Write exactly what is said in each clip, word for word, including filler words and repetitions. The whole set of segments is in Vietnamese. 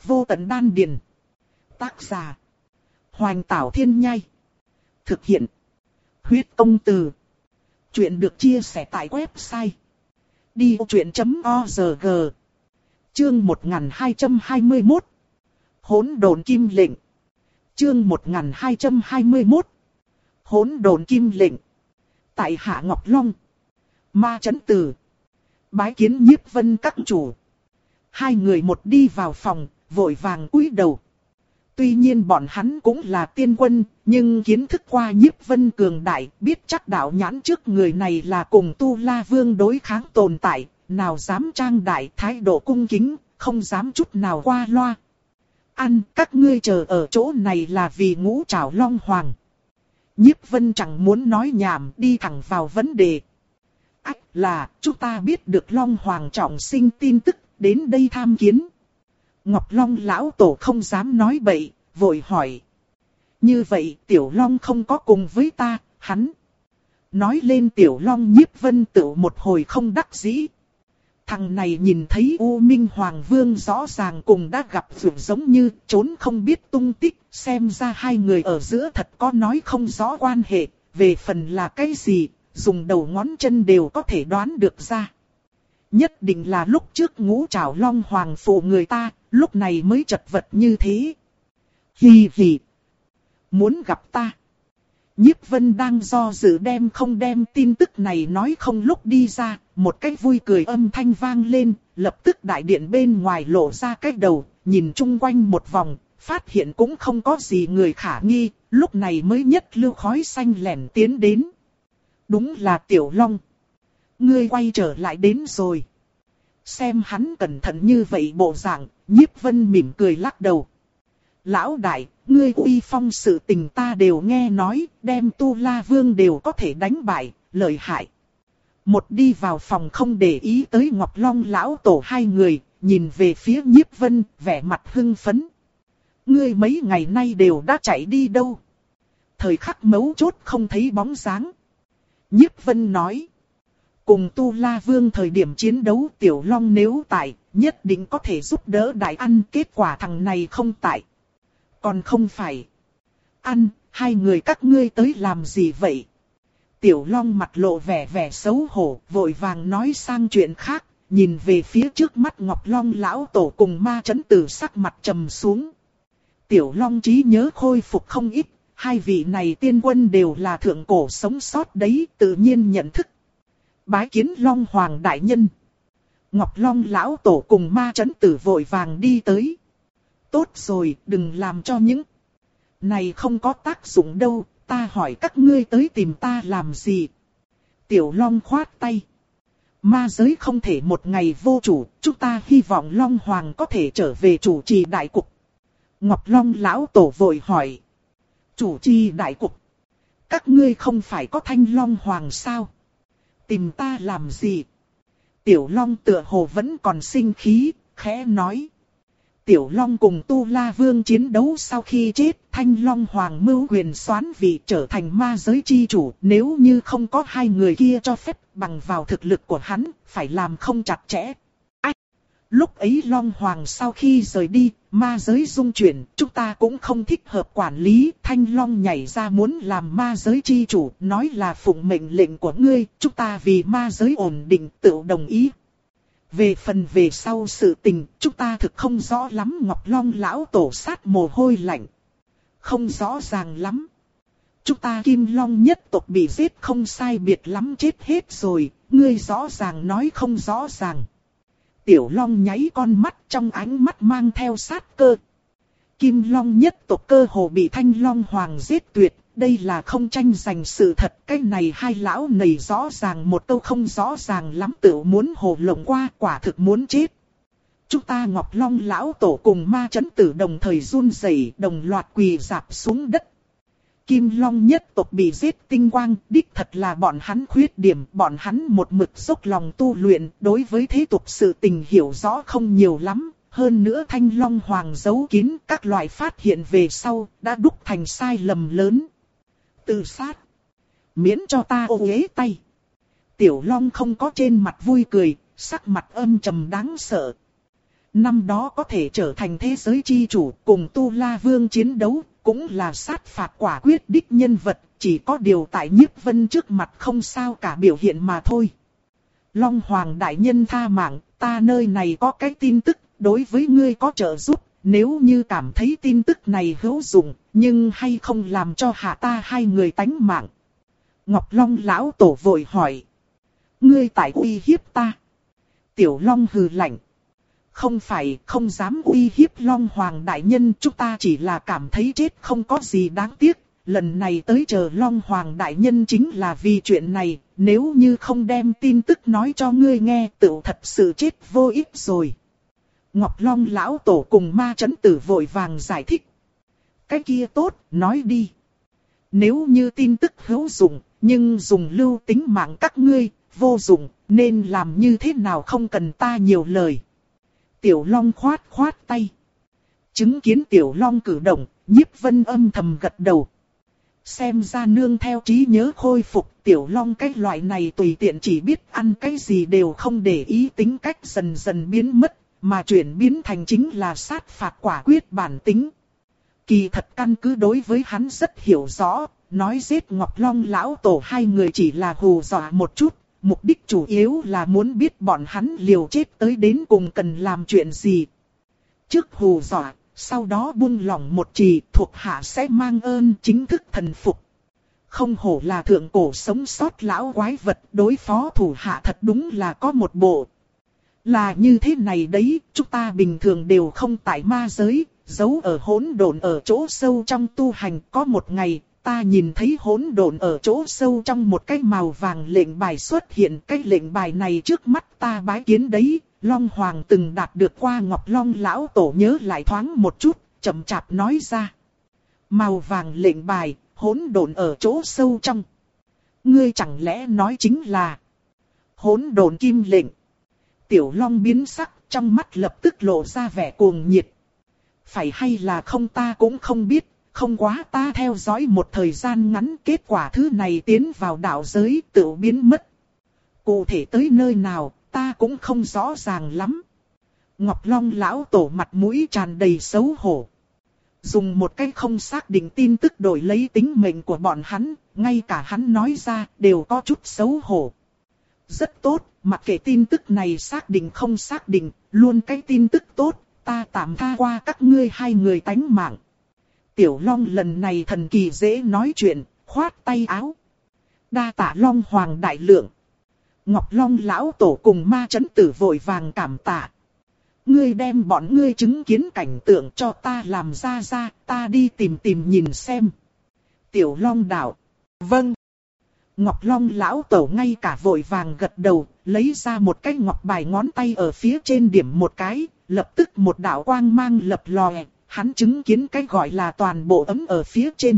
Vô tận đan điền. Tác giả. Hoành Tảo Thiên Nhai. Thực hiện. Huyết Công Từ. Chuyện được chia sẻ tại website đi vô chuyện chấm org. Chương một nghìn hai trăm hai mươi mốt. Hỗn độn kim lệnh. Chương một nghìn hai trăm hai mươi mốt. Hỗn độn kim lệnh. Tại Hạ Ngọc Long. Ma Chấn Tử. Bái kiến Nhiếp Vân các chủ. Hai người một đi vào phòng, vội vàng cúi đầu. Tuy nhiên bọn hắn cũng là tiên quân, nhưng kiến thức qua Nhiếp Vân cường đại, biết chắc đạo nhãn trước người này là cùng Tu La Vương đối kháng tồn tại, nào dám trang đại thái độ cung kính, không dám chút nào qua loa. Ăn, các ngươi chờ ở chỗ này là vì Ngũ Trảo Long Hoàng. Nhiếp Vân chẳng muốn nói nhảm, đi thẳng vào vấn đề. Ách là, chúng ta biết được Long Hoàng trọng sinh tin tức, đến đây tham kiến. Ngọc Long lão tổ không dám nói bậy, vội hỏi. Như vậy Tiểu Long không có cùng với ta, hắn. Nói lên Tiểu Long, Nhiếp Vân tự một hồi không đắc dĩ. Thằng này nhìn thấy U Minh Hoàng Vương rõ ràng cùng đã gặp vượt giống như trốn không biết tung tích, xem ra hai người ở giữa thật có nói không rõ quan hệ, về phần là cái gì, dùng đầu ngón chân đều có thể đoán được ra. Nhất định là lúc trước Ngũ Trảo Long Hoàng phụ người ta, lúc này mới chật vật như thế. Hì hì. Muốn gặp ta. Nhiếp Vân đang do dự đem không đem tin tức này nói không lúc đi ra, một cái vui cười âm thanh vang lên, lập tức đại điện bên ngoài lộ ra cái đầu, nhìn chung quanh một vòng, phát hiện cũng không có gì người khả nghi, lúc này mới nhất lưu khói xanh lẻn tiến đến. Đúng là Tiểu Long. Ngươi quay trở lại đến rồi. Xem hắn cẩn thận như vậy bộ dạng, Nhiếp Vân mỉm cười lắc đầu. Lão đại, ngươi uy phong sự tình ta đều nghe nói, đem Tu La Vương đều có thể đánh bại, lợi hại. Một đi vào phòng không để ý tới Ngọc Long lão tổ hai người, nhìn về phía Nhiếp Vân, vẻ mặt hưng phấn. Ngươi mấy ngày nay đều đã chạy đi đâu? Thời khắc mấu chốt không thấy bóng dáng. Nhiếp Vân nói. Cùng Tu La Vương thời điểm chiến đấu Tiểu Long nếu tại, nhất định có thể giúp đỡ đại ăn, kết quả thằng này không tại. Còn không phải. Ăn, hai người các ngươi tới làm gì vậy? Tiểu Long mặt lộ vẻ vẻ xấu hổ, vội vàng nói sang chuyện khác, nhìn về phía trước mắt Ngọc Long lão tổ cùng Ma Chấn Tử sắc mặt trầm xuống. Tiểu Long trí nhớ khôi phục không ít, hai vị này tiên quân đều là thượng cổ sống sót đấy, tự nhiên nhận thức. Bái kiến Long Hoàng đại nhân. Ngọc Long lão tổ cùng Ma Chấn Tử vội vàng đi tới. Tốt rồi, đừng làm cho những này không có tác dụng đâu, ta hỏi các ngươi tới tìm ta làm gì? Tiểu Long khoát tay. Ma giới không thể một ngày vô chủ, chúng ta hy vọng Long Hoàng có thể trở về chủ trì đại cục. Ngọc Long lão tổ vội hỏi. Chủ trì đại cục? Các ngươi không phải có Thanh Long Hoàng sao? Tìm ta làm gì? Tiểu Long tựa hồ vẫn còn sinh khí, khẽ nói. Tiểu Long cùng Tu La Vương chiến đấu sau khi chết, Thanh Long Hoàng mưu quyền soán vị trở thành ma giới chi chủ. Nếu như không có hai người kia cho phép, bằng vào thực lực của hắn, phải làm không chặt chẽ. Ách! Lúc ấy Long Hoàng sau khi rời đi, ma giới dung chuyển, chúng ta cũng không thích hợp quản lý. Thanh Long nhảy ra muốn làm ma giới chi chủ, nói là phụng mệnh lệnh của ngươi, chúng ta vì ma giới ổn định tự đồng ý. Về phần về sau sự tình, chúng ta thực không rõ lắm. Ngọc Long lão tổ sát mồ hôi lạnh. Không rõ ràng lắm. Chúng ta Kim Long nhất tộc bị giết không sai biệt lắm chết hết rồi, ngươi rõ ràng nói không rõ ràng. Tiểu Long nháy con mắt, trong ánh mắt mang theo sát cơ. Kim Long nhất tộc cơ hồ bị Thanh Long Hoàng giết tuyệt, đây là không tranh giành sự thật. Cái này hai lão nầy rõ ràng một câu không rõ ràng lắm tự muốn hồ lộng qua, quả thực muốn chết. Chúng ta Ngọc Long lão tổ cùng Ma Chấn Tử đồng thời run rẩy, đồng loạt quỳ rạp xuống đất. Kim Long nhất tộc bị giết tinh quang, đích thật là bọn hắn khuyết điểm, bọn hắn một mực dốc lòng tu luyện, đối với thế tục sự tình hiểu rõ không nhiều lắm. Hơn nữa Thanh Long Hoàng giấu kín các loại phát hiện về sau, đã đúc thành sai lầm lớn. Tự sát. Miễn cho ta ô uế tay. Tiểu Long không có trên mặt vui cười, sắc mặt âm trầm đáng sợ. Năm đó có thể trở thành thế giới chi chủ cùng Tu La Vương chiến đấu, cũng là sát phạt quả quyết đích nhân vật, chỉ có điều tại Nhiếp Vân trước mặt không sao cả biểu hiện mà thôi. Long Hoàng đại nhân tha mạng, ta nơi này có cái tin tức, đối với ngươi có trợ giúp, nếu như cảm thấy tin tức này hữu dụng, nhưng hay không làm cho hạ ta hai người tánh mạng. Ngọc Long lão tổ vội hỏi. Ngươi tại uy hiếp ta. Tiểu Long hừ lạnh. Không phải, không dám uy hiếp Long Hoàng đại nhân, chúng ta chỉ là cảm thấy chết không có gì đáng tiếc. Lần này tới chờ Long Hoàng đại nhân chính là vì chuyện này, nếu như không đem tin tức nói cho ngươi nghe, tự thật sự chết vô ích rồi. Ngọc Long lão tổ cùng Ma Chấn Tử vội vàng giải thích. Cái kia tốt, nói đi. Nếu như tin tức hữu dụng, nhưng dùng lưu tính mạng các ngươi, vô dụng, nên làm như thế nào không cần ta nhiều lời. Tiểu Long khoát khoát tay. Chứng kiến Tiểu Long cử động, Nhiếp Vân âm thầm gật đầu. Xem ra nương theo trí nhớ khôi phục, Tiểu Long cái loại này tùy tiện chỉ biết ăn cái gì đều không để ý tính cách dần dần biến mất, mà chuyển biến thành chính là sát phạt quả quyết bản tính. Kỳ thật căn cứ đối với hắn rất hiểu rõ, nói giết Ngọc Long lão tổ hai người chỉ là hù dọa một chút, mục đích chủ yếu là muốn biết bọn hắn liều chết tới đến cùng cần làm chuyện gì. Trước hù dọa, sau đó buông lỏng một trì, thuộc hạ sẽ mang ơn chính thức thần phục. Không hổ là thượng cổ sống sót lão quái vật, đối phó thủ hạ thật đúng là có một bộ. Là như thế này đấy, chúng ta bình thường đều không tại ma giới, giấu ở hỗn độn ở chỗ sâu trong tu hành. Có một ngày, ta nhìn thấy hỗn độn ở chỗ sâu trong một cái màu vàng lệnh bài xuất hiện. Cái lệnh bài này trước mắt ta bái kiến đấy, Long Hoàng từng đạt được qua. Ngọc Long lão tổ nhớ lại thoáng một chút, chậm chạp nói ra. Màu vàng lệnh bài, hỗn độn ở chỗ sâu trong. Ngươi chẳng lẽ nói chính là hỗn độn kim lệnh? Tiểu Long biến sắc, trong mắt lập tức lộ ra vẻ cuồng nhiệt. Phải hay là không ta cũng không biết, không quá ta theo dõi một thời gian ngắn, kết quả thứ này tiến vào đạo giới tự biến mất. Cụ thể tới nơi nào, ta cũng không rõ ràng lắm. Ngọc Long lão tổ mặt mũi tràn đầy xấu hổ. Dùng một cách không xác định tin tức đổi lấy tính mệnh của bọn hắn, ngay cả hắn nói ra đều có chút xấu hổ. Rất tốt, mặc kệ tin tức này xác định không xác định, luôn cái tin tức tốt, ta tạm tha qua các ngươi hai người tánh mạng. Tiểu Long lần này thần kỳ dễ nói chuyện, khoát tay áo. Đa tạ Long Hoàng đại lượng. Ngọc Long lão tổ cùng Ma Chấn Tử vội vàng cảm tạ. Ngươi đem bọn ngươi chứng kiến cảnh tượng cho ta làm ra ra, ta đi tìm tìm nhìn xem. Tiểu Long đạo. Vâng. Ngọc Long lão tổ ngay cả vội vàng gật đầu, lấy ra một cái ngọc bài ngón tay ở phía trên điểm một cái, lập tức một đạo quang mang lập lòe, hắn chứng kiến cái gọi là toàn bộ ấm ở phía trên.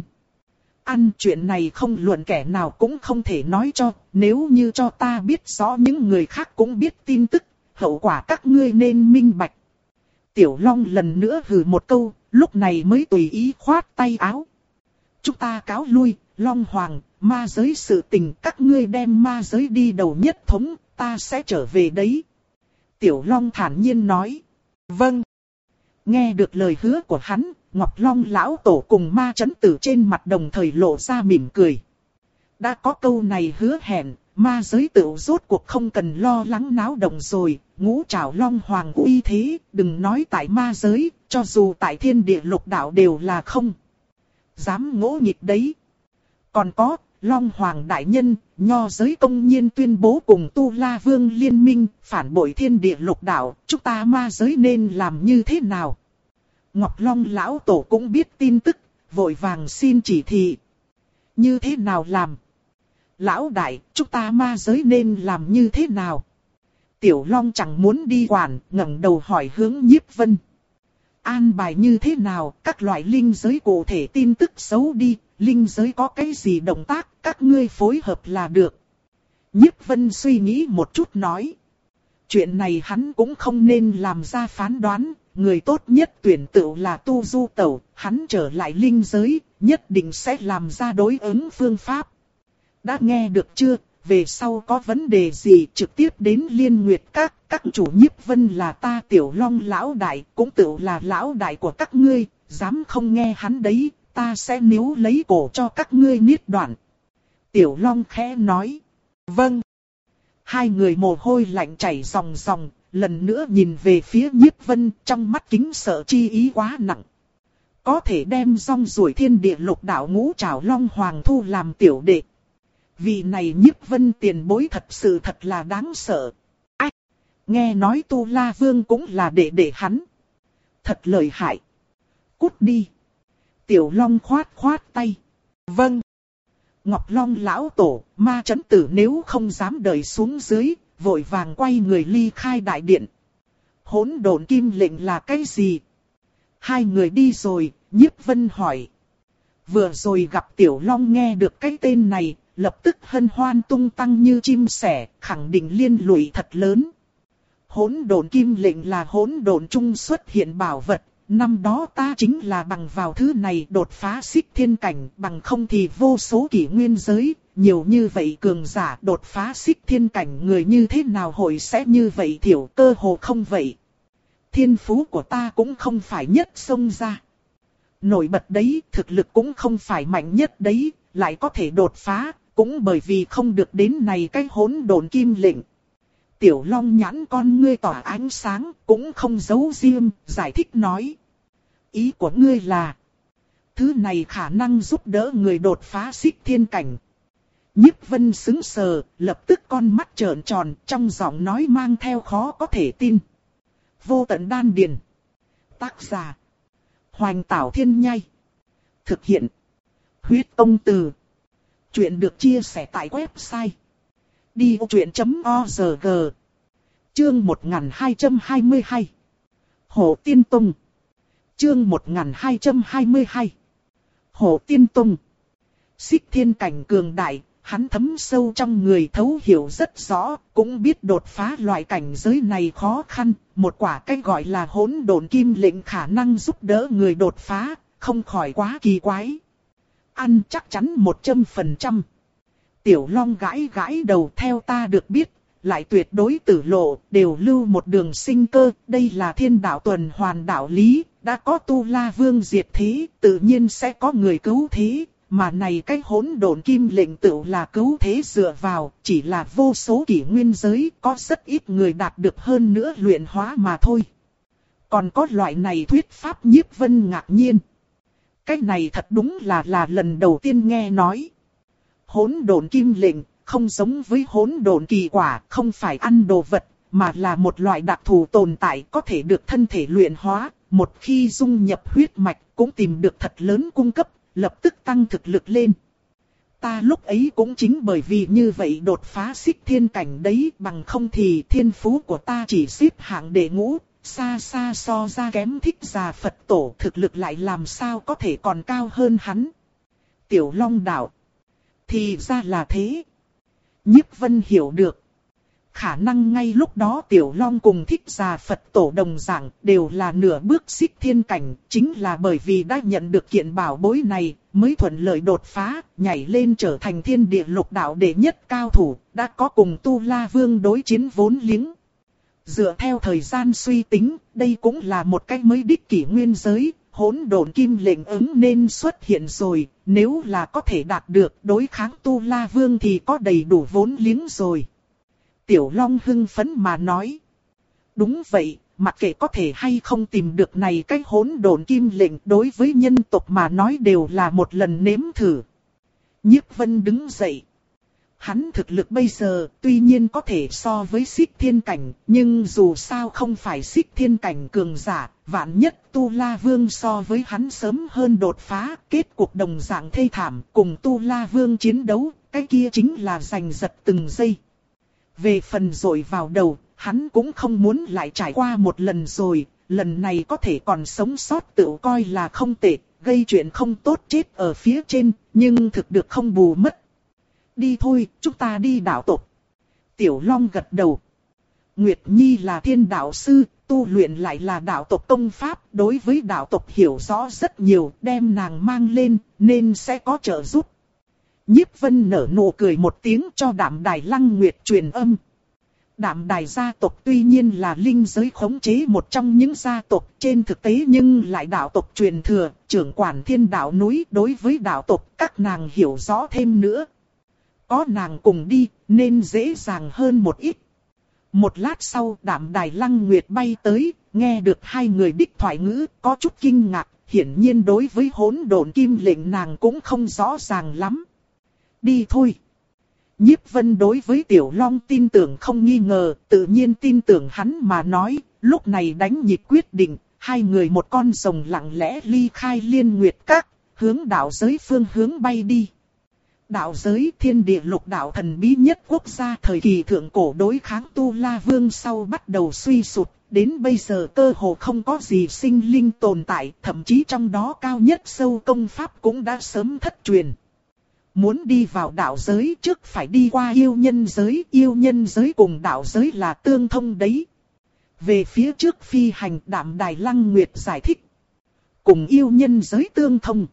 Ăn chuyện này không luận kẻ nào cũng không thể nói cho, nếu như cho ta biết rõ những người khác cũng biết tin tức, hậu quả các ngươi nên minh bạch. Tiểu Long lần nữa hừ một câu, lúc này mới tùy ý khoát tay áo. Chúng ta cáo lui, Long Hoàng, ma giới sự tình các ngươi đem ma giới đi đầu nhất thống, ta sẽ trở về đấy. Tiểu Long thản nhiên nói. Vâng. Nghe được lời hứa của hắn, Ngọc Long lão tổ cùng Ma Chấn Tử trên mặt đồng thời lộ ra mỉm cười. Đã có câu này hứa hẹn, ma giới tự rốt cuộc không cần lo lắng náo động rồi. Ngũ trảo Long Hoàng uy thế, đừng nói tại ma giới, cho dù tại thiên địa lục đạo đều là không dám ngỗ nghịch đấy. Còn có, Long Hoàng đại nhân, nho giới công nhiên tuyên bố cùng Tu La Vương liên minh, phản bội thiên địa lục đạo, chúng ta ma giới nên làm như thế nào? Ngọc Long lão tổ cũng biết tin tức, vội vàng xin chỉ thị. Như thế nào làm? Lão đại, chúng ta ma giới nên làm như thế nào? Tiểu Long chẳng muốn đi quản, ngẩng đầu hỏi hướng Nhiếp Vân. An bài như thế nào, các loại linh giới cụ thể tin tức xấu đi, linh giới có cái gì động tác, các ngươi phối hợp là được. Nhiếp Vân suy nghĩ một chút nói. Chuyện này hắn cũng không nên làm ra phán đoán, người tốt nhất tuyển tựu là Tu Du Tẩu, hắn trở lại linh giới, nhất định sẽ làm ra đối ứng phương pháp. Đã nghe được chưa, về sau có vấn đề gì trực tiếp đến Liên Nguyệt Các, các chủ Nhiếp Vân là ta Tiểu Long lão đại, cũng tự là lão đại của các ngươi, dám không nghe hắn đấy, ta sẽ níu lấy cổ cho các ngươi niết đoạn. Tiểu Long khẽ nói, vâng. Hai người mồ hôi lạnh chảy ròng ròng, lần nữa nhìn về phía Nhiếp Vân, trong mắt kính sợ chi ý quá nặng. Có thể đem rong ruổi thiên địa lục đạo ngũ trảo Long Hoàng thu làm tiểu đệ. Vị này Nhiếp Vân tiền bối thật sự thật là đáng sợ. Ách! Nghe nói Tu La Vương cũng là đệ đệ hắn. Thật lợi hại. Cút đi. Tiểu Long khoát khoát tay. Vâng. Ngọc Long lão tổ, ma chấn tử nếu không dám đợi xuống dưới, vội vàng quay người ly khai đại điện. Hỗn độn kim lệnh là cái gì? Hai người đi rồi, Nhiếp Vân hỏi. Vừa rồi gặp Tiểu Long nghe được cái tên này, lập tức hân hoan tung tăng như chim sẻ, khẳng định liên lụy thật lớn. Hỗn độn kim lệnh là hỗn độn trung xuất hiện bảo vật, năm đó ta chính là bằng vào thứ này đột phá xích thiên cảnh, bằng không thì vô số kỷ nguyên giới, nhiều như vậy cường giả đột phá xích thiên cảnh người như thế nào hội sẽ như vậy thiểu cơ hồ không vậy. Thiên phú của ta cũng không phải nhất xông ra. Nổi bật đấy, thực lực cũng không phải mạnh nhất đấy, lại có thể đột phá, cũng bởi vì không được đến này cái hỗn độn kim lệnh. Tiểu Long nhãn con ngươi tỏa ánh sáng, cũng không giấu riêng, giải thích nói. Ý của ngươi là, thứ này khả năng giúp đỡ người đột phá xích thiên cảnh. Nhiếp Vân sững sờ, lập tức con mắt trợn tròn, trong giọng nói mang theo khó có thể tin. Vô tận đan điền. Tác giả. Hoành Tảo Thiên Nhai. Thực hiện. Huyết Tông Từ. Chuyện được chia sẻ tại website. đi ô chuyện chấm o rờ giê. Chương một nghìn hai trăm hai mươi hai. Hổ Tiên Tông. Chương một nghìn hai trăm hai mươi hai. Hổ Tiên Tông. Xích thiên cảnh cường đại, hắn thấm sâu trong người thấu hiểu rất rõ, cũng biết đột phá loại cảnh giới này khó khăn, một quả cái gọi là hỗn độn kim lệnh khả năng giúp đỡ người đột phá, không khỏi quá kỳ quái. Ăn chắc chắn một trăm phần trăm. Tiểu Long gãi gãi đầu, theo ta được biết, lại tuyệt đối tử lộ, đều lưu một đường sinh cơ, đây là thiên đạo tuần hoàn đạo lý, đã có Tu La Vương diệt thế, tự nhiên sẽ có người cứu thế. Mà này cái hỗn độn kim lệnh tự là cứu thế dựa vào, chỉ là vô số kỷ nguyên giới, có rất ít người đạt được hơn nữa luyện hóa mà thôi. Còn có loại này thuyết pháp Nhiếp Vân ngạc nhiên. Cái này thật đúng là là lần đầu tiên nghe nói. Hỗn độn kim lệnh, không giống với hỗn độn kỳ quả, không phải ăn đồ vật, mà là một loại đặc thù tồn tại có thể được thân thể luyện hóa, một khi dung nhập huyết mạch cũng tìm được thật lớn cung cấp. Lập tức tăng thực lực lên. Ta lúc ấy cũng chính bởi vì như vậy đột phá xích thiên cảnh đấy, bằng không thì thiên phú của ta chỉ xếp hạng đệ ngũ, xa xa so ra kém Thích Già Phật Tổ, thực lực lại làm sao có thể còn cao hơn hắn. Tiểu Long đạo. Thì ra là thế. Nhiếp Vân hiểu được. Khả năng ngay lúc đó Tiểu Long cùng Thích Già Phật Tổ đồng dạng đều là nửa bước xích thiên cảnh, chính là bởi vì đã nhận được kiện bảo bối này, mới thuận lợi đột phá, nhảy lên trở thành thiên địa lục đạo đệ nhất cao thủ, đã có cùng Tu La Vương đối chiến vốn liếng. Dựa theo thời gian suy tính, đây cũng là một cách mới đích kỷ nguyên giới, hỗn độn kim lệnh ứng nên xuất hiện rồi, nếu là có thể đạt được đối kháng Tu La Vương thì có đầy đủ vốn liếng rồi. Tiểu Long hưng phấn mà nói. Đúng vậy, mặc kệ có thể hay không tìm được này cái hỗn độn kim lệnh đối với nhân tộc mà nói đều là một lần nếm thử. Nhiếp Vân đứng dậy. Hắn thực lực bây giờ tuy nhiên có thể so với xích thiên cảnh, nhưng dù sao không phải xích thiên cảnh cường giả, vạn nhất Tu La Vương so với hắn sớm hơn đột phá, kết cục đồng dạng thê thảm, cùng Tu La Vương chiến đấu, cái kia chính là giành giật từng giây. Về phần dội vào đầu, hắn cũng không muốn lại trải qua một lần rồi, lần này có thể còn sống sót tự coi là không tệ, gây chuyện không tốt chết ở phía trên, nhưng thực được không bù mất. Đi thôi, chúng ta đi đạo tộc. Tiểu Long gật đầu. Nguyệt Nhi là thiên đạo sư, tu luyện lại là đạo tộc công pháp, đối với đạo tộc hiểu rõ rất nhiều, đem nàng mang lên, nên sẽ có trợ giúp. Nhiếp Vân nở nụ cười một tiếng cho Đạm Đài Lăng Nguyệt truyền âm. Đạm Đài gia tộc tuy nhiên là linh giới khống chế một trong những gia tộc trên thực tế nhưng lại đạo tộc truyền thừa, trưởng quản thiên đạo núi đối với đạo tộc các nàng hiểu rõ thêm nữa. Có nàng cùng đi nên dễ dàng hơn một ít. Một lát sau Đạm Đài Lăng Nguyệt bay tới, nghe được hai người đích thoại ngữ có chút kinh ngạc, hiển nhiên đối với hỗn độn kim lệnh nàng cũng không rõ ràng lắm. Đi thôi. Nhiếp Vân đối với Tiểu Long tin tưởng không nghi ngờ, tự nhiên tin tưởng hắn mà nói, lúc này đánh nhịp quyết định, hai người một con rồng lặng lẽ ly khai Liên Nguyệt Các, hướng đạo giới phương hướng bay đi. Đạo giới thiên địa lục đạo thần bí nhất quốc gia thời kỳ thượng cổ đối kháng Tu La Vương sau bắt đầu suy sụp, đến bây giờ cơ hồ không có gì sinh linh tồn tại, thậm chí trong đó cao nhất sâu công pháp cũng đã sớm thất truyền. Muốn đi vào đạo giới trước phải đi qua yêu nhân giới, yêu nhân giới cùng đạo giới là tương thông đấy. Về phía trước phi hành Đạm Đài Lăng Nguyệt giải thích. Cùng yêu nhân giới tương thông.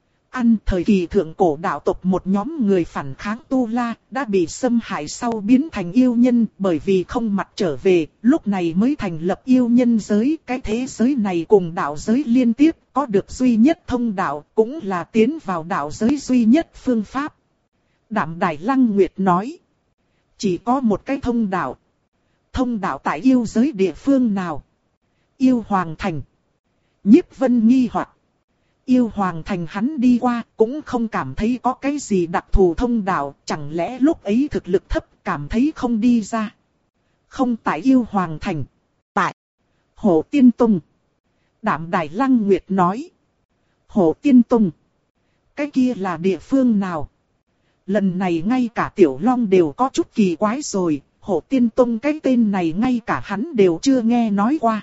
Ăn thời kỳ thượng cổ đạo tộc một nhóm người phản kháng Tu La đã bị xâm hại sau biến thành yêu nhân bởi vì không mặt trở về, lúc này mới thành lập yêu nhân giới. Cái thế giới này cùng đạo giới liên tiếp có được duy nhất thông đạo, cũng là tiến vào đạo giới duy nhất phương pháp. Đạm Đài Lăng Nguyệt nói, chỉ có một cái thông đạo. Thông đạo tại yêu giới địa phương nào? Yêu Hoàng Thành. Nhiếp Vân nghi hoặc. Yêu Hoàng Thành hắn đi qua cũng không cảm thấy có cái gì đặc thù thông đạo, chẳng lẽ lúc ấy thực lực thấp cảm thấy không đi ra. Không tại Yêu Hoàng Thành, tại Hồ Tiên Tông. Đạm Đài Lăng Nguyệt nói. Hồ Tiên Tông, cái kia là địa phương nào? Lần này ngay cả Tiểu Long đều có chút kỳ quái rồi, Hồ Tiên Tông cái tên này ngay cả hắn đều chưa nghe nói qua.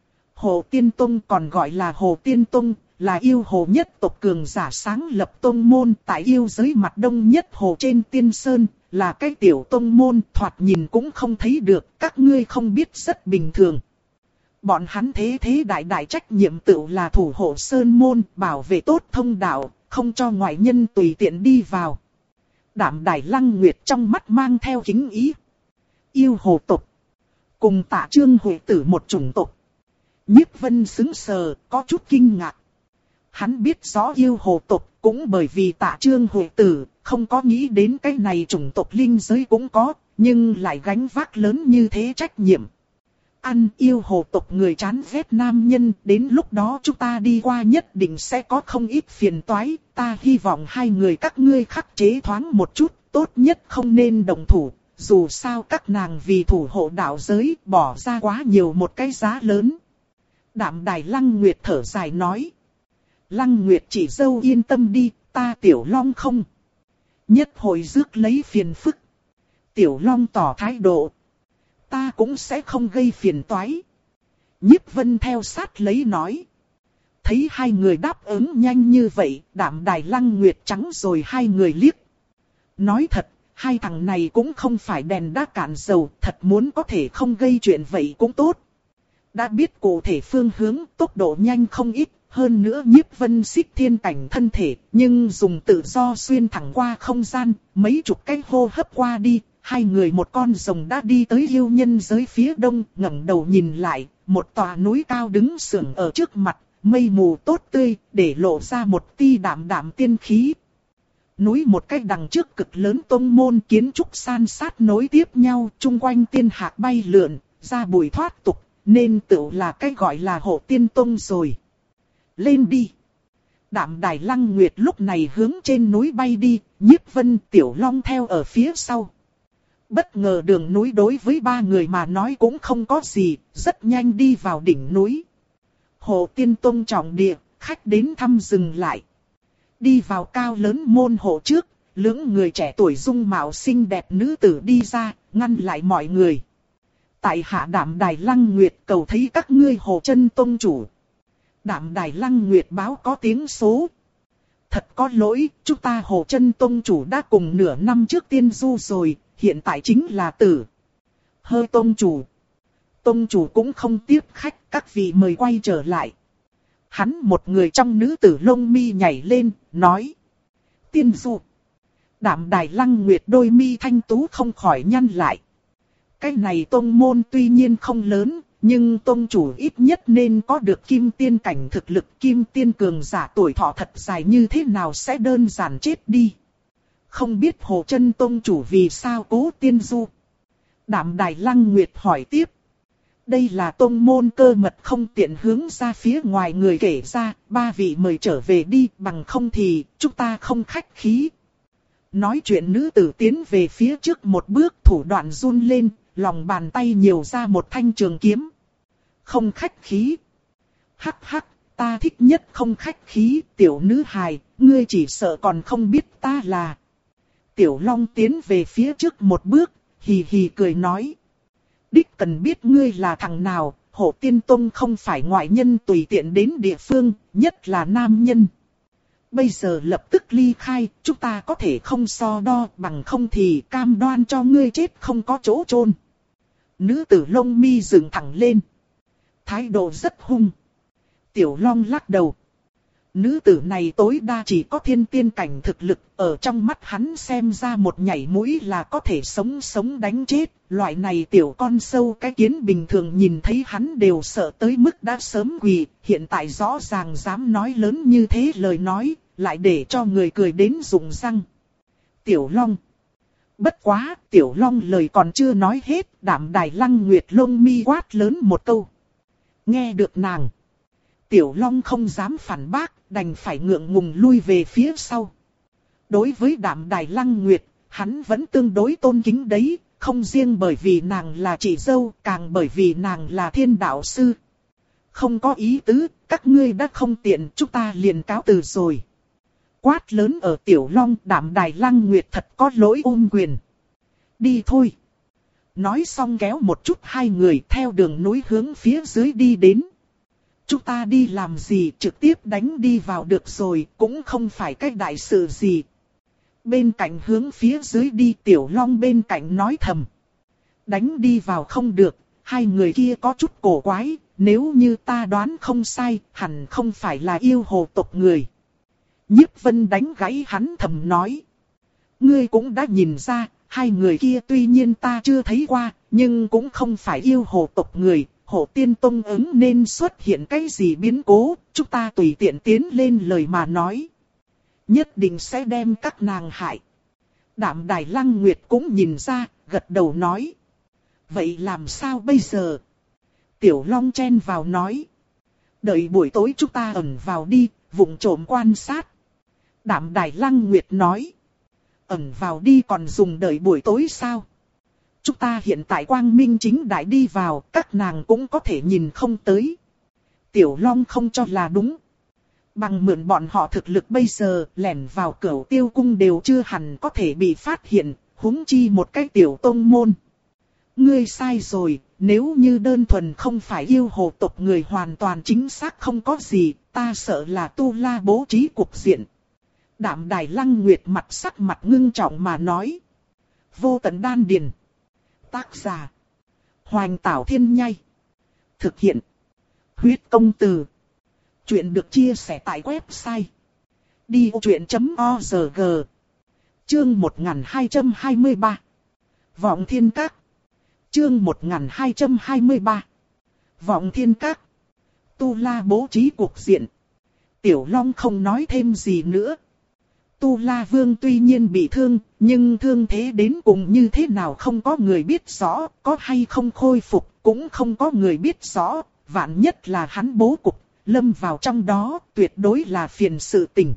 Hồ Tiên Tông còn gọi là Hồ Tiên Tông, là yêu hồ nhất tộc cường giả sáng lập tông môn tại yêu giới mặt đông nhất hồ trên Tiên Sơn, là cái tiểu tông môn thoạt nhìn cũng không thấy được, các ngươi không biết rất bình thường. Bọn hắn thế thế đại đại trách nhiệm tự là thủ hộ Sơn môn, bảo vệ tốt thông đạo, không cho ngoại nhân tùy tiện đi vào. Đạm Đài Lăng Nguyệt trong mắt mang theo kính ý. Yêu hồ tộc, cùng Tạ Trương Huệ Tử một chủng tộc. Nhiếp Vân sững sờ, có chút kinh ngạc. Hắn biết rõ yêu hồ tộc, cũng bởi vì Tạ Trương Huệ Tử, không có nghĩ đến cái này chủng tộc linh giới cũng có, nhưng lại gánh vác lớn như thế trách nhiệm. Ăn yêu hồ tộc người chán ghét nam nhân, đến lúc đó chúng ta đi qua nhất định sẽ có không ít phiền toái, ta hy vọng hai người các ngươi khắc chế thoáng một chút, tốt nhất không nên đồng thủ, dù sao các nàng vì thủ hộ đạo giới bỏ ra quá nhiều một cái giá lớn. Đạm Đài Lăng Nguyệt thở dài nói. Lăng Nguyệt chỉ dâu yên tâm đi, ta Tiểu Long không nhất hồi rước lấy phiền phức. Tiểu Long tỏ thái độ. Ta cũng sẽ không gây phiền toái. Nhiếp Vân theo sát lấy nói. Thấy hai người đáp ứng nhanh như vậy, Đạm Đài Lăng Nguyệt trắng rồi hai người liếc. Nói thật, hai thằng này cũng không phải đèn đã cạn dầu, thật muốn có thể không gây chuyện vậy cũng tốt. Đã biết cụ thể phương hướng, tốc độ nhanh không ít. Hơn nữa Nhiếp Vân xích thiên cảnh thân thể, nhưng dùng tự do xuyên thẳng qua không gian, mấy chục cái hô hấp qua đi, hai người một con rồng đã đi tới yêu nhân giới phía đông, ngẩng đầu nhìn lại, một tòa núi cao đứng sưởng ở trước mặt, mây mù tốt tươi, để lộ ra một tia đạm đạm tiên khí. Núi một cách đằng trước cực lớn tông môn kiến trúc san sát nối tiếp nhau, chung quanh tiên hạc bay lượn, ra bụi thoát tục, nên tự là cái gọi là Hộ Tiên Tông rồi. Lên đi. Đạm Đài Lăng Nguyệt lúc này hướng trên núi bay đi, Nhiếp Vân Tiểu Long theo ở phía sau. Bất ngờ đường núi đối với ba người mà nói cũng không có gì, rất nhanh đi vào đỉnh núi. Hộ Tiên Tông trọng địa, khách đến thăm dừng lại. Đi vào cao lớn môn hộ trước, lưỡng người trẻ tuổi dung mạo xinh đẹp nữ tử đi ra, ngăn lại mọi người. Tại hạ Đạm Đài Lăng Nguyệt cầu thấy các ngươi Hộ Chân Tông chủ. Đạm Đài Lăng Nguyệt báo có tiếng số. Thật có lỗi, chúng ta Hộ Chân Tông chủ đã cùng nửa năm trước tiên du rồi, hiện tại chính là tử. Hơ Tông chủ. Tông chủ cũng không tiếp khách, các vị mời quay trở lại. Hắn một người trong nữ tử lông mi nhảy lên, nói. Tiên du. Đạm Đài Lăng Nguyệt đôi mi thanh tú không khỏi nhăn lại. Cái này tông môn tuy nhiên không lớn, nhưng tông chủ ít nhất nên có được kim tiên cảnh thực lực. Kim tiên cường giả tuổi thọ thật dài như thế nào sẽ đơn giản chết đi. Không biết Hồ Chân tông chủ vì sao cố tiên du. Đạm Đài Lăng Nguyệt hỏi tiếp. Đây là tông môn cơ mật không tiện hướng ra phía ngoài người kể ra, ba vị mời trở về đi, bằng không thì chúng ta không khách khí. Nói chuyện nữ tử tiến về phía trước một bước, thủ đoạn run lên, lòng bàn tay nhiều ra một thanh trường kiếm. Không khách khí. Hắc hắc, ta thích nhất không khách khí, tiểu nữ hài, ngươi chỉ sợ còn không biết ta là. Tiểu Long tiến về phía trước một bước, hì hì cười nói. Đích cần biết ngươi là thằng nào, Hộ Tiên Tông không phải ngoại nhân tùy tiện đến địa phương, nhất là nam nhân. Bây giờ lập tức ly khai, chúng ta có thể không so đo, bằng không thì cam đoan cho ngươi chết không có chỗ chôn. Nữ tử lông mi dựng thẳng lên. Thái độ rất hung. Tiểu Long lắc đầu. Nữ tử này tối đa chỉ có thiên tiên cảnh thực lực, ở trong mắt hắn xem ra một nhảy mũi là có thể sống sống đánh chết. Loại này tiểu con sâu cái kiến bình thường nhìn thấy hắn đều sợ tới mức đã sớm quỳ, hiện tại rõ ràng dám nói lớn như thế lời nói, lại để cho người cười đến rụng răng. Tiểu Long. Bất quá, Tiểu Long lời còn chưa nói hết, Đạm Đài Lăng Nguyệt lông mi quát lớn một câu. Nghe được nàng. Tiểu Long không dám phản bác, đành phải ngượng ngùng lui về phía sau. Đối với Đạm Đài Lăng Nguyệt, hắn vẫn tương đối tôn kính đấy, không riêng bởi vì nàng là chị dâu, càng bởi vì nàng là thiên đạo sư. Không có ý tứ, các ngươi đã không tiện, chúng ta liền cáo từ rồi. Quát lớn ở Tiểu Long, Đạm Đài Lăng Nguyệt thật có lỗi ôm quyền. Đi thôi. Nói xong kéo một chút hai người theo đường núi hướng phía dưới đi đến. Chúng ta đi làm gì, trực tiếp đánh đi vào được rồi, cũng không phải cái đại sự gì. Bên cạnh hướng phía dưới đi, Tiểu Long bên cạnh nói thầm. Đánh đi vào không được, hai người kia có chút cổ quái, nếu như ta đoán không sai, hẳn không phải là yêu hồ tộc người. Nhiếp Vân đánh gãy hắn thầm nói. Ngươi cũng đã nhìn ra, hai người kia tuy nhiên ta chưa thấy qua, nhưng cũng không phải yêu hồ tộc người. Hộ Tiên Tông ứng nên xuất hiện cái gì biến cố, chúng ta tùy tiện tiến lên lời mà nói. Nhất định sẽ đem các nàng hại. Đạm Đài Lăng Nguyệt cũng nhìn ra, gật đầu nói. Vậy làm sao bây giờ? Tiểu Long chen vào nói. Đợi buổi tối chúng ta ẩn vào đi, vụng trộm quan sát. Đạm Đài Lăng Nguyệt nói. Ẩn vào đi còn dùng đợi buổi tối sao? Chúng ta hiện tại quang minh chính đại đi vào, các nàng cũng có thể nhìn không tới. Tiểu Long không cho là đúng. Bằng mượn bọn họ thực lực bây giờ, lẻn vào Cửu Tiêu Cung đều chưa hẳn có thể bị phát hiện, huống chi một cái tiểu tông môn. Ngươi sai rồi, nếu như đơn thuần không phải yêu hồ tộc người hoàn toàn chính xác không có gì, ta sợ là Tu La bố trí cục diện. Đạm Đài Lăng Nguyệt mặt sắc mặt ngưng trọng mà nói. Vô Tận Đan Điền. Tác giả. Hoành Tảo Thiên Nhai. Thực hiện. Huyết Công Từ. Chuyện được chia sẻ tại website. đi ô chuyện chấm org. Chương một nghìn hai trăm hai mươi ba. Vọng Thiên Các. Chương một nghìn hai trăm hai mươi ba. Vọng Thiên Các. Tu La bố trí cuộc diện. Tiểu Long không nói thêm gì nữa. Tu La Vương tuy nhiên bị thương, nhưng thương thế đến cùng như thế nào không có người biết rõ, có hay không khôi phục cũng không có người biết rõ, vạn nhất là hắn bố cục, lâm vào trong đó, tuyệt đối là phiền sự tình.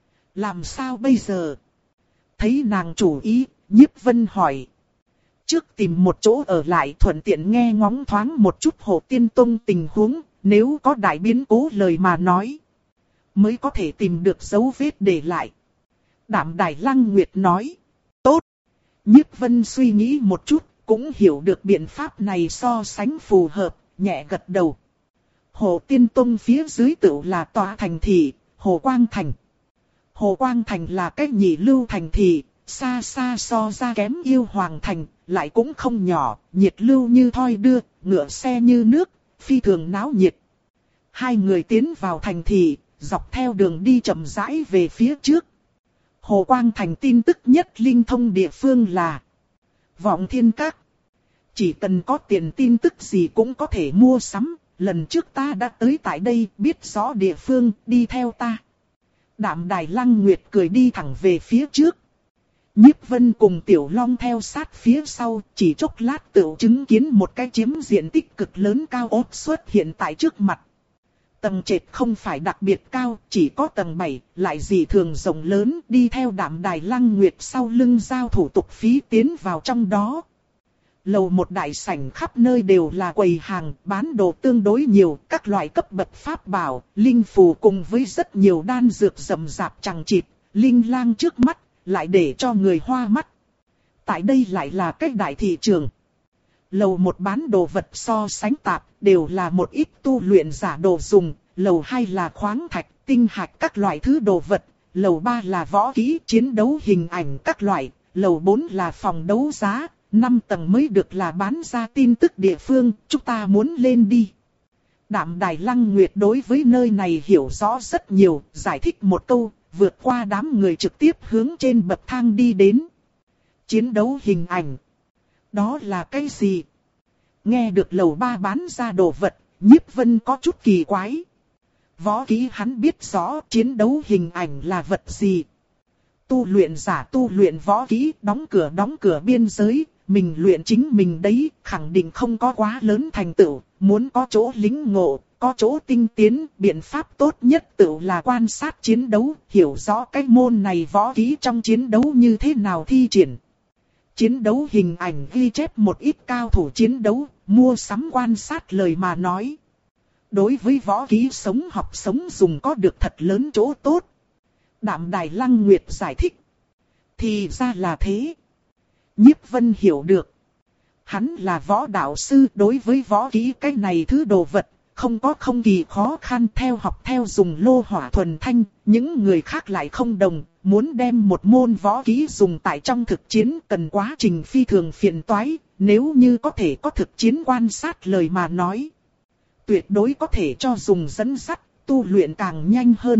Làm sao bây giờ? Thấy nàng chủ ý, Nhiếp Vân hỏi. Trước tìm một chỗ ở lại thuận tiện nghe ngóng thoáng một chút Hộ Tiên Tông tình huống, nếu có đại biến cố lời mà nói, mới có thể tìm được dấu vết để lại. Đạm Đài Lăng Nguyệt nói. Tốt. Nhiếp Vân suy nghĩ một chút, cũng hiểu được biện pháp này so sánh phù hợp, nhẹ gật đầu. Hộ Tiên Tông phía dưới tựu là tòa thành thị, Hồ Quang Thành. Hồ Quang Thành là cái nhị lưu thành thị, xa xa so ra kém Yêu Hoàng Thành, lại cũng không nhỏ, nhiệt lưu như thoi đưa, ngựa xe như nước, phi thường náo nhiệt. Hai người tiến vào thành thị, dọc theo đường đi chậm rãi về phía trước. Hồ Quang Thành tin tức nhất linh thông địa phương là Vọng Thiên Các. Chỉ cần có tiền tin tức gì cũng có thể mua sắm, lần trước ta đã tới tại đây biết rõ địa phương, đi theo ta. Đạm Đài Lăng Nguyệt cười đi thẳng về phía trước. Nhiếp Vân cùng Tiểu Long theo sát phía sau, chỉ chốc lát tựu chứng kiến một cái chiếm diện tích cực lớn cao ốt xuất hiện tại trước mặt. Tầng trệt không phải đặc biệt cao, chỉ có tầng bảy, lại dị thường rộng lớn, đi theo Đạm Đài Lăng Nguyệt sau lưng giao thủ tục phí tiến vào trong đó. Lầu một đại sảnh khắp nơi đều là quầy hàng, bán đồ tương đối nhiều, các loại cấp bậc pháp bảo, linh phù cùng với rất nhiều đan dược rậm rạp chằng chịt, linh lang trước mắt, lại để cho người hoa mắt. Tại đây lại là cách đại thị trường. Lầu một bán đồ vật so sánh tạp, đều là một ít tu luyện giả đồ dùng, lầu hai là khoáng thạch, tinh hạch các loại thứ đồ vật, lầu ba là võ kỹ, chiến đấu hình ảnh các loại, lầu bốn là phòng đấu giá, năm tầng mới được là bán ra tin tức địa phương, chúng ta muốn lên đi. Đạm Đài Lăng Nguyệt đối với nơi này hiểu rõ rất nhiều, giải thích một câu, vượt qua đám người trực tiếp hướng trên bậc thang đi đến. Chiến đấu hình ảnh. Đó là cái gì? Nghe được lầu ba bán ra đồ vật, Nhiếp Vân có chút kỳ quái. Võ kỹ hắn biết rõ chiến đấu hình ảnh là vật gì. Tu luyện giả tu luyện võ kỹ, đóng cửa đóng cửa biên giới, mình luyện chính mình đấy, khẳng định không có quá lớn thành tựu, muốn có chỗ lính ngộ, có chỗ tinh tiến, biện pháp tốt nhất tự là quan sát chiến đấu, hiểu rõ cái môn này võ kỹ trong chiến đấu như thế nào thi triển. Chiến đấu hình ảnh ghi chép một ít cao thủ chiến đấu, mua sắm quan sát lời mà nói. Đối với võ kỹ sống học sống dùng có được thật lớn chỗ tốt. Đạm Đài Lăng Nguyệt giải thích. Thì ra là thế. Nhiếp Vân hiểu được. Hắn là võ đạo sư, đối với võ kỹ cái này thứ đồ vật, không có không kỳ khó khăn, theo học theo dùng lô hỏa thuần thanh, những người khác lại không đồng, muốn đem một môn võ kỹ dùng tại trong thực chiến cần quá trình phi thường phiền toái, nếu như có thể có thực chiến quan sát lời mà nói. Tuyệt đối có thể cho dùng dẫn dắt, tu luyện càng nhanh hơn.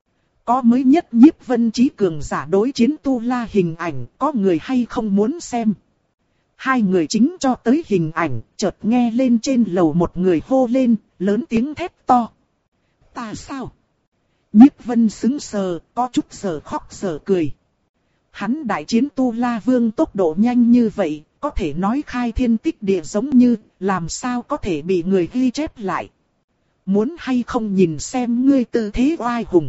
Có mới nhất Nhiếp Vân trí cường giả đối chiến tu la hình ảnh, có người hay không muốn xem. Hai người chính cho tới hình ảnh, chợt nghe lên trên lầu một người hô lên, lớn tiếng thét to. Ta sao? Nhiếp Vân sững sờ, có chút giờ khóc giờ cười. Hắn đại chiến tu la vương tốc độ nhanh như vậy, có thể nói khai thiên tích địa giống như, làm sao có thể bị người ghi chép lại. Muốn hay không nhìn xem ngươi tư thế oai hùng.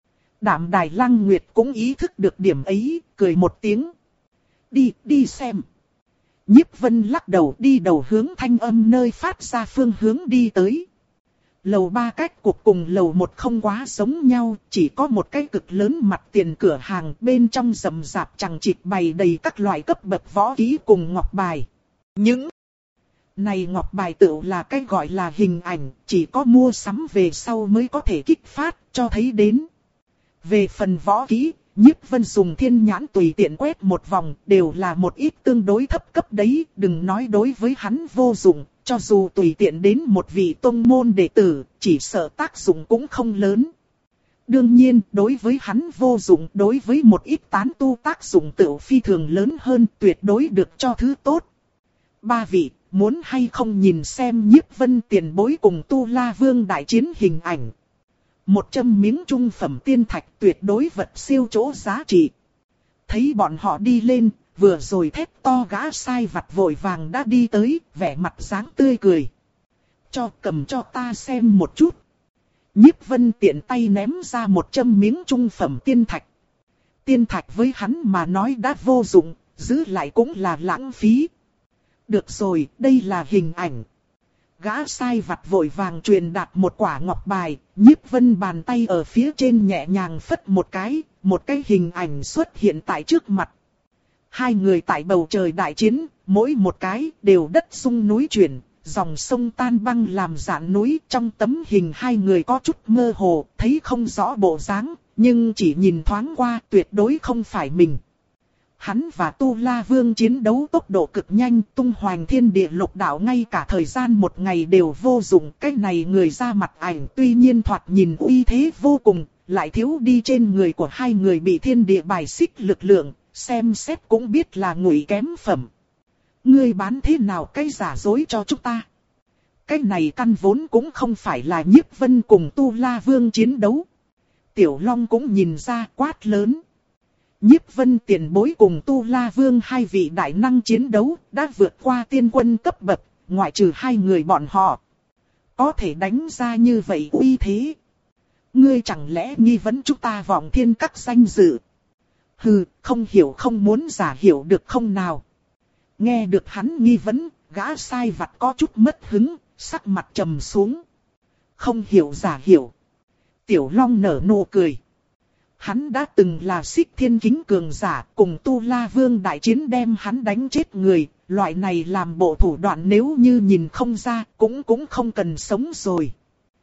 Đạm Đài Lăng Nguyệt cũng ý thức được điểm ấy, cười một tiếng. Đi, đi xem. Nhiếp Vân lắc đầu đi đầu hướng thanh âm nơi phát ra phương hướng đi tới. Lầu ba cách cuộc cùng lầu một không quá giống nhau, chỉ có một cái cực lớn mặt tiền cửa hàng, bên trong rậm rạp chằng chịt bày đầy các loại cấp bậc võ kỹ cùng ngọc bài. Những này ngọc bài tự là cái gọi là hình ảnh, chỉ có mua sắm về sau mới có thể kích phát, cho thấy đến. Về phần võ kỹ, Nhiếp Vân dùng thiên nhãn tùy tiện quét một vòng, đều là một ít tương đối thấp cấp đấy, đừng nói đối với hắn vô dụng, cho dù tùy tiện đến một vị tông môn đệ tử, chỉ sợ tác dụng cũng không lớn. Đương nhiên, đối với hắn vô dụng, đối với một ít tán tu tác dụng tự phi thường lớn hơn, tuyệt đối được cho thứ tốt. Ba vị, muốn hay không nhìn xem Nhiếp Vân tiền bối cùng Tu La Vương đại chiến hình ảnh. Một châm miếng trung phẩm tiên thạch tuyệt đối vật siêu chỗ giá trị. Thấy bọn họ đi lên, vừa rồi thét to gã sai vặt vội vàng đã đi tới, vẻ mặt dáng tươi cười. Cho cầm cho ta xem một chút. Nhiếp Vân tiện tay ném ra một châm miếng trung phẩm tiên thạch. Tiên thạch với hắn mà nói đã vô dụng, giữ lại cũng là lãng phí. Được rồi, đây là hình ảnh. Gã sai vặt vội vàng truyền đạt một quả ngọc bài, Nhiếp Vân bàn tay ở phía trên nhẹ nhàng phất một cái, một cái hình ảnh xuất hiện tại trước mặt. Hai người tại bầu trời đại chiến, mỗi một cái đều đất sung núi chuyển, dòng sông tan băng làm giãn núi. Trong tấm hình hai người có chút mơ hồ, thấy không rõ bộ dáng, nhưng chỉ nhìn thoáng qua tuyệt đối không phải mình. Hắn và Tu La Vương chiến đấu tốc độ cực nhanh, tung hoành thiên địa lục đạo ngay cả thời gian một ngày đều vô dụng. Cái này người ra mặt ảnh tuy nhiên thoạt nhìn uy thế vô cùng, lại thiếu đi trên người của hai người bị thiên địa bài xích lực lượng, xem xét cũng biết là ngụy kém phẩm. Ngươi bán thế nào cái giả dối cho chúng ta? Cái này căn vốn cũng không phải là Nhiếp Vân cùng Tu La Vương chiến đấu. Tiểu Long cũng nhìn ra, quát lớn. Nhiếp Vân tiền bối cùng Tu La Vương hai vị đại năng chiến đấu đã vượt qua tiên quân cấp bậc, ngoại trừ hai người bọn họ. Có thể đánh ra như vậy uy thế. Ngươi chẳng lẽ nghi vấn chúng ta Vọng Thiên Các danh dự? Hừ, không hiểu không muốn giả hiểu được không nào? Nghe được hắn nghi vấn, gã sai vặt có chút mất hứng, sắc mặt trầm xuống. Không hiểu giả hiểu. Tiểu Long nở nụ cười. Hắn đã từng là Xích Thiên Kính cường giả, cùng Tu La Vương đại chiến đem hắn đánh chết người, loại này làm bộ thủ đoạn nếu như nhìn không ra, cũng cũng không cần sống rồi.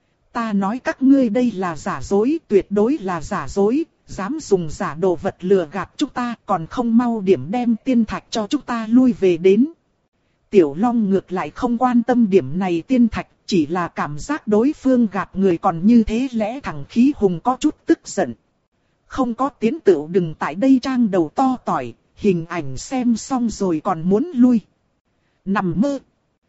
Ta nói các ngươi đây là giả dối, tuyệt đối là giả dối, dám dùng giả đồ vật lừa gạt chúng ta, còn không mau điểm đem tiên thạch cho chúng ta lui về đến. Tiểu Long ngược lại không quan tâm điểm này tiên thạch, chỉ là cảm giác đối phương gạt người còn như thế lẽ thẳng khí hùng có chút tức giận. Không có tiến tựu đừng tại đây trang đầu to tỏi, hình ảnh xem xong rồi còn muốn lui. Nằm mơ.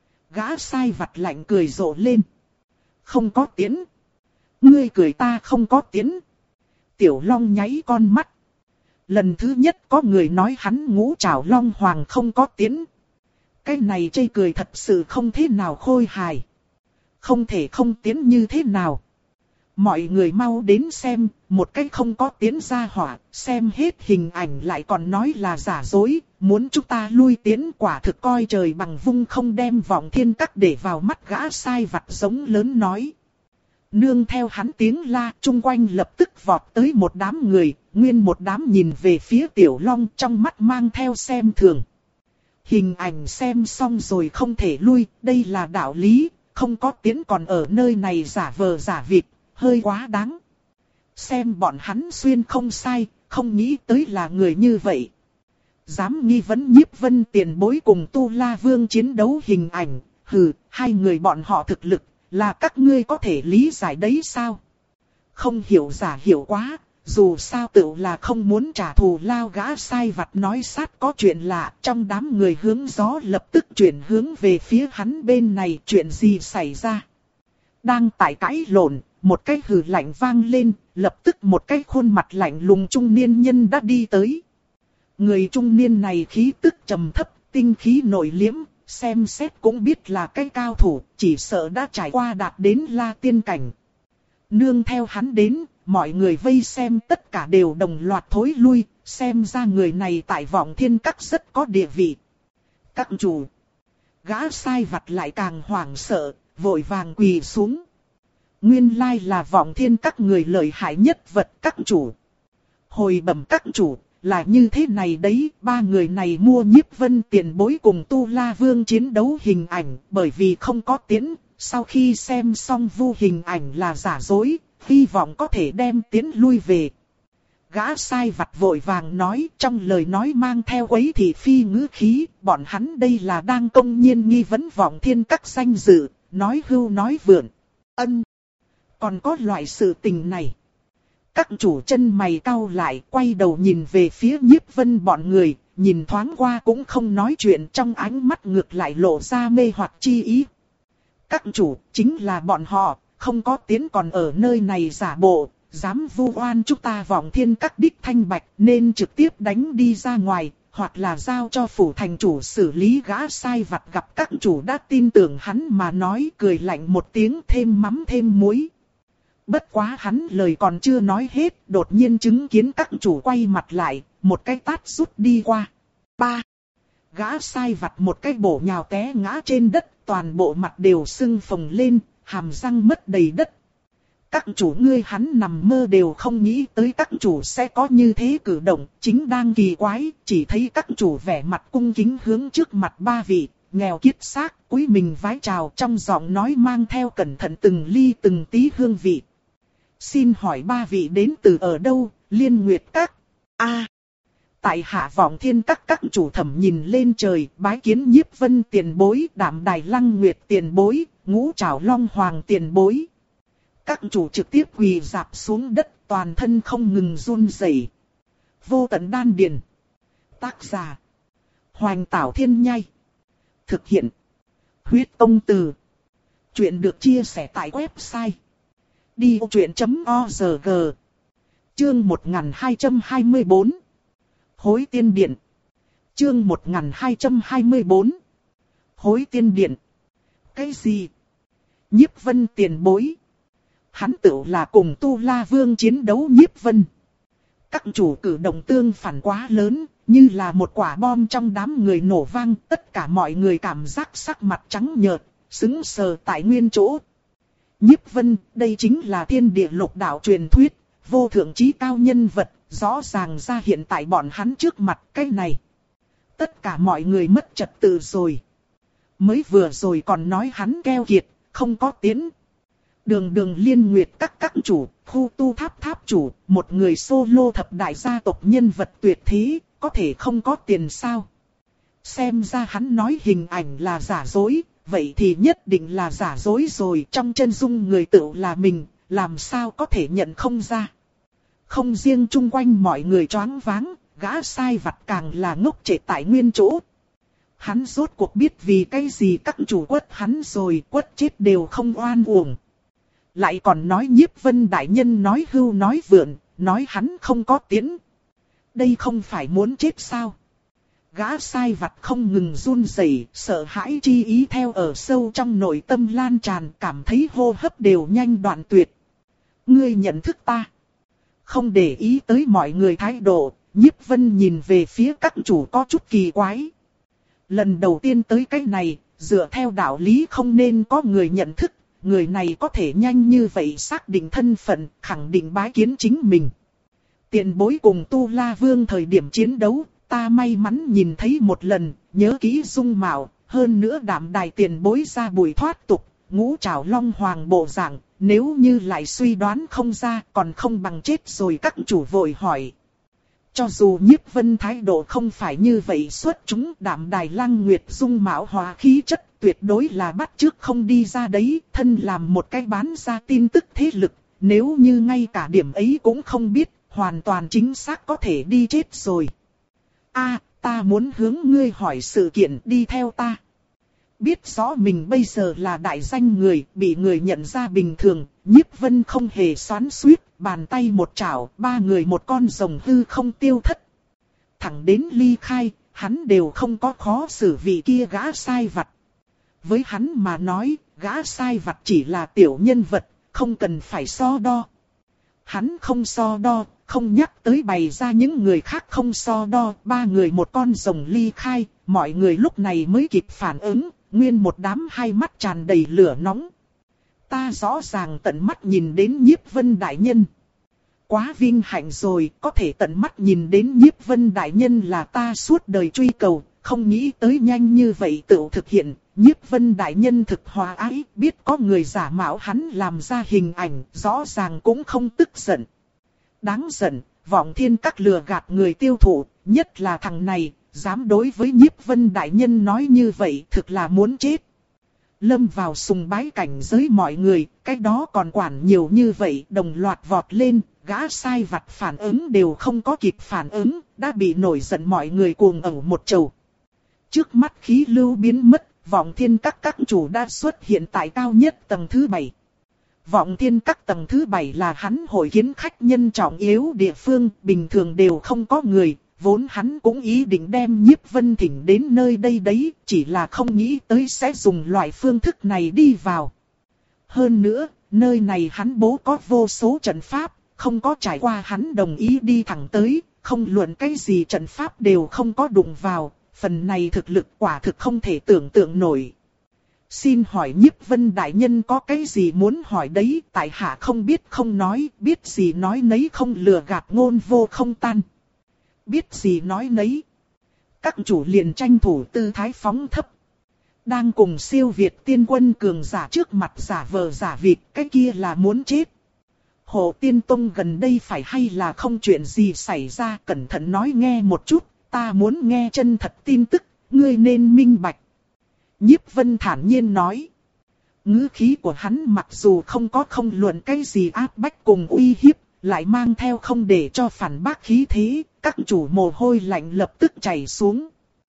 Gã sai vặt lạnh cười rộ lên. Không có tiến. Ngươi cười ta không có tiến. Tiểu Long nháy con mắt. Lần thứ nhất có người nói hắn Ngũ Trảo Long Hoàng không có tiến. Cái này chê cười thật sự không thế nào khôi hài. Không thể không tiến như thế nào. Mọi người mau đến xem, một cái không có tiến ra hỏa, xem hết hình ảnh lại còn nói là giả dối, muốn chúng ta lui tiến quả thực coi trời bằng vung không đem Vọng Thiên Các để vào mắt gã sai vặt giống lớn nói. Nương theo hắn tiếng la, chung quanh lập tức vọt tới một đám người, nguyên một đám nhìn về phía Tiểu Long trong mắt mang theo xem thường. Hình ảnh xem xong rồi không thể lui, đây là đạo lý, không có tiến còn ở nơi này giả vờ giả vịt. Hơi quá đáng. Xem bọn hắn xuyên không sai, không nghĩ tới là người như vậy. Dám nghi vấn Nhiếp Vân tiền bối cùng Tu La Vương chiến đấu hình ảnh, hừ, hai người bọn họ thực lực, là các ngươi có thể lý giải đấy sao? Không hiểu giả hiểu quá, dù sao tự là không muốn trả thù lao gã sai vặt nói sát có chuyện lạ, trong đám người hướng gió lập tức chuyển hướng về phía hắn bên này, chuyện gì xảy ra? Đang tại cãi lộn. Một cái hừ lạnh vang lên, lập tức một cái khuôn mặt lạnh lùng trung niên nhân đã đi tới. Người trung niên này khí tức trầm thấp, tinh khí nội liễm, xem xét cũng biết là cái cao thủ, chỉ sợ đã trải qua đạt đến La Tiên cảnh. Nương theo hắn đến, mọi người vây xem tất cả đều đồng loạt thối lui, xem ra người này tại Vọng Thiên Các rất có địa vị. Các chủ, gã sai vặt lại càng hoảng sợ, vội vàng quỳ xuống. Nguyên lai là Vọng Thiên Các người lợi hại nhất vật các chủ. Hồi bẩm các chủ, là như thế này đấy, ba người này mua Nhiếp Vân tiền bối cùng Tu La Vương chiến đấu hình ảnh, bởi vì không có tiến, sau khi xem xong vu hình ảnh là giả dối, hy vọng có thể đem tiến lui về. Gã sai vặt vội vàng nói, trong lời nói mang theo quấy thị phi ngữ khí, bọn hắn đây là đang công nhiên nghi vấn Vọng Thiên Các danh dự, nói hưu nói vượn. Ân. Còn có loại sự tình này. Các chủ chân mày cau lại, quay đầu nhìn về phía Nhiếp Vân bọn người, nhìn thoáng qua cũng không nói chuyện, trong ánh mắt ngược lại lộ ra mê hoặc chi ý. Các chủ, chính là bọn họ, không có tiến còn ở nơi này giả bộ, dám vu oan chúng ta Vọng Thiên Các đích thanh bạch, nên trực tiếp đánh đi ra ngoài, hoặc là giao cho phủ thành chủ xử lý. Gã sai vặt gặp các chủ đã tin tưởng hắn mà nói, cười lạnh một tiếng, thêm mắm thêm muối. Bất quá hắn lời còn chưa nói hết, đột nhiên chứng kiến các chủ quay mặt lại, một cái tát rút đi qua. Ba. Gã sai vặt một cái bổ nhào té ngã trên đất, toàn bộ mặt đều sưng phồng lên, hàm răng mất đầy đất. Các chủ ngươi hắn nằm mơ đều không nghĩ tới các chủ sẽ có như thế cử động, chính đang kỳ quái, chỉ thấy các chủ vẻ mặt cung kính hướng trước mặt ba vị, nghèo kiết xác, cúi mình vái chào, trong giọng nói mang theo cẩn thận từng ly từng tí hương vị. Xin hỏi ba vị đến từ ở đâu, Liên Nguyệt Các? A. À, tại hạ Vọng Thiên Các các chủ Thẩm nhìn lên trời, bái kiến Nhiếp Vân tiền bối, Đạm Đài Lăng Nguyệt tiền bối, Ngũ Trảo Long Hoàng tiền bối. Các chủ trực tiếp quỳ rạp xuống đất, toàn thân không ngừng run rẩy. Vô tận đan điền. Tác giả. Hoành Tảo Thiên Nhai. Thực hiện. Huyết Tông Từ. Chuyện được chia sẻ tại website đi vô chuyện chấm org. Chương một nghìn hai trăm hai mươi bốn. Hối Tiên Điện. Chương một nghìn hai trăm hai mươi bốn. Hối Tiên Điện. Cái gì? Nhiếp Vân tiền bối. Hắn tự là cùng Tu La Vương chiến đấu Nhiếp Vân. Các chủ cử động tương phản quá lớn, như là một quả bom trong đám người nổ vang, tất cả mọi người cảm giác sắc mặt trắng nhợt, sững sờ tại nguyên chỗ. Nhiếp Vân, đây chính là thiên địa lục đạo truyền thuyết, vô thượng chí cao nhân vật, rõ ràng ra hiện tại bọn hắn trước mặt cái này. Tất cả mọi người mất trật tự rồi. Mới vừa rồi còn nói hắn keo kiệt, không có tiến. Đường đường liên nguyệt các các chủ, khu tu tháp tháp chủ, một người solo thập đại gia tộc nhân vật tuyệt thế, có thể không có tiền sao? Xem ra hắn nói hình ảnh là giả dối, vậy thì nhất định là giả dối rồi, trong chân dung người tự là mình, làm sao có thể nhận không ra? Không riêng chung quanh mọi người choáng váng, gã sai vặt càng là ngốc trệ tại nguyên chỗ. Hắn rốt cuộc biết vì cái gì các chủ quất hắn rồi, quất chết đều không oan uổng. Lại còn nói Nhiếp Vân đại nhân nói hưu nói vượn, nói hắn không có tiến. Đây không phải muốn chết sao? Gã sai vặt không ngừng run rẩy, sợ hãi chi ý theo ở sâu trong nội tâm lan tràn, cảm thấy hô hấp đều nhanh đoạn tuyệt. Ngươi nhận thức ta. Không để ý tới mọi người thái độ, Nhiếp Vân nhìn về phía các chủ có chút kỳ quái. Lần đầu tiên tới cái này, dựa theo đạo lý không nên có người nhận thức, người này có thể nhanh như vậy xác định thân phận, khẳng định bái kiến chính mình. Tiền bối cùng Tu La Vương thời điểm chiến đấu, ta may mắn nhìn thấy một lần, nhớ kỹ dung mạo, hơn nữa đảm đài tiền bối ra bùi thoát tục, ngũ trảo long hoàng bộ dạng, nếu như lại suy đoán không ra còn không bằng chết rồi. Các chủ vội hỏi. Cho dù Nhiếp Vân thái độ không phải như vậy xuất chúng, đảm đài Lăng Nguyệt dung mạo hòa khí chất tuyệt đối là bắt chước không đi ra đấy, thân làm một cái bán ra tin tức thế lực, nếu như ngay cả điểm ấy cũng không biết, hoàn toàn chính xác có thể đi chết rồi. A, ta muốn hướng ngươi hỏi sự kiện, đi theo ta. Biết rõ mình bây giờ là đại danh người, bị người nhận ra bình thường, Nhiếp Vân không hề xoắn xuýt, bàn tay một chảo, ba người một con rồng hư không tiêu thất. Thẳng đến ly khai, hắn đều không có khó xử vị kia gã sai vặt. Với hắn mà nói, gã sai vặt chỉ là tiểu nhân vật, không cần phải so đo. Hắn không so đo, không nhắc tới bày ra những người khác không so đo, ba người một con rồng ly khai, mọi người lúc này mới kịp phản ứng, nguyên một đám hai mắt tràn đầy lửa nóng. Ta rõ ràng tận mắt nhìn đến Nhiếp Vân đại nhân. Quá vinh hạnh rồi, có thể tận mắt nhìn đến Nhiếp Vân đại nhân là ta suốt đời truy cầu, không nghĩ tới nhanh như vậy tự thực hiện. Nhiếp Vân đại nhân thực hòa ái, biết có người giả mạo hắn làm ra hình ảnh, rõ ràng cũng không tức giận. Đáng giận, Vọng Thiên Các lừa gạt người tiêu thụ, nhất là thằng này, dám đối với Nhiếp Vân đại nhân nói như vậy, thực là muốn chết. Lâm vào sùng bái cảnh giới mọi người, cái đó còn quản nhiều như vậy, đồng loạt vọt lên, gã sai vặt phản ứng đều không có kịp phản ứng, đã bị nổi giận mọi người cuồng ẩu một chầu. Trước mắt khí lưu biến mất, Vọng Thiên Các các chủ đã xuất hiện tại cao nhất tầng thứ bảy. Vọng Thiên Các tầng thứ bảy là hắn hội kiến khách nhân trọng yếu địa phương, bình thường đều không có người, vốn hắn cũng ý định đem Nhiếp Vân thỉnh đến nơi đây đấy, chỉ là không nghĩ tới sẽ dùng loại phương thức này đi vào. Hơn nữa, nơi này hắn bố có vô số trận pháp, không có trải qua hắn đồng ý đi thẳng tới, không luận cái gì trận pháp đều không có đụng vào, phần này thực lực quả thực không thể tưởng tượng nổi. Xin hỏi Nhiếp Vân đại nhân có cái gì muốn hỏi đấy, tại hạ không biết không nói, biết gì nói nấy, không lừa gạt ngôn vô không tan. Biết gì nói nấy. Các chủ liền tranh thủ tư thái phóng thấp. Đang cùng siêu việt tiên quân cường giả trước mặt giả vờ giả vịt, cái kia là muốn chết. Hồ Tiên Tông gần đây phải hay là không chuyện gì xảy ra, cẩn thận nói nghe một chút, ta muốn nghe chân thật tin tức, ngươi nên minh bạch. Nhiếp Vân thản nhiên nói. Ngữ khí của hắn mặc dù không có không luận cái gì áp bách cùng uy hiếp, lại mang theo không để cho phản bác khí thế, các chủ mồ hôi lạnh lập tức chảy xuống.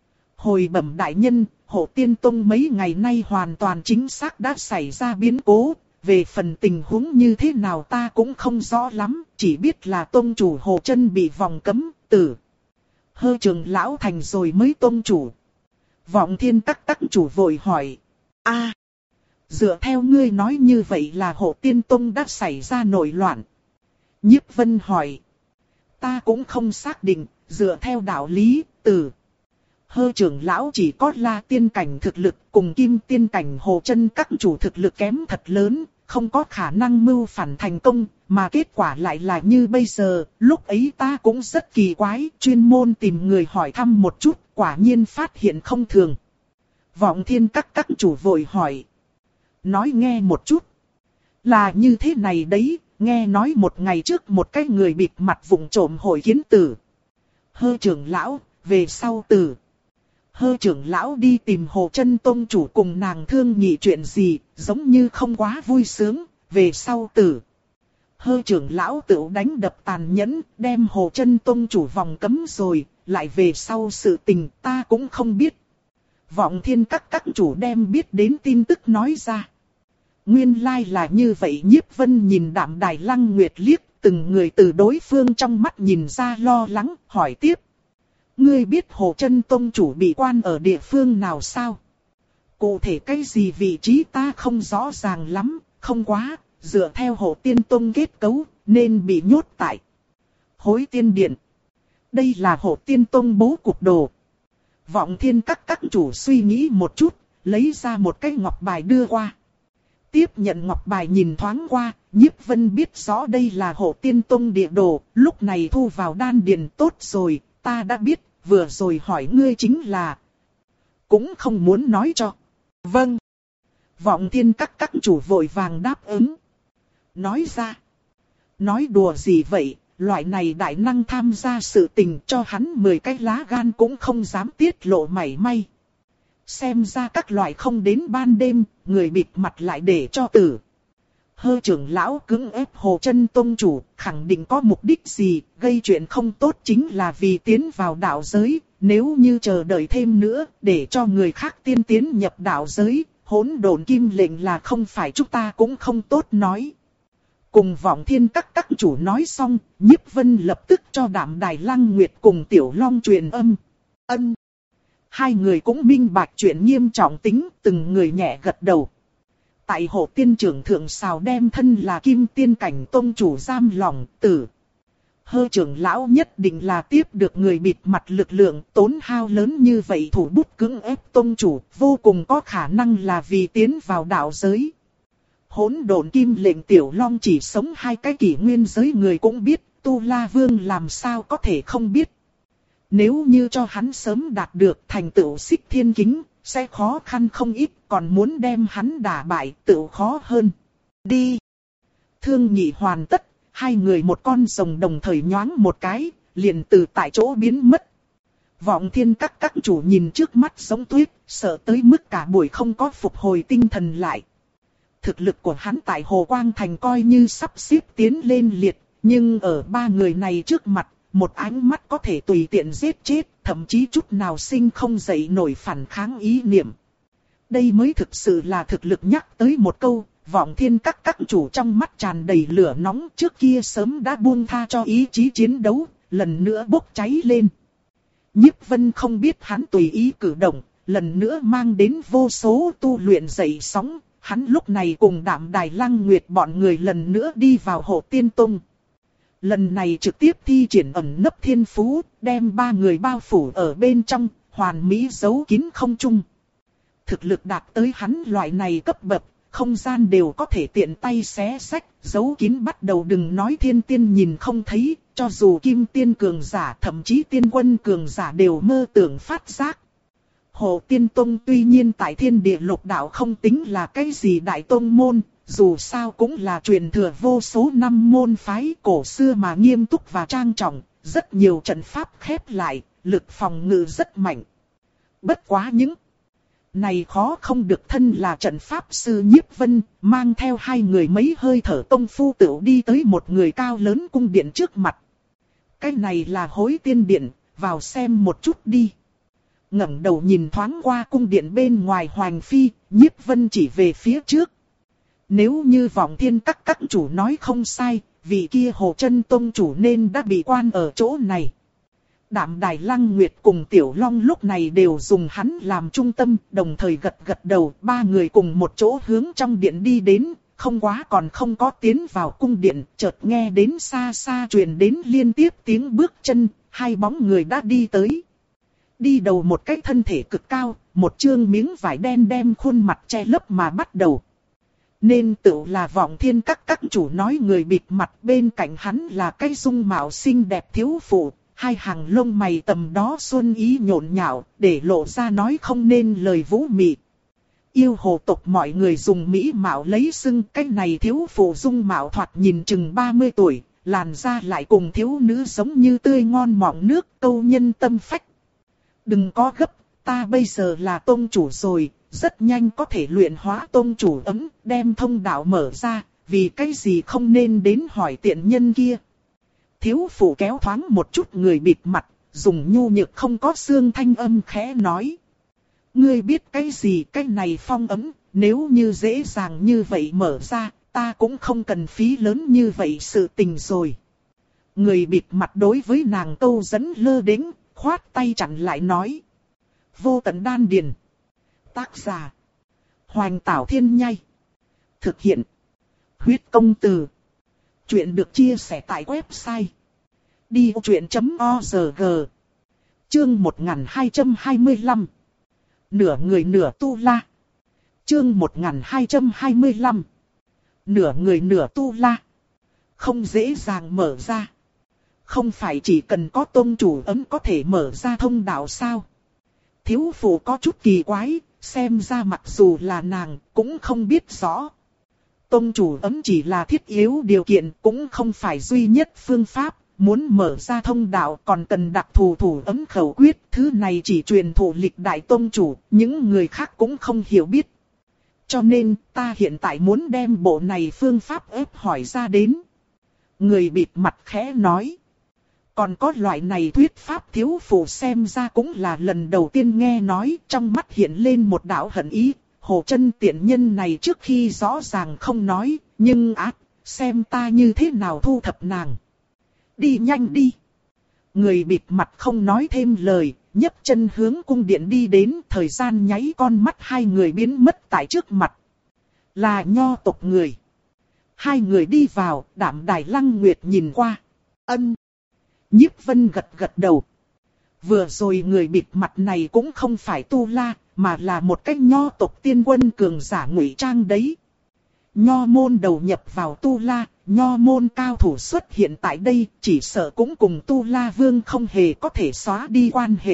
Hồi bẩm đại nhân, Hộ Tiên Tông mấy ngày nay hoàn toàn chính xác đã xảy ra biến cố. Về phần tình huống như thế nào ta cũng không rõ lắm, chỉ biết là tông chủ Hồ Chân bị vòng cấm, tử. Hơ Trường lão thành rồi mới tông chủ. Vọng Thiên Các các chủ vội hỏi. A, dựa theo ngươi nói như vậy là Hộ Tiên Tông đã xảy ra nổi loạn. Nhiếp Vân hỏi. Ta cũng không xác định, dựa theo đạo lý, tử. Hơ Trưởng lão chỉ có La tiên cảnh thực lực cùng Kim tiên cảnh Hồ Chân các chủ thực lực kém thật lớn, không có khả năng mưu phản thành công, mà kết quả lại là như bây giờ. Lúc ấy ta cũng rất kỳ quái, chuyên môn tìm người hỏi thăm một chút, quả nhiên phát hiện không thường. Vọng Thiên các các chủ vội hỏi. Nói nghe một chút. Là như thế này đấy, nghe nói một ngày trước một cái người bịt mặt vụng trộm hội kiến tử. Hơ Trưởng lão, về sau tử. Hơ Trưởng lão đi tìm Hồ Chân tông chủ cùng nàng thương nghị chuyện gì, giống như không quá vui sướng, về sau tử. Hơ Trưởng lão tự đánh đập tàn nhẫn, đem Hồ Chân tông chủ vòng cấm rồi, lại về sau sự tình ta cũng không biết. Vọng Thiên các các chủ đem biết đến tin tức nói ra. Nguyên lai là như vậy. Nhiếp Vân nhìn Đạm Đài Lăng Nguyệt liếc, từng người từ đối phương trong mắt nhìn ra lo lắng, hỏi tiếp. Ngươi biết Hồ Chân tông chủ bị quan ở địa phương nào sao? Cụ thể cái gì vị trí ta không rõ ràng lắm, không quá, dựa theo Hộ Tiên Tông kết cấu, nên bị nhốt tại Hối Tiên Điện. Đây là Hộ Tiên Tông bố cục đồ. Vọng Thiên các các chủ suy nghĩ một chút, lấy ra một cái ngọc bài đưa qua. Tiếp nhận ngọc bài nhìn thoáng qua, Nhiếp Vân biết rõ đây là Hộ Tiên Tông địa đồ, lúc này thu vào đan điền tốt rồi, ta đã biết, vừa rồi hỏi ngươi chính là... Cũng không muốn nói cho. Vâng. Vọng Thiên các các chủ vội vàng đáp ứng. Nói ra. Nói đùa gì vậy, loại này đại năng tham gia sự tình cho hắn mười cái lá gan cũng không dám tiết lộ mảy may. Xem ra các loại không đến ban đêm, người bịt mặt lại để cho tử. Hơ Trưởng lão cứng ép Hồ Chân tông chủ, khẳng định có mục đích gì, gây chuyện không tốt chính là vì tiến vào đạo giới. Nếu như chờ đợi thêm nữa, để cho người khác tiên tiến nhập đạo giới, hỗn độn kim lệnh là không phải chúng ta cũng không tốt nói. Cùng Vọng Thiên các các chủ nói xong, Nhiếp Vân lập tức cho Đạm Đài Lăng Nguyệt cùng Tiểu Long truyền âm. Ân. Hai người cũng minh bạch chuyện nghiêm trọng tính, từng người nhẹ gật đầu. Tại Hộ Tiên trưởng thượng sào đem thân là Kim tiên cảnh tông chủ giam lỏng, tử. Hơ Trưởng lão nhất định là tiếp được người bịt mặt lực lượng tốn hao lớn như vậy, thủ bút cưỡng ép tông chủ, vô cùng có khả năng là vì tiến vào đạo giới. Hỗn độn kim lệnh Tiểu Long chỉ sống hai cái kỷ nguyên giới người cũng biết, Tu La Vương làm sao có thể không biết. Nếu như cho hắn sớm đạt được thành tựu Xích Thiên Kính, sẽ khó khăn không ít, còn muốn đem hắn đả bại tựu khó hơn. Đi. Thương nghị hoàn tất, hai người một con rồng đồng thời nhoáng một cái, liền từ tại chỗ biến mất. Vọng Thiên các các chủ nhìn trước mắt giống tuyết, sợ tới mức cả buổi không có phục hồi tinh thần lại. Thực lực của hắn tại Hồ Quang Thành coi như sắp xếp tiến lên liệt, nhưng ở ba người này trước mặt, một ánh mắt có thể tùy tiện giết chết, thậm chí chút nào sinh không dậy nổi phản kháng ý niệm. Đây mới thực sự là thực lực. Nhắc tới một câu, Vọng Thiên các các chủ trong mắt tràn đầy lửa nóng, trước kia sớm đã buông tha cho ý chí chiến đấu, lần nữa bốc cháy lên. Nhiếp Vân không biết hắn tùy ý cử động, lần nữa mang đến vô số tu luyện dậy sóng, hắn lúc này cùng Đạm Đài Lăng Nguyệt bọn người lần nữa đi vào Hộ Tiên Tông. Lần này trực tiếp thi triển ẩn nấp thiên phú, đem ba người bao phủ ở bên trong, hoàn mỹ giấu kín không trung. Thực lực đạt tới hắn loại này cấp bậc, không gian đều có thể tiện tay xé xách, giấu kín bắt đầu đừng nói thiên tiên nhìn không thấy, cho dù kim tiên cường giả thậm chí tiên quân cường giả đều mơ tưởng phát giác. Hộ Tiên Tông tuy nhiên tại thiên địa lục đạo không tính là cái gì đại tông môn, dù sao cũng là truyền thừa vô số năm môn phái cổ xưa mà nghiêm túc và trang trọng, rất nhiều trận pháp khép lại, lực phòng ngự rất mạnh. Bất quá những Này khó không được, thân là trận pháp sư Nhiếp Vân, mang theo hai người mấy hơi thở công phu tựu đi tới một người cao lớn cung điện trước mặt. Cái này là Hối Tiên Điện, vào xem một chút đi. Ngẩng đầu nhìn thoáng qua cung điện bên ngoài Hoành Phi, Nhiếp Vân chỉ về phía trước. Nếu như Vọng Thiên các các chủ nói không sai, vị kia Hồ Chân Tông chủ nên đã bị quan ở chỗ này. Đạm Đài Lăng Nguyệt cùng Tiểu Long lúc này đều dùng hắn làm trung tâm, đồng thời gật gật đầu, ba người cùng một chỗ hướng trong điện đi đến, không quá còn không có tiến vào cung điện, chợt nghe đến xa xa truyền đến liên tiếp tiếng bước chân, hai bóng người đã đi tới. Đi đầu một cái thân thể cực cao, một trương miếng vải đen đem khuôn mặt che lấp mà bắt đầu. Nên tự là Vọng Thiên các các chủ nói người bịt mặt, bên cạnh hắn là cái dung mạo xinh đẹp thiếu phụ. Hai hàng lông mày tầm đó xuân ý nhộn nhạo, để lộ ra nói không nên lời vũ mị. Yêu hồ tộc mọi người dùng mỹ mạo lấy xưng, cái này thiếu phụ dung mạo thoạt nhìn chừng ba mươi tuổi, làn da lại cùng thiếu nữ giống như tươi ngon mọng nước, câu nhân tâm phách. Đừng có gấp, ta bây giờ là tông chủ rồi, rất nhanh có thể luyện hóa tông chủ ấm, đem thông đạo mở ra, vì cái gì không nên đến hỏi tiện nhân kia. Thiếu phụ kéo thoáng một chút người bịt mặt, dùng nhu nhược không có xương thanh âm khẽ nói. Ngươi biết cái gì, cái này phong ấm, nếu như dễ dàng như vậy mở ra, ta cũng không cần phí lớn như vậy sự tình rồi. Người bịt mặt đối với nàng câu dẫn lơ đễnh, khoát tay chặn lại nói. Vô tận đan điền. Tác giả. Hoành Tảo Thiên Nhai. Thực hiện. Huyết công từ. Chuyện được chia sẻ tại website đi ô chuyện chấm org. Chương một nghìn hai trăm hai mươi lăm. Nửa người nửa tu la. Chương một nghìn hai trăm hai mươi lăm. Nửa người nửa tu la. Không dễ dàng mở ra. Không phải chỉ cần có tôn chủ ấm có thể mở ra thông đạo sao? Thiếu phụ có chút kỳ quái, xem ra mặc dù là nàng cũng không biết rõ. Tông chủ ấm chỉ là thiết yếu điều kiện, cũng không phải duy nhất phương pháp. Muốn mở ra thông đạo còn cần đặc thù thủ ấm khẩu quyết. Thứ này chỉ truyền thụ lịch đại tông chủ, những người khác cũng không hiểu biết. Cho nên ta hiện tại muốn đem bộ này phương pháp ép hỏi ra đến. Người bịt mặt khẽ nói. Còn có loại này thuyết pháp thiếu phụ xem ra cũng là lần đầu tiên nghe nói, trong mắt hiện lên một đạo hận ý. Hồ Chân tiện nhân này trước khi rõ ràng không nói, nhưng ác, xem ta như thế nào thu thập nàng. Đi nhanh đi. Người bịt mặt không nói thêm lời, nhấc chân hướng cung điện đi đến, thời gian nháy con mắt hai người biến mất tại trước mặt. Là nho tộc người. Hai người đi vào, Đạm Đài Lăng Nguyệt nhìn qua. Ân. Nhiếp Vân gật gật đầu. Vừa rồi người bịt mặt này cũng không phải tu la, mà là một cái nho tộc tiên quân cường giả ngụy trang đấy. Nho môn đầu nhập vào tu la, nho môn cao thủ xuất hiện tại đây, chỉ sợ cũng cùng tu la vương không hề có thể xóa đi quan hệ.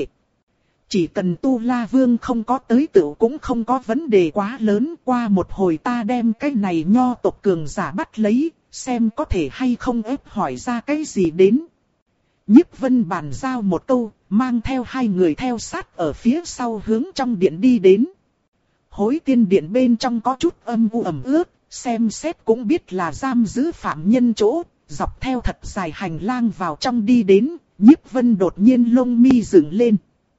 Chỉ cần tu la vương không có tới tựu cũng không có vấn đề quá lớn. Qua một hồi ta đem cái này nho tộc cường giả bắt lấy, xem có thể hay không ép hỏi ra cái gì đến. Nhiếp Vân bàn giao một câu, mang theo hai người theo sát ở phía sau hướng trong điện đi đến. Hối Tiên Điện bên trong có chút âm u ẩm ướt, xem xét cũng biết là giam giữ phạm nhân chỗ, dọc theo thật dài hành lang vào trong đi đến, Nhiếp Vân đột nhiên lông mi dựng lên.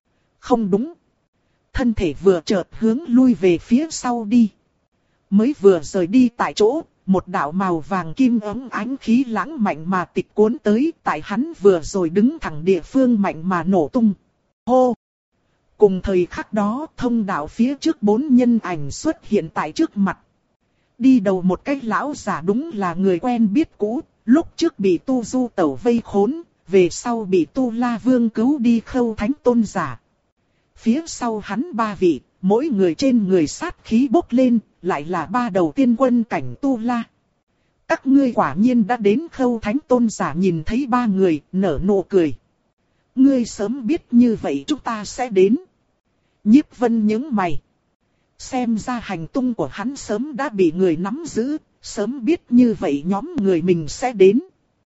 Không đúng. Thân thể vừa chợt hướng lui về phía sau đi. Mới vừa rời đi tại chỗ, một đạo màu vàng kim ấm ánh khí lãng mạnh mà tịch cuốn tới, tại hắn vừa rồi đứng thẳng địa phương mạnh mà nổ tung. Hô! Cùng thời khắc đó, thông đạo phía trước bốn nhân ảnh xuất hiện tại trước mặt. Đi đầu một cái lão giả đúng là người quen biết cũ, lúc trước bị Tu Du Tẩu vây khốn, về sau bị Tu La Vương cứu đi Khâu Thánh Tôn giả. Phía sau hắn ba vị, mỗi người trên người sát khí bốc lên, lại là ba đầu tiên quân cảnh Tu La. Các ngươi quả nhiên đã đến. Khâu Thánh Tôn giả nhìn thấy ba người, nở nụ cười. Ngươi sớm biết như vậy chúng ta sẽ đến. Nhiếp Vân nhướng mày. Xem ra hành tung của hắn sớm đã bị người nắm giữ, sớm biết như vậy nhóm người mình sẽ đến.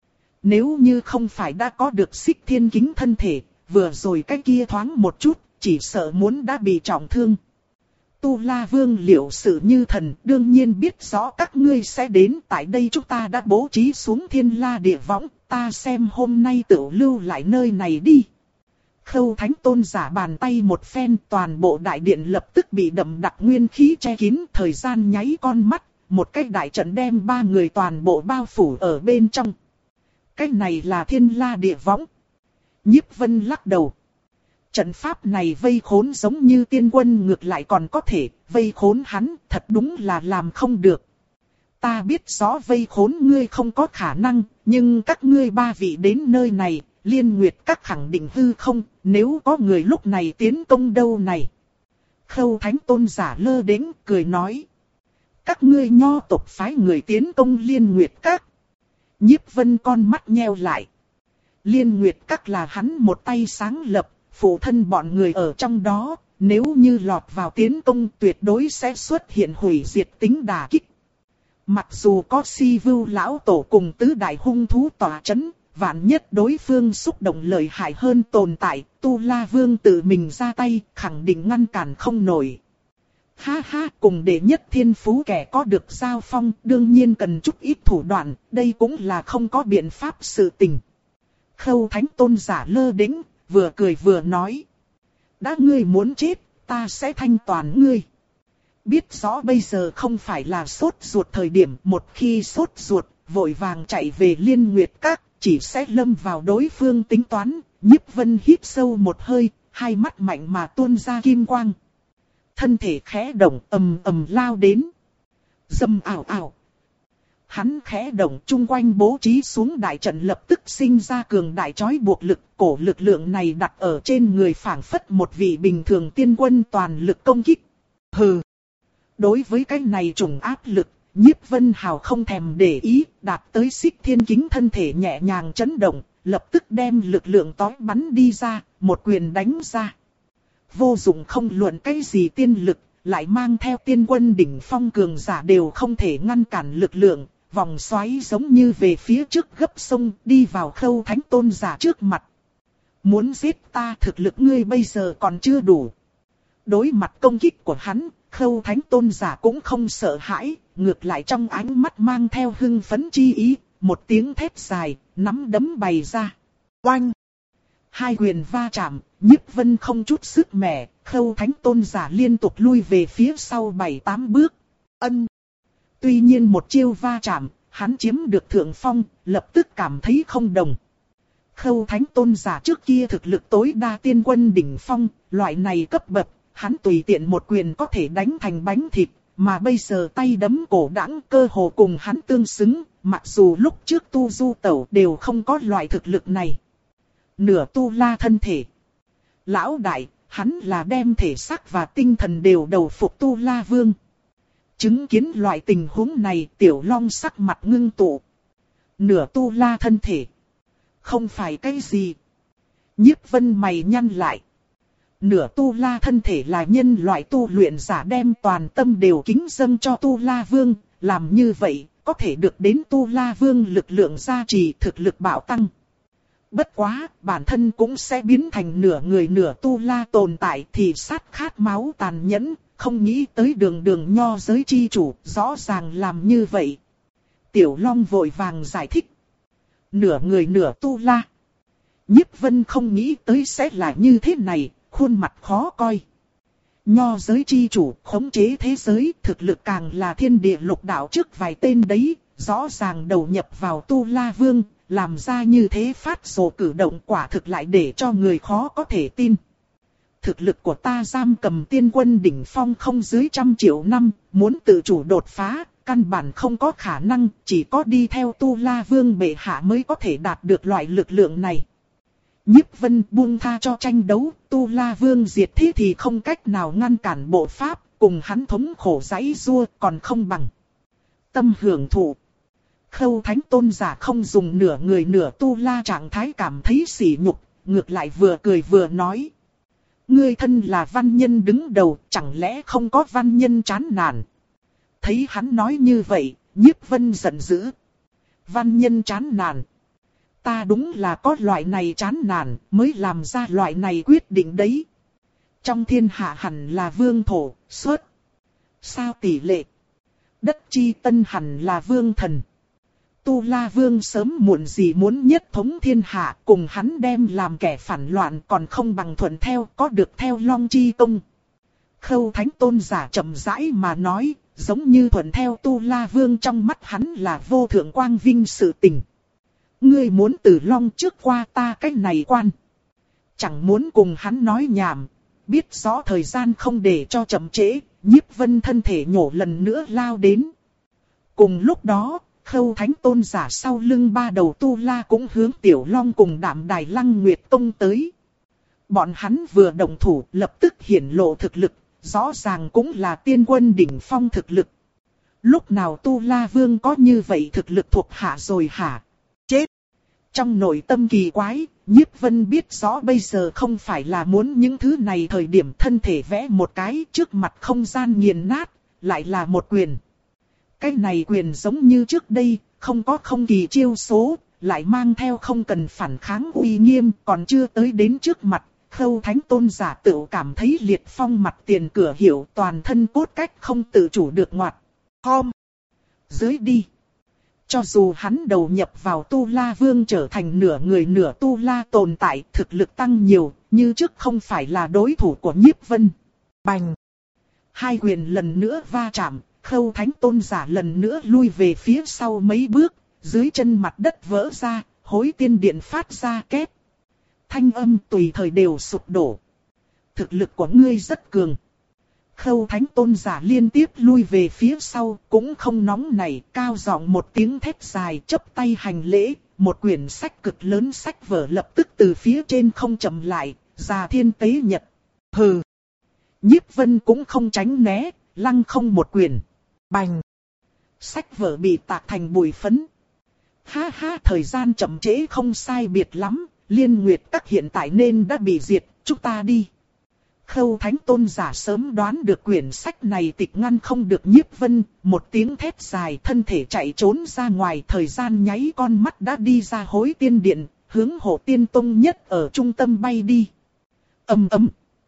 Nếu như không phải đã có được Xích Thiên Kính thân thể, vừa rồi cái kia thoáng một chút, chỉ sợ muốn đã bị trọng thương. Tu La Vương liệu sự như thần, đương nhiên biết rõ các ngươi sẽ đến. Tại đây chúng ta đã bố trí xuống Thiên La Địa Võng, ta xem hôm nay tự lưu lại nơi này đi. Khâu Thánh Tôn giả bàn tay một phen, toàn bộ đại điện lập tức bị đậm đặc nguyên khí che kín, thời gian nháy con mắt, một cái đại trận đem ba người toàn bộ bao phủ ở bên trong. Cái này là Thiên La Địa Võng. Nhiếp Vân lắc đầu. Trận pháp này vây khốn giống như tiên quân ngược lại còn có thể, vây khốn hắn thật đúng là làm không được. Ta biết rõ vây khốn ngươi không có khả năng, nhưng các ngươi ba vị đến nơi này, Liên Nguyệt các khẳng định hư không, nếu có người lúc này tiến công đâu này. Khâu Thánh Tôn giả lơ đễnh cười nói. Các ngươi nho tộc phái người tiến công Liên Nguyệt các. Nhiếp Vân con mắt nheo lại. Liên Nguyệt các là hắn một tay sáng lập, phụ thân bọn người ở trong đó, nếu như lọt vào tiến công tuyệt đối sẽ xuất hiện hủy diệt tính đả kích. Mặc dù có Si Vưu lão tổ cùng tứ đại hung thú tỏa chấn, vạn nhất đối phương xúc động lợi hại hơn tồn tại, Tu La Vương tự mình ra tay, khẳng định ngăn cản không nổi. Ha ha, cùng đệ nhất thiên phú kẻ có được giao phong, đương nhiên cần chút ít thủ đoạn, đây cũng là không có biện pháp sự tình. Khâu Thánh Tôn giả lơ đễnh, vừa cười vừa nói. Đã ngươi muốn chết, ta sẽ thanh toán ngươi. Biết rõ bây giờ không phải là sốt ruột thời điểm, một khi sốt ruột, vội vàng chạy về Liên Nguyệt các, chỉ sẽ lâm vào đối phương tính toán. Nhiếp Vân hít sâu một hơi, hai mắt mạnh mà tuôn ra kim quang. Thân thể khẽ động, ầm ầm lao đến. Dầm ảo ảo. Hắn khẽ động, chung quanh bố trí xuống đại trận lập tức sinh ra cường đại chói buộc lực. Cổ lực lượng này đặt ở trên người phảng phất một vị bình thường tiên quân toàn lực công kích. Hừ. Đối với cái này trùng áp lực, Nhiếp Vân hào không thèm để ý, đạt tới xích thiên kính thân thể nhẹ nhàng chấn động, lập tức đem lực lượng tói bắn đi ra, một quyền đánh ra. Vô dụng không luận cái gì tiên lực, lại mang theo tiên quân đỉnh phong cường giả đều không thể ngăn cản lực lượng, vòng xoáy giống như về phía trước gấp sông đi vào Khâu Thánh Tôn giả trước mặt. Muốn giết ta thực lực ngươi bây giờ còn chưa đủ. Đối mặt công kích của hắn, Khâu Thánh Tôn giả cũng không sợ hãi, ngược lại trong ánh mắt mang theo hưng phấn chi ý, một tiếng thét dài, nắm đấm bày ra. Oanh! Hai quyền va chạm, Nhiếp Vân không chút sức mẻ, Khâu Thánh Tôn giả liên tục lui về phía sau bảy tám bước. Ân! Tuy nhiên một chiêu va chạm, hắn chiếm được thượng phong, lập tức cảm thấy không đồng. Khâu Thánh Tôn giả trước kia thực lực tối đa tiên quân đỉnh phong, loại này cấp bậc, hắn tùy tiện một quyền có thể đánh thành bánh thịt, mà bây giờ tay đấm cổ đãng cơ hồ cùng hắn tương xứng, mặc dù lúc trước tu du tẩu đều không có loại thực lực này. Nửa tu la thân thể. Lão đại, hắn là đem thể xác và tinh thần đều đầu phục Tu La Vương. Chứng kiến loại tình huống này, Tiểu Long sắc mặt ngưng tụ. Nửa tu la thân thể. Không phải cái gì. Nhiếp Vân mày nhăn lại. Nửa tu la thân thể là nhân loại tu luyện giả đem toàn tâm đều kính dâng cho Tu La Vương. Làm như vậy, có thể được đến Tu La Vương lực lượng gia trì thực lực bạo tăng. Bất quá, bản thân cũng sẽ biến thành nửa người nửa tu la tồn tại thì sát khát máu tàn nhẫn, không nghĩ tới đường đường nho giới chi chủ, rõ ràng làm như vậy. Tiểu Long vội vàng giải thích. Nửa người nửa tu la. Nhiếp Vân không nghĩ tới sẽ là như thế này, khuôn mặt khó coi. Nho giới chi chủ khống chế thế giới, thực lực càng là thiên địa lục đạo trước vài tên đấy, rõ ràng đầu nhập vào Tu La Vương. Làm ra như thế phát rồ cử động quả thực lại để cho người khó có thể tin. Thực lực của ta giam cầm tiên quân đỉnh phong không dưới trăm triệu năm, muốn tự chủ đột phá, căn bản không có khả năng, chỉ có đi theo Tu La Vương bệ hạ mới có thể đạt được loại lực lượng này. Nhiếp Vân buông tha cho tranh đấu, Tu La Vương diệt thế thì không cách nào ngăn cản bộ pháp, cùng hắn thống khổ giãy giụa còn không bằng. Tâm hưởng thụ. Khâu Thánh Tôn giả không dùng nửa người nửa tu la trạng thái cảm thấy sỉ nhục, ngược lại vừa cười vừa nói. Ngươi thân là văn nhân đứng đầu, chẳng lẽ không có văn nhân chán nản? Thấy hắn nói như vậy, Nhiếp Vân giận dữ. Văn nhân chán nản. Ta đúng là có loại này chán nản, mới làm ra loại này quyết định đấy. Trong thiên hạ hẳn là vương thổ, xuất. Sao tỷ lệ? Đất chi tân hẳn là vương thần. Tu La Vương sớm muộn gì muốn nhất thống thiên hạ, cùng hắn đem làm kẻ phản loạn còn không bằng thuận theo, có được theo Long Chi Công. Khâu Thánh Tôn giả chậm rãi mà nói, giống như thuận theo Tu La Vương trong mắt hắn là vô thượng quang vinh sự tình. Ngươi muốn từ Long trước qua ta cái này quan. Chẳng muốn cùng hắn nói nhảm, biết rõ thời gian không để cho chậm trễ, Nhiếp Vân thân thể nhổ lần nữa lao đến. Cùng lúc đó, Khâu Thánh Tôn giả sau lưng ba đầu Tu La cũng hướng Tiểu Long cùng Đạm Đài Lăng Nguyệt Tông tới. Bọn hắn vừa động thủ lập tức hiển lộ thực lực, rõ ràng cũng là tiên quân đỉnh phong thực lực. Lúc nào Tu La Vương có như vậy thực lực thuộc hạ rồi hả? Chết! Trong nội tâm kỳ quái, Nhiếp Vân biết rõ bây giờ không phải là muốn những thứ này, thời điểm thân thể vẽ một cái trước mặt không gian nghiền nát, lại là một quyền. Cái này quyền giống như trước đây, không có không kỳ chiêu số, lại mang theo không cần phản kháng uy nghiêm, còn chưa tới đến trước mặt. Khâu Thánh Tôn giả tự cảm thấy liệt phong mặt tiền cửa hiểu, toàn thân cốt cách không tự chủ được ngoặt. Khom! Dưới đi! Cho dù hắn đầu nhập vào Tu La Vương trở thành nửa người nửa Tu La tồn tại, thực lực tăng nhiều, như trước không phải là đối thủ của Nhiếp Vân. Bành! Hai quyền lần nữa va chạm, Khâu Thánh Tôn giả lần nữa lui về phía sau mấy bước, dưới chân mặt đất vỡ ra, hối tiên điện phát ra két. Thanh âm tùy thời đều sụp đổ. Thực lực của ngươi rất cường. Khâu Thánh Tôn giả liên tiếp lui về phía sau, cũng không nóng nảy, cao giọng một tiếng thét dài, chắp tay hành lễ, một quyển sách cực lớn sách vở lập tức từ phía trên không chậm lại, Già Thiên Tế Nhật. Hừ. Nhiếp Vân cũng không tránh né, lăng không một quyển. Bành. Sách vở bị tạc thành bụi phấn. Ha ha, thời gian chậm trễ không sai biệt lắm, Liên Nguyệt Các hiện tại nên đã bị diệt, chúng ta đi. Khâu Thánh Tôn giả sớm đoán được quyển sách này tịch ngăn không được Nhiếp Vân, một tiếng thét dài, thân thể chạy trốn ra ngoài, thời gian nháy con mắt đã đi ra hối tiên điện, hướng Hộ Tiên Tông nhất ở trung tâm bay đi. Ầm ầm.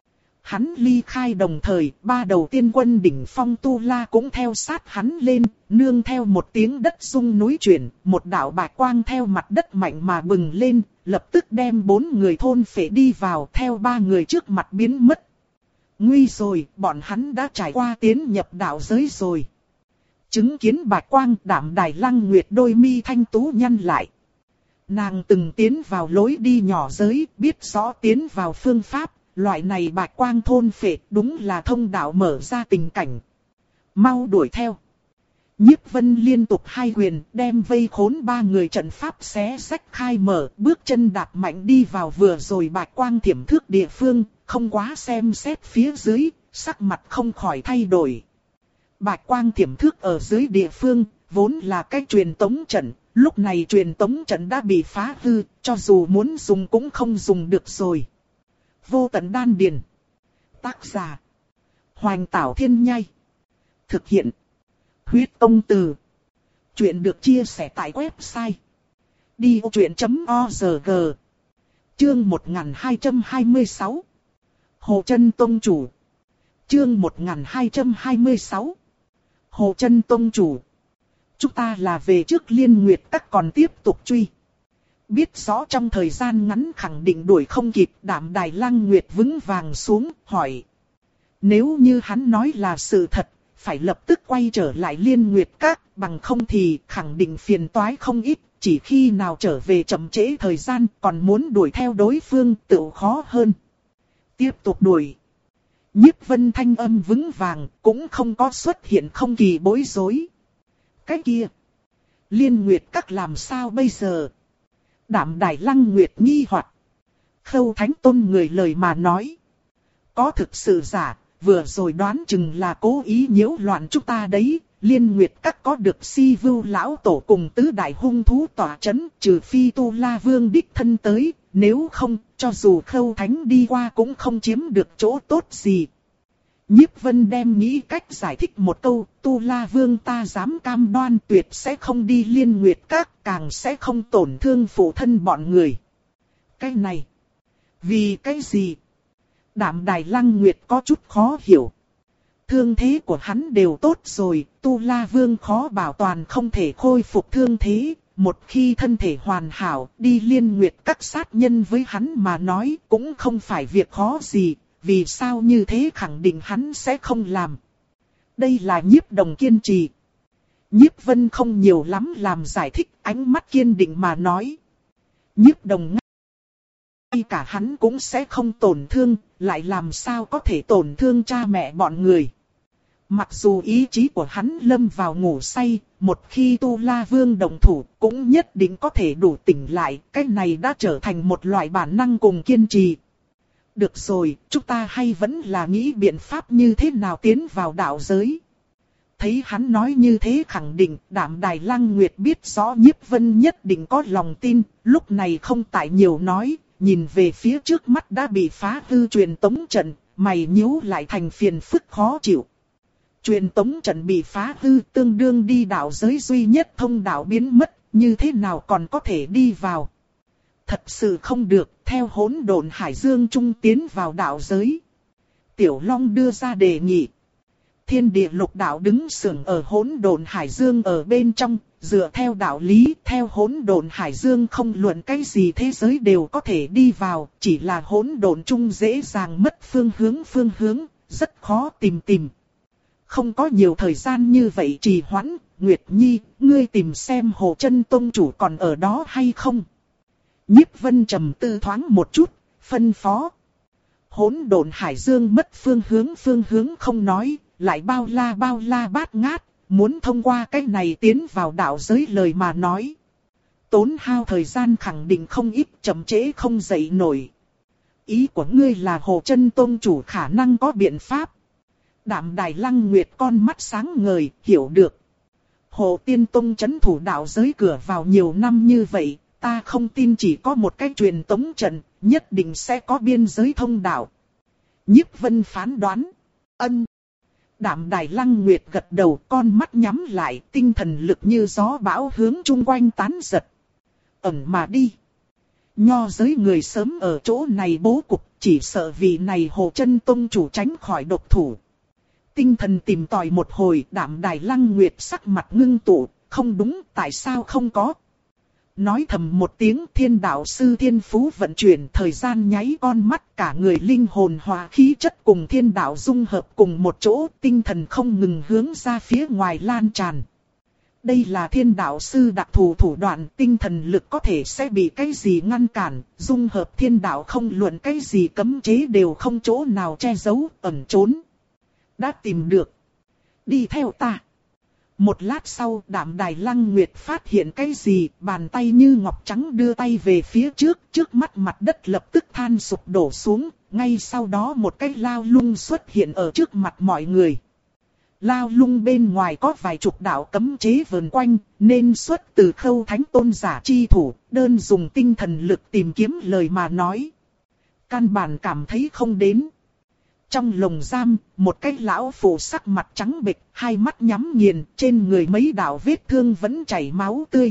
Hắn ly khai đồng thời, ba đầu tiên quân đỉnh phong Tu La cũng theo sát hắn lên, nương theo một tiếng đất rung núi chuyển, một đạo bạch quang theo mặt đất mạnh mà bừng lên, lập tức đem bốn người thôn phệ đi vào, theo ba người trước mặt biến mất. Nguy rồi, bọn hắn đã trải qua tiến nhập đạo giới rồi. Chứng kiến bạch quang, Đạm Đài Lăng Nguyệt đôi mi thanh tú nhăn lại. Nàng từng tiến vào lối đi nhỏ giới, biết rõ tiến vào phương pháp. Loại này bạch quang thôn phệ đúng là thông đạo mở ra tình cảnh. Mau đuổi theo. Nhiếp Vân liên tục hai quyền đem vây khốn ba người trận pháp xé rách khai mở, bước chân đạp mạnh đi vào vừa rồi bạch quang thiểm thước địa phương, không quá xem xét phía dưới, sắc mặt không khỏi thay đổi. Bạch quang thiểm thước ở dưới địa phương, vốn là cái truyền tống trận, lúc này truyền tống trận đã bị phá hư, cho dù muốn dùng cũng không dùng được rồi. Vô Tận Đan Điền. Tác giả: Hoành Tảo Thiên Nhai. Thực hiện: Huyết Tông Từ. Chuyện được chia sẻ tại website đi ô chuyện chấm org. Chương một nghìn hai trăm hai mươi sáu. Hồ Chân Tông Chủ. Chương một nghìn hai trăm hai mươi sáu. Hồ Chân Tông Chủ. Chúng ta là về trước Liên Nguyệt Các còn tiếp tục truy. Biết rõ trong thời gian ngắn khẳng định đuổi không kịp, Đạm Đài Lăng Nguyệt vững vàng xuống, hỏi. Nếu như hắn nói là sự thật, phải lập tức quay trở lại Liên Nguyệt Các, bằng không thì khẳng định phiền toái không ít, chỉ khi nào trở về chậm trễ thời gian còn muốn đuổi theo đối phương tự khó hơn. Tiếp tục đuổi. Nhiếp Vân thanh âm vững vàng, cũng không có xuất hiện không kỳ bối rối. Cái kia, Liên Nguyệt Các làm sao bây giờ? Đạm Đài Lăng Nguyệt nghi hoặc. Khâu Thánh Tôn người lời mà nói. Có thực sự giả, vừa rồi đoán chừng là cố ý nhiễu loạn chúng ta đấy. Liên Nguyệt Các có được Si Vưu lão tổ cùng tứ đại hung thú tỏa chấn, trừ phi Tu La Vương đích thân tới, nếu không, cho dù Khâu Thánh đi qua cũng không chiếm được chỗ tốt gì. Nhiếp Vân đem nghĩ cách giải thích một câu, Tu La Vương ta dám cam đoan tuyệt sẽ không đi Liên Nguyệt Các, càng sẽ không tổn thương phụ thân bọn người. Cái này, vì cái gì? Đạm Đài Lăng Nguyệt có chút khó hiểu. Thương thế của hắn đều tốt rồi, Tu La Vương khó bảo toàn không thể khôi phục thương thế. Một khi thân thể hoàn hảo, đi liên nguyệt các sát nhân với hắn mà nói cũng không phải việc khó gì, vì sao như thế khẳng định hắn sẽ không làm. Đây là Nhiếp Đồng kiên trì. Nhiếp Vân không nhiều lắm làm giải thích, ánh mắt kiên định mà nói. Nhiếp Đồng ngay cả hắn cũng sẽ không tổn thương, lại làm sao có thể tổn thương cha mẹ bọn người. Mặc dù ý chí của hắn lâm vào ngủ say, một khi Tu La Vương động thủ cũng nhất định có thể đủ tỉnh lại, cái này đã trở thành một loại bản năng cùng kiên trì. Được rồi, chúng ta hay vẫn là nghĩ biện pháp như thế nào tiến vào đạo giới. Thấy hắn nói như thế khẳng định, Đạm Đài Lăng Nguyệt biết rõ Nhiếp Vân nhất định có lòng tin, lúc này không tại nhiều nói, nhìn về phía trước mắt đã bị phá hư truyền tống trận, mày nhíu lại thành phiền phức khó chịu. Truyền tống trận bị phá hư tương đương đi đạo giới duy nhất thông đạo biến mất, như thế nào còn có thể đi vào. Thật sự không được, theo hỗn độn hải dương trung tiến vào đạo giới. Tiểu Long đưa ra đề nghị. Thiên địa lục đạo đứng sừng ở hỗn độn hải dương ở bên trong, dựa theo đạo lý, theo hỗn độn hải dương không luận cái gì thế giới đều có thể đi vào, chỉ là hỗn độn trung dễ dàng mất phương hướng phương hướng, rất khó tìm tìm. Không có nhiều thời gian như vậy trì hoãn, Nguyệt Nhi, ngươi tìm xem Hồ Chân Tông chủ còn ở đó hay không. Nhiếp Vân trầm tư thoáng một chút, phân phó. Hỗn độn hải dương mất phương hướng phương hướng không nói, lại bao la bao la bát ngát, muốn thông qua cái này tiến vào đạo giới lời mà nói. Tốn hao thời gian khẳng định không ít, chậm trễ không dậy nổi. Ý của ngươi là Hồ Chân Tông chủ khả năng có biện pháp. Đạm Đài Lăng Nguyệt con mắt sáng ngời, hiểu được. Hồ Tiên Tông trấn thủ đạo giới cửa vào nhiều năm như vậy, ta không tin chỉ có một cái truyền tống trận, nhất định sẽ có biên giới thông đạo. Nhiếp Vân phán đoán. Ân. Đạm Đài Lăng Nguyệt gật đầu, con mắt nhắm lại, tinh thần lực như gió bão hướng chung quanh tán giật. Ẩn mà đi. Nho giới người sớm ở chỗ này bố cục, chỉ sợ vì này Hồ Chân Tông chủ tránh khỏi độc thủ. Tinh thần tìm tòi một hồi, Đạm Đài Lăng Nguyệt sắc mặt ngưng tụ, không đúng, tại sao không có. Nói thầm một tiếng, Thiên đạo sư thiên phú vận chuyển, thời gian nháy con mắt, cả người linh hồn hòa khí chất cùng thiên đạo dung hợp cùng một chỗ, tinh thần không ngừng hướng ra phía ngoài lan tràn. Đây là thiên đạo sư đặc thù thủ đoạn, tinh thần lực có thể sẽ bị cái gì ngăn cản, dung hợp thiên đạo không luận cái gì cấm chế đều không chỗ nào che giấu, ẩn trốn. Đã tìm được. Đi theo ta. Một lát sau, Đạm Đài Lăng Nguyệt phát hiện cái gì, bàn tay như ngọc trắng đưa tay về phía trước, trước mắt mặt đất lập tức than sụp đổ xuống, ngay sau đó một cái lao lung xuất hiện ở trước mặt mọi người. Lao lung bên ngoài có vài chục đạo cấm chế vờn quanh, nên xuất từ Khâu Thánh Tôn giả chi thủ, đơn dùng tinh thần lực tìm kiếm lời mà nói. Căn bản cảm thấy không đến. Trong lồng giam, một cái lão phụ sắc mặt trắng bệch, hai mắt nhắm nghiền, trên người mấy đạo vết thương vẫn chảy máu tươi.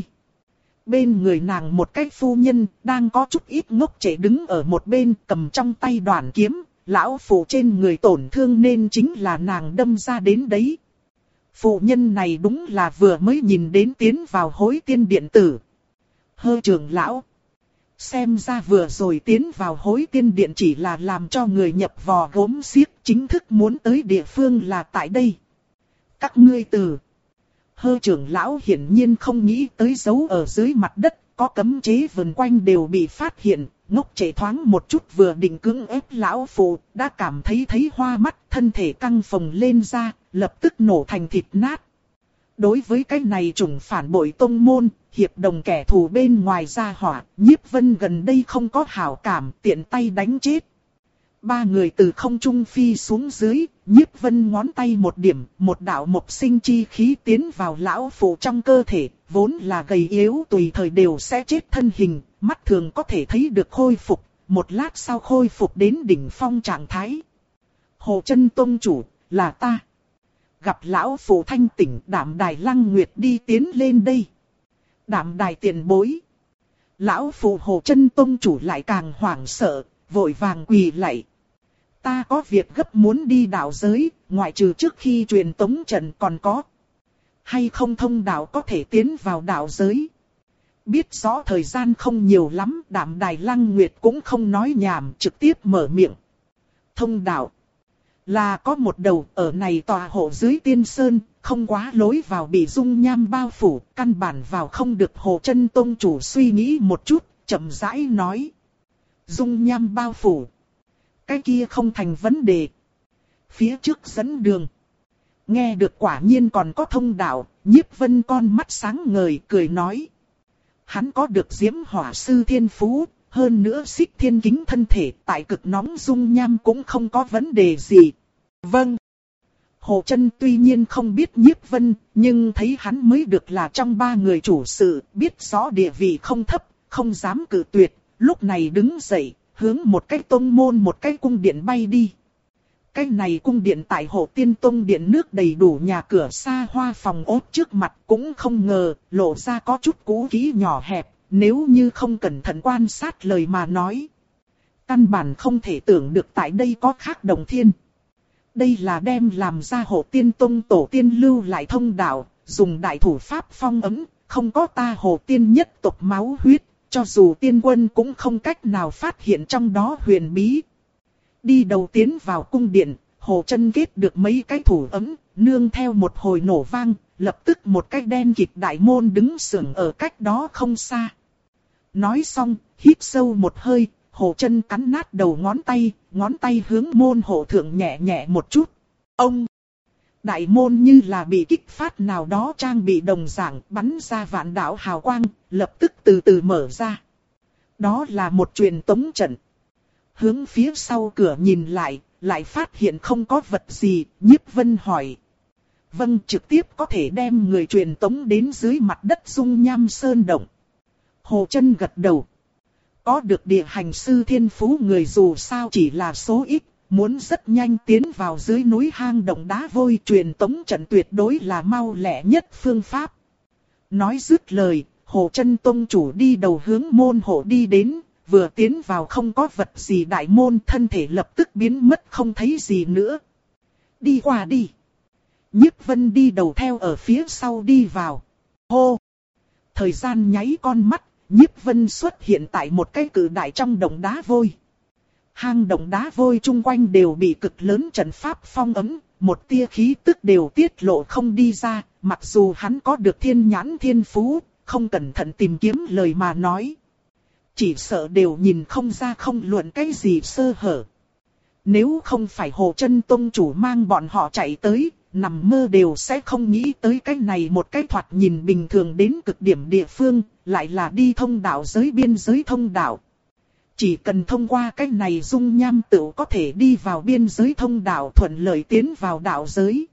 Bên người nàng một cái phu nhân, đang có chút ít ngốc trẻ đứng ở một bên, cầm trong tay đoàn kiếm, lão phụ trên người tổn thương nên chính là nàng đâm ra đến đấy. Phụ nhân này đúng là vừa mới nhìn đến tiến vào hối tiên điện tử. Hơ trưởng lão. Xem ra vừa rồi tiến vào hối tiên điện chỉ là làm cho người nhập vò gốm xiếc, chính thức muốn tới địa phương là tại đây. Các ngươi từ. Hơ trưởng lão hiển nhiên không nghĩ tới dấu ở dưới mặt đất, có cấm chế vần quanh đều bị phát hiện, ngốc trẻ thoáng một chút vừa định cưỡng ép lão phụ, đã cảm thấy thấy hoa mắt, thân thể căng phồng lên ra, lập tức nổ thành thịt nát. Đối với cái này trùng phản bội tông môn, hiệp đồng kẻ thù bên ngoài ra hỏa, Nhiếp Vân gần đây không có hảo cảm, tiện tay đánh chết. Ba người từ không trung phi xuống dưới, Nhiếp Vân ngón tay một điểm, một đạo mộc sinh chi khí tiến vào lão phụ trong cơ thể, vốn là gầy yếu tùy thời đều sẽ chết thân hình, mắt thường có thể thấy được khôi phục, một lát sau khôi phục đến đỉnh phong trạng thái. Hồ Chân Tông chủ, là ta. Gặp lão phụ thanh tỉnh, Đạm Đài Lăng Nguyệt đi tiến lên đây. Đạm Đài tiền bối. Lão phụ Hồ Chân Tông chủ lại càng hoảng sợ, vội vàng quỳ lạy. Ta có việc gấp muốn đi đạo giới, ngoại trừ trước khi truyền tống trận còn có. Hay không thông đạo có thể tiến vào đạo giới. Biết rõ thời gian không nhiều lắm, Đạm Đài Lăng Nguyệt cũng không nói nhảm, trực tiếp mở miệng. Thông đạo. Là có một đầu ở này tòa hộ dưới tiên sơn, không quá lối vào bị dung nham bao phủ, căn bản vào không được. Hồ Chân Tông chủ suy nghĩ một chút, chậm rãi nói. Dung nham bao phủ. Cái kia không thành vấn đề. Phía trước dẫn đường. Nghe được quả nhiên còn có thông đạo, Nhiếp Vân con mắt sáng ngời cười nói. Hắn có được diễm hỏa sư thiên phú, hơn nữa xích thiên kính thân thể, tại cực nóng dung nham cũng không có vấn đề gì. Vâng. Hồ Chân tuy nhiên không biết Nhiếp Vân, nhưng thấy hắn mới được là trong ba người chủ sự, biết rõ địa vị không thấp, không dám cự tuyệt, lúc này đứng dậy, hướng một cái tông môn một cái cung điện bay đi. Cái này cung điện tại Hộ Tiên Tông điện nước đầy đủ nhà cửa xa hoa phòng ốt trước mặt, cũng không ngờ, lộ ra có chút cũ kỹ nhỏ hẹp, nếu như không cẩn thận quan sát lời mà nói. Căn bản không thể tưởng được tại đây có khác đồng thiên. Đây là đem làm ra Hộ Tiên Tông tổ tiên lưu lại thông đạo, dùng đại thủ pháp phong ấn, không có ta Hộ Tiên nhất tộc máu huyết, cho dù tiên quân cũng không cách nào phát hiện trong đó huyền bí. Đi đầu tiến vào cung điện, Hồ Chân kết được mấy cái thủ ấm, nương theo một hồi nổ vang, lập tức một cái đen kịt đại môn đứng sừng ở cách đó không xa. Nói xong, hít sâu một hơi, Hồ Chân cắn nát đầu ngón tay, ngón tay hướng môn hộ thượng nhẹ nhẹ một chút. Ông! Đại môn như là bị kích phát nào đó trang bị đồng dạng, bắn ra vạn đạo hào quang, lập tức từ từ mở ra. Đó là một truyền tống trận. Hướng phía sau cửa nhìn lại, lại phát hiện không có vật gì, Nhiếp Vân hỏi. Vâng, trực tiếp có thể đem người truyền tống đến dưới mặt đất dung nham sơn động. Hồ Chân gật đầu. Có được địa hành sư thiên phú người dù sao chỉ là số ít, muốn rất nhanh tiến vào dưới núi hang động đá vôi, truyền tống trận tuyệt đối là mau lẹ nhất phương pháp. Nói dứt lời, Hồ Chân Tông chủ đi đầu hướng môn hộ đi đến. Vừa tiến vào không có vật gì đại môn, thân thể lập tức biến mất không thấy gì nữa. Đi qua đi. Nhiếp Vân đi đầu theo ở phía sau đi vào. Hô! Thời gian nháy con mắt, Nhiếp Vân xuất hiện tại một cái cự đại trong động đá vôi. Hang động đá vôi chung quanh đều bị cực lớn trận pháp phong ấn, một tia khí tức đều tiết lộ không đi ra, mặc dù hắn có được thiên nhãn thiên phú, không cẩn thận tìm kiếm lời mà nói. Chỉ sợ đều nhìn không ra không luận cái gì sơ hở. Nếu không phải Hồ Chân Tông chủ mang bọn họ chạy tới, nằm mơ đều sẽ không nghĩ tới cái này một cái thoạt nhìn bình thường đến cực điểm địa phương, lại là đi thông đạo giới biên giới thông đạo. Chỉ cần thông qua cái này dung nham tựu có thể đi vào biên giới thông đạo, thuận lợi tiến vào đạo giới.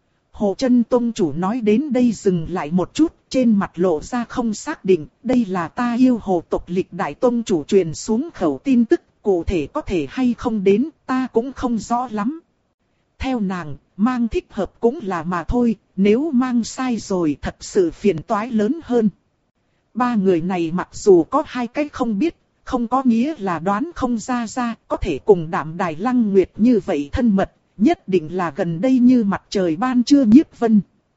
Hồ Chân Tông chủ nói đến đây dừng lại một chút, trên mặt lộ ra không xác định, đây là ta yêu hồ tộc lịch đại tông chủ truyền xuống khẩu tin tức, cụ thể có thể hay không đến, ta cũng không rõ lắm. Theo nàng, mang thích hợp cũng là mà thôi, nếu mang sai rồi thật sự phiền toái lớn hơn. Ba người này mặc dù có hai cái không biết, không có nghĩa là đoán không ra ra, có thể cùng Đạm Đài Lăng Nguyệt như vậy thân mật. Nhất định là gần đây như mặt trời ban trưa Nhiếp Vân.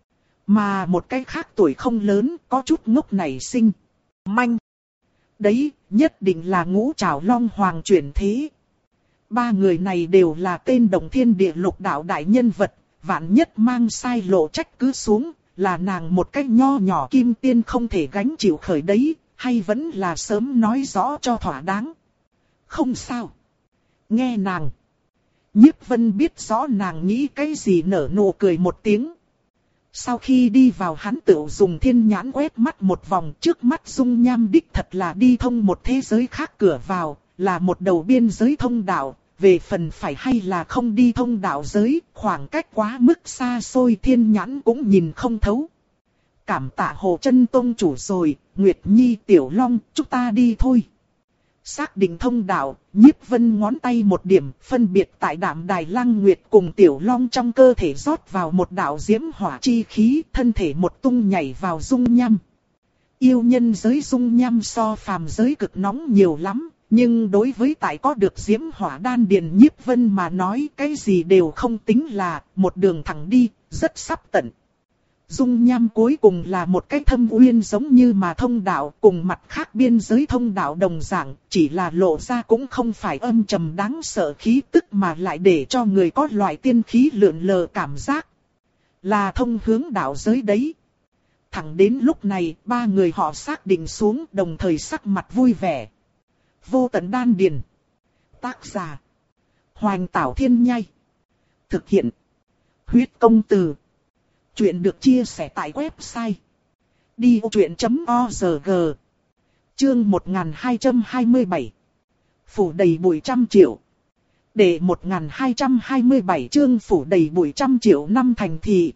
Mà một cái khác tuổi không lớn, có chút ngốc nảy sinh. Manh. Đấy, nhất định là Ngũ Trảo Long Hoàng chuyển thế. Ba người này đều là tên Đồng Thiên Địa Lục đạo đại nhân vật, vạn nhất mang sai lộ trách cứ xuống, là nàng một cái nho nhỏ kim tiên không thể gánh chịu khởi đấy, hay vẫn là sớm nói rõ cho thỏa đáng. Không sao. Nghe nàng. Nhiếp Vân biết rõ nàng nghĩ cái gì, nở nụ cười một tiếng. Sau khi đi vào hắn tự dùng thiên nhãn quét mắt một vòng, trước mắt dung nham đích thật là đi thông một thế giới khác cửa vào, là một đầu biên giới thông đạo, về phần phải hay là không đi thông đạo giới, khoảng cách quá mức xa xôi thiên nhãn cũng nhìn không thấu. Cảm tạ Hồ Chân Tông chủ rồi, Nguyệt Nhi Tiểu Long, chúng ta đi thôi. Xác định thông đạo, Nhiếp Vân ngón tay một điểm, phân biệt tại Đạm Đài Lăng Nguyệt cùng Tiểu Long trong cơ thể rót vào một đạo diễm hỏa chi khí, thân thể một tung nhảy vào dung nham. Yêu nhân giới dung nham so phàm giới cực nóng nhiều lắm, Nhưng đối với tại có được diễm hỏa đan điền Nhiếp Vân mà nói cái gì đều không tính là một đường thẳng đi, rất sắp tận. Dung nham cuối cùng là một cái thâm uyên giống như mà thông đạo cùng mặt khác biên giới thông đạo đồng dạng, chỉ là lộ ra cũng không phải âm trầm đáng sợ khí tức mà lại để cho người có loại tiên khí lượn lờ cảm giác. Là thông hướng đạo giới đấy. Thẳng đến lúc này, ba người họ xác định xuống đồng thời sắc mặt vui vẻ. Vô tận đan điền. Tác giả. Hoành Tảo Thiên Nhai. Thực hiện. Huyết Công Từ. Chuyện được chia sẻ tại website. đi ô chuyện chấm o rờ giê. Chương một nghìn hai trăm hai mươi bảy. Phủ đầy bụi trăm triệu. Để một nghìn hai trăm hai mươi bảy chương phủ đầy bụi trăm triệu năm thành thị.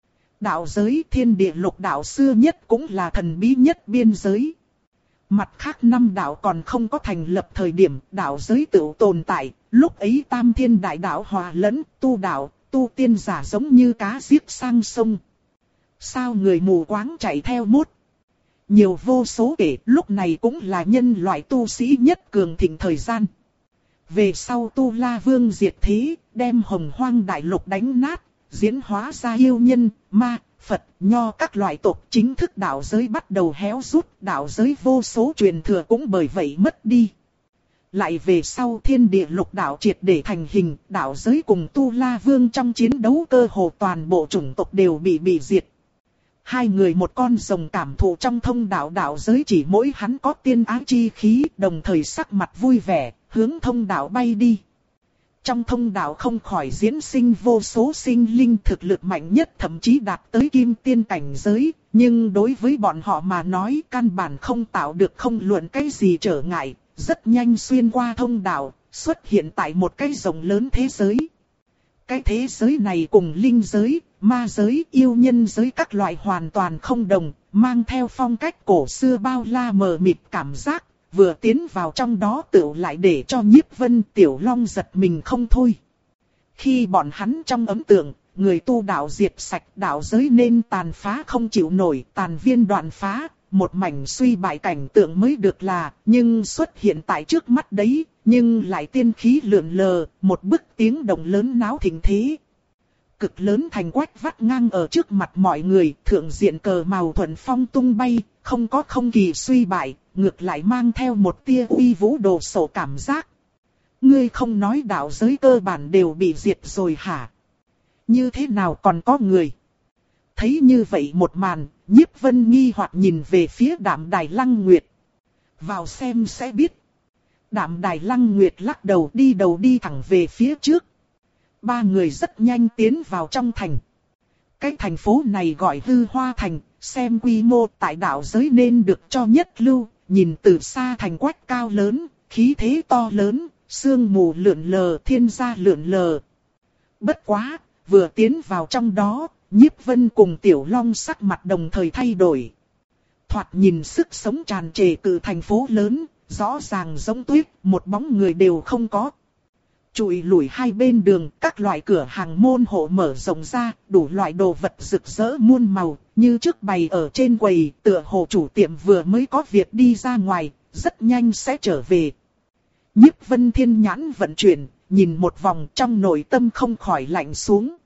Đạo giới thiên địa lục đạo xưa nhất cũng là thần bí nhất biên giới. Mặt khác năm đạo còn không có thành lập thời điểm đạo giới tự tồn tại, lúc ấy tam thiên đại đạo hòa lẫn, tu đạo, tu tiên giả giống như cá giết sang sông. Sao người mù quáng chạy theo mốt? Nhiều vô số kể, lúc này cũng là nhân loại tu sĩ nhất cường thịnh thời gian. Về sau Tu La Vương diệt thế, đem hồng hoang đại lục đánh nát, diễn hóa ra yêu nhân, ma, Phật, Nho các loại tộc, chính thức đạo giới bắt đầu héo rút, đạo giới vô số truyền thừa cũng bởi vậy mất đi. Lại về sau thiên địa lục đạo triệt để thành hình, đạo giới cùng Tu La Vương trong chiến đấu cơ hồ toàn bộ chủng tộc đều bị bị diệt. Hai người một con rồng cảm thụ trong thông đạo đạo giới chỉ mỗi hắn có tiên ái chi khí, đồng thời sắc mặt vui vẻ, hướng thông đạo bay đi. Trong thông đạo không khỏi diễn sinh vô số sinh linh thực lực mạnh nhất thậm chí đạt tới kim tiên cảnh giới, nhưng đối với bọn họ mà nói căn bản không tạo được không luận cái gì trở ngại, rất nhanh xuyên qua thông đạo, xuất hiện tại một cái rộng lớn thế giới. Cái thế giới này cùng linh giới, ma giới, yêu nhân giới các loại hoàn toàn không đồng, mang theo phong cách cổ xưa bao la mờ mịt cảm giác. Vừa tiến vào trong đó tựu lại để cho Nhiếp Vân Tiểu Long giật mình không thôi. Khi bọn hắn trong ấn tượng, người tu đạo diệt sạch đạo giới nên tàn phá không chịu nổi, tàn viên đoạn phá, một mảnh suy bại cảnh tượng mới được là, nhưng xuất hiện tại trước mắt đấy, nhưng lại tiên khí lượn lờ, một bức tiếng động lớn náo thịnh thế. Cực lớn thành quách vắt ngang ở trước mặt mọi người, thượng diện cờ màu thuần phong tung bay, không có không kỳ suy bại, ngược lại mang theo một tia uy vũ đồ sộ cảm giác. Ngươi không nói đạo giới cơ bản đều bị diệt rồi hả? Như thế nào còn có người? Thấy như vậy một màn, Nhiếp Vân nghi hoặc nhìn về phía Đạm Đài Lăng Nguyệt. Vào xem sẽ biết. Đạm Đài Lăng Nguyệt lắc đầu đi đầu đi thẳng về phía trước. Ba người rất nhanh tiến vào trong thành. Cái thành phố này gọi Hư Hoa Thành, xem quy mô tại đạo giới nên được cho nhất lưu, nhìn từ xa thành quách cao lớn, khí thế to lớn, sương mù lượn lờ, thiên gia lượn lờ. Bất quá, vừa tiến vào trong đó, Nhiếp Vân cùng Tiểu Long sắc mặt đồng thời thay đổi. Thoạt nhìn sức sống tràn trề cự thành phố lớn, rõ ràng giống tuyết, một bóng người đều không có. Trụi lủi hai bên đường, các loại cửa hàng môn hộ mở rộng ra, đủ loại đồ vật rực rỡ muôn màu, như trước bày ở trên quầy, tựa hồ chủ tiệm vừa mới có việc đi ra ngoài, rất nhanh sẽ trở về. Nhiếp Vân thiên nhãn vận chuyển, nhìn một vòng trong nội tâm không khỏi lạnh xuống.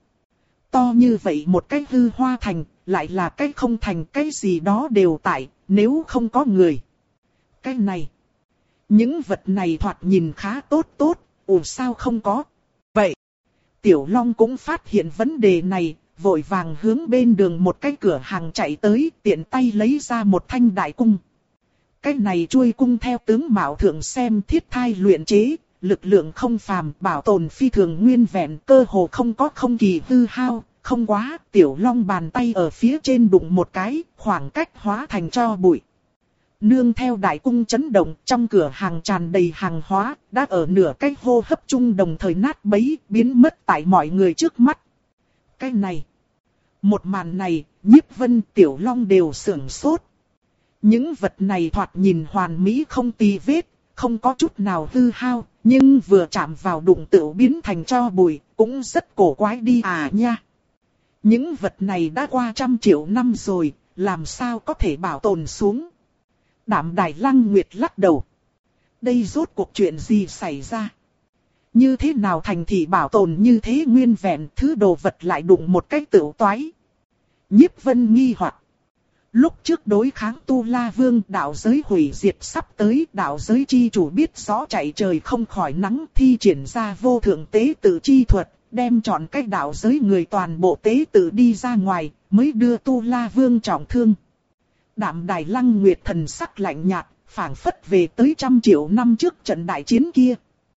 To như vậy một cái Hư Hoa Thành, lại là cái không thành, cái gì đó đều tại, nếu không có người. Cái này, những vật này thoạt nhìn khá tốt tốt. Ủa sao không có? Vậy, Tiểu Long cũng phát hiện vấn đề này, vội vàng hướng bên đường một cái cửa hàng chạy tới, tiện tay lấy ra một thanh đại cung. Cái này chuôi cung theo tướng mạo thượng xem thiết thai luyện chế, lực lượng không phàm, bảo tồn phi thường nguyên vẹn, cơ hồ không có không kỳ hư hao, không quá, Tiểu Long bàn tay ở phía trên đụng một cái, khoảng cách hóa thành tro bụi. Nương theo đại cung chấn động, trong cửa hàng tràn đầy hàng hóa, đã ở nửa cái hô hấp chung đồng thời nát bấy, biến mất tại mọi người trước mắt. Cái này, một màn này, Nhiếp Vân Tiểu Long đều sửng sốt. Những vật này thoạt nhìn hoàn mỹ không tì vết, không có chút nào hư hao, nhưng vừa chạm vào đụng tựu biến thành tro bụi, cũng rất cổ quái đi à nha. Những vật này đã qua trăm triệu năm rồi, làm sao có thể bảo tồn xuống? Đạm Đài Lăng Nguyệt lắc đầu. Đây rốt cuộc chuyện gì xảy ra? Như thế nào thành thị bảo tồn như thế nguyên vẹn, thứ đồ vật lại đụng một cách tựu toái? Nhiếp Vân nghi hoặc. Lúc trước đối kháng Tu La Vương, đạo giới hủy diệt sắp tới, đạo giới chi chủ biết rõ chạy trời không khỏi nắng, thi triển ra vô thượng tế tự chi thuật, đem chọn cách đạo giới người toàn bộ tế tự đi ra ngoài, mới đưa Tu La Vương trọng thương. Đạm Đài Lăng Nguyệt thần sắc lạnh nhạt, phảng phất về tới trăm triệu năm trước trận đại chiến kia.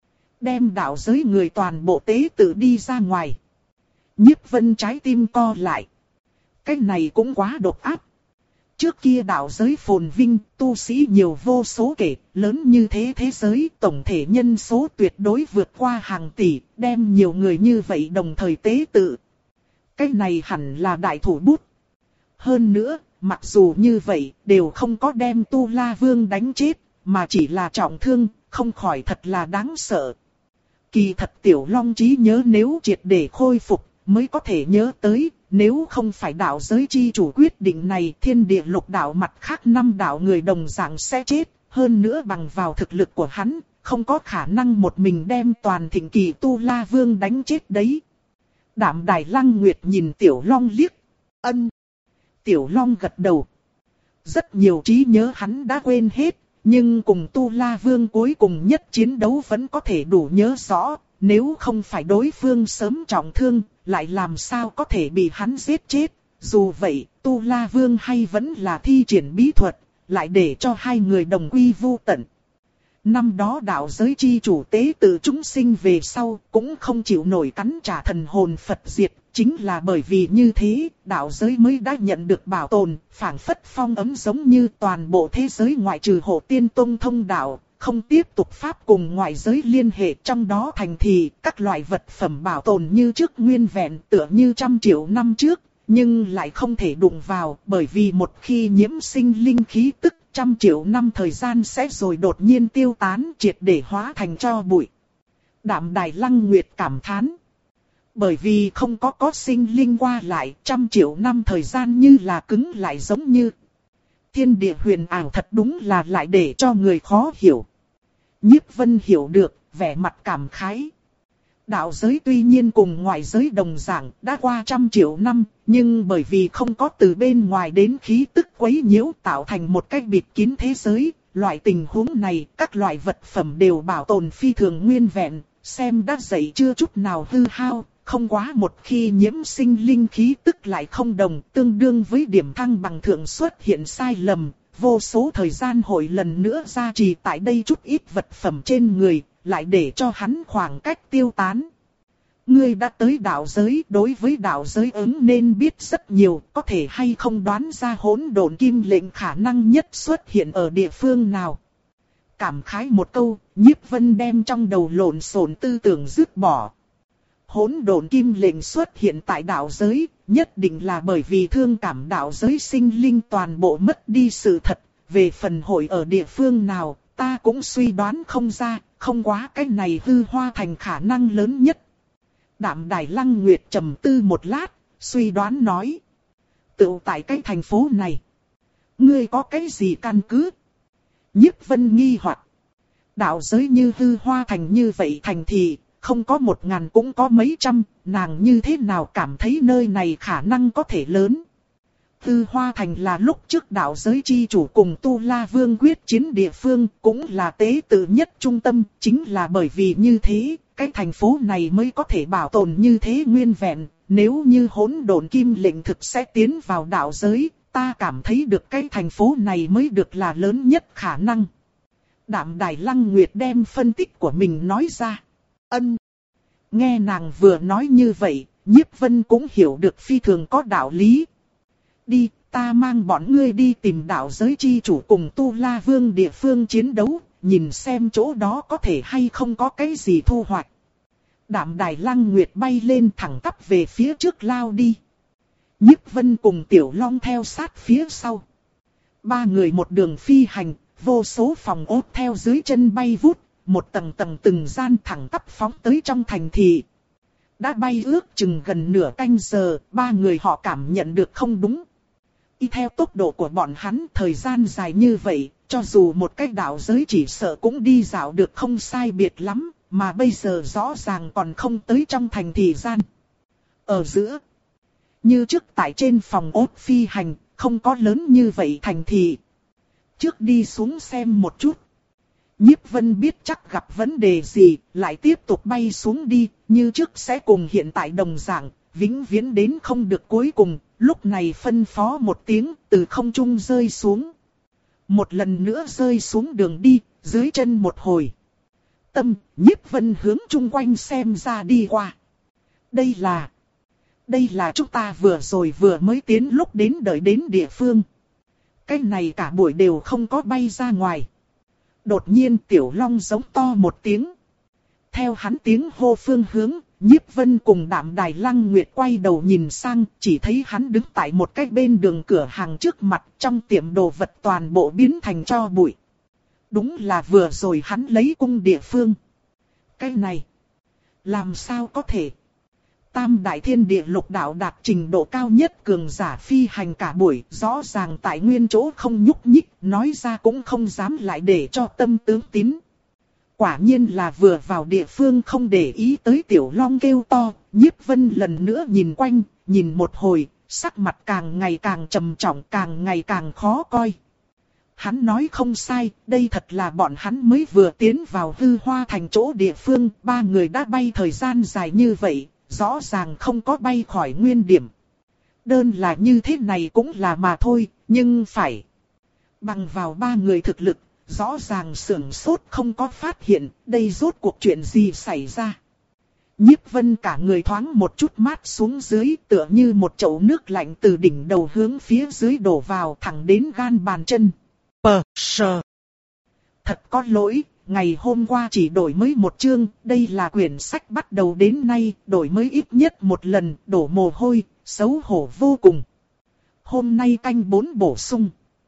Đem đạo giới người toàn bộ tế tự đi ra ngoài. Nhiếp Vân trái tim co lại. Cái này cũng quá độc ác. Trước kia đạo giới phồn vinh, tu sĩ nhiều vô số kể, lớn như thế thế giới, tổng thể nhân số tuyệt đối vượt qua hàng tỷ, đem nhiều người như vậy đồng thời tế tự. Cái này hẳn là đại thủ bút. Hơn nữa, mặc dù như vậy, đều không có đem Tu La Vương đánh chết, mà chỉ là trọng thương, không khỏi thật là đáng sợ. Kỳ thật Tiểu Long trí nhớ nếu triệt để khôi phục, mới có thể nhớ tới, nếu không phải đạo giới chi chủ quyết định này, thiên địa lục đạo mặt khác năm đạo người đồng dạng sẽ chết, hơn nữa bằng vào thực lực của hắn, không có khả năng một mình đem toàn thịnh kỳ Tu La Vương đánh chết đấy. Đạm Đài Lăng Nguyệt nhìn Tiểu Long liếc, ân. Tiểu Long gật đầu. Rất nhiều trí nhớ hắn đã quên hết, nhưng cùng Tu La Vương cuối cùng nhất chiến đấu vẫn có thể đủ nhớ rõ, nếu không phải đối phương sớm trọng thương, lại làm sao có thể bị hắn giết chết. Dù vậy, Tu La Vương hay vẫn là thi triển bí thuật, lại để cho hai người đồng quy vu tận. Năm đó đạo giới chi chủ tế tự chúng sinh về sau, cũng không chịu nổi cắn trả thần hồn Phật diệt. Chính là bởi vì như thế, đạo giới mới đã nhận được bảo tồn, phảng phất phong ấm giống như toàn bộ thế giới ngoại trừ Hộ Tiên Tông thông đạo, không tiếp tục pháp cùng ngoại giới liên hệ, trong đó thành thị, các loại vật phẩm bảo tồn như trước nguyên vẹn tựa như trăm triệu năm trước, nhưng lại không thể đụng vào, bởi vì một khi nhiễm sinh linh khí tức, trăm triệu năm thời gian sẽ rồi đột nhiên tiêu tán, triệt để hóa thành tro bụi. Đạm Đài Lăng Nguyệt cảm thán. Bởi vì không có có sinh linh qua lại, trăm triệu năm thời gian như là cứng lại giống như. Thiên địa huyền ảo thật đúng là lại để cho người khó hiểu. Nhiếp Vân hiểu được, vẻ mặt cảm khái. Đạo giới tuy nhiên cùng ngoại giới đồng dạng đã qua trăm triệu năm, nhưng bởi vì không có từ bên ngoài đến khí tức quấy nhiễu tạo thành một cách bịt kín thế giới, loại tình huống này các loại vật phẩm đều bảo tồn phi thường nguyên vẹn, xem đã dậy chưa chút nào hư hao. Không quá một khi nhiễm sinh linh khí tức lại không đồng, tương đương với điểm thăng bằng thượng xuất hiện sai lầm, vô số thời gian hội lần nữa gia trì tại đây chút ít vật phẩm trên người, lại để cho hắn khoảng cách tiêu tán. Ngươi đã tới đạo giới, đối với đạo giới ứng nên biết rất nhiều, có thể hay không đoán ra hỗn độn kim lệnh khả năng nhất xuất hiện ở địa phương nào. Cảm khái một câu, Nhiếp Vân đem trong đầu lộn xộn tư tưởng dứt bỏ. Hỗn độn kim lệnh xuất hiện tại đạo giới, nhất định là bởi vì thương cảm đạo giới sinh linh toàn bộ mất đi sự thật. Về phần hội ở địa phương nào, ta cũng suy đoán không ra, không quá cái này hư hoa thành khả năng lớn nhất. Đạm Đài Lăng Nguyệt trầm tư một lát, suy đoán nói. Tựu tại cái thành phố này, ngươi có cái gì căn cứ? Nhiếp Vân nghi hoặc. Đạo giới như hư hoa thành như vậy thành thì không có một ngàn cũng có mấy trăm, nàng như thế nào cảm thấy nơi này khả năng có thể lớn. Hư Hoa Thành là lúc trước đạo giới chi chủ cùng Tu La Vương quyết chiến địa phương, cũng là tế tự nhất trung tâm, chính là bởi vì như thế, cái thành phố này mới có thể bảo tồn như thế nguyên vẹn. Nếu như hỗn độn kim lệnh thực sẽ tiến vào đạo giới, ta cảm thấy được cái thành phố này mới được là lớn nhất khả năng. Đạm Đài Lăng Nguyệt đem phân tích của mình nói ra. Ân. Nghe nàng vừa nói như vậy, Nhiếp Vân cũng hiểu được phi thường có đạo lý. Đi, ta mang bọn ngươi đi tìm đạo giới chi chủ cùng Tu La Vương địa phương chiến đấu, nhìn xem chỗ đó có thể hay không có cái gì thu hoạch. Đạm Đài Lăng Nguyệt bay lên thẳng tắp về phía trước lao đi. Nhiếp Vân cùng Tiểu Long theo sát phía sau. Ba người một đường phi hành, vô số phòng ốt theo dưới chân bay vút. Một tầng tầng từng gian thẳng tắp phóng tới trong thành thị. Đã bay ước chừng gần nửa canh giờ, ba người họ cảm nhận được không đúng. Y theo tốc độ của bọn hắn thời gian dài như vậy, cho dù một cái đạo giới chỉ sợ cũng đi dạo được không sai biệt lắm, mà bây giờ rõ ràng còn không tới trong thành thị gian. Ở giữa, như trước tại trên phòng ốt phi hành, không có lớn như vậy thành thị. Trước đi xuống xem một chút. Nhiếp Vân biết chắc gặp vấn đề gì, lại tiếp tục bay xuống đi, như trước sẽ cùng hiện tại đồng dạng, vĩnh viễn đến không được cuối cùng, lúc này phân phó một tiếng, từ không trung rơi xuống. Một lần nữa rơi xuống đường đi, dưới chân một hồi. Tâm, Nhiếp Vân hướng chung quanh xem ra đi qua. Đây là... Đây là chúng ta vừa rồi vừa mới tiến lúc đến đợi đến địa phương. Cái này cả buổi đều không có bay ra ngoài. Đột nhiên Tiểu Long giống to một tiếng. Theo hắn tiếng hô phương hướng, Nhiếp Vân cùng Đạm Đài Lăng Nguyệt quay đầu nhìn sang, chỉ thấy hắn đứng tại một cái bên đường cửa hàng trước mặt, trong tiệm đồ vật toàn bộ biến thành tro bụi. Đúng là vừa rồi hắn lấy cung địa phương. Cái này, làm sao có thể? Tam đại thiên địa lục đạo đạt trình độ cao nhất cường giả phi hành cả buổi, rõ ràng tại nguyên chỗ không nhúc nhích, nói ra cũng không dám lại để cho tâm tướng tín. Quả nhiên là vừa vào địa phương không để ý tới Tiểu Long kêu to, Nhiếp Vân lần nữa nhìn quanh, nhìn một hồi, sắc mặt càng ngày càng trầm trọng, càng ngày càng khó coi. Hắn nói không sai, đây thật là bọn hắn mới vừa tiến vào hư hoa thành chỗ địa phương, ba người đã bay thời gian dài như vậy. Rõ ràng không có bay khỏi nguyên điểm. Đơn là như thế này cũng là mà thôi, nhưng phải. Bằng vào ba người thực lực, rõ ràng sưởng sốt không có phát hiện, đây rốt cuộc chuyện gì xảy ra. Nhiếp Vân cả người thoáng một chút mát xuống dưới, tựa như một chậu nước lạnh từ đỉnh đầu hướng phía dưới đổ vào thẳng đến gan bàn chân. Pờ, sờ. Thật có lỗi. Ngày hôm qua chỉ đổi mới một chương, đây là quyển sách bắt đầu đến nay, đổi mới ít nhất một lần, đổ mồ hôi, xấu hổ vô cùng. Hôm nay canh bốn bổ sung.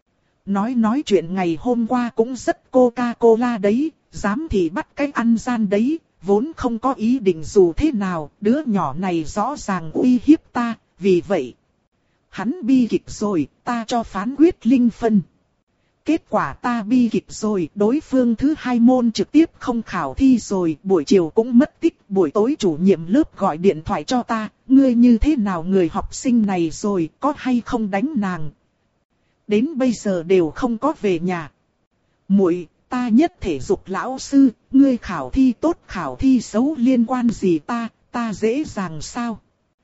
Nói nói chuyện ngày hôm qua cũng rất Coca-Cola đấy, dám thì bắt cái ăn gian đấy, vốn không có ý định dù thế nào, đứa nhỏ này rõ ràng uy hiếp ta, vì vậy. Hắn bi kịch rồi, ta cho phán quyết linh phân. Kết quả ta bi kịch rồi, đối phương thứ hai môn trực tiếp không khảo thi rồi, buổi chiều cũng mất tích, buổi tối chủ nhiệm lớp gọi điện thoại cho ta, ngươi như thế nào người học sinh này rồi, có hay không đánh nàng. Đến bây giờ đều không có về nhà. Muội, ta nhất thể dục lão sư, ngươi khảo thi tốt khảo thi xấu liên quan gì ta, ta dễ dàng sao.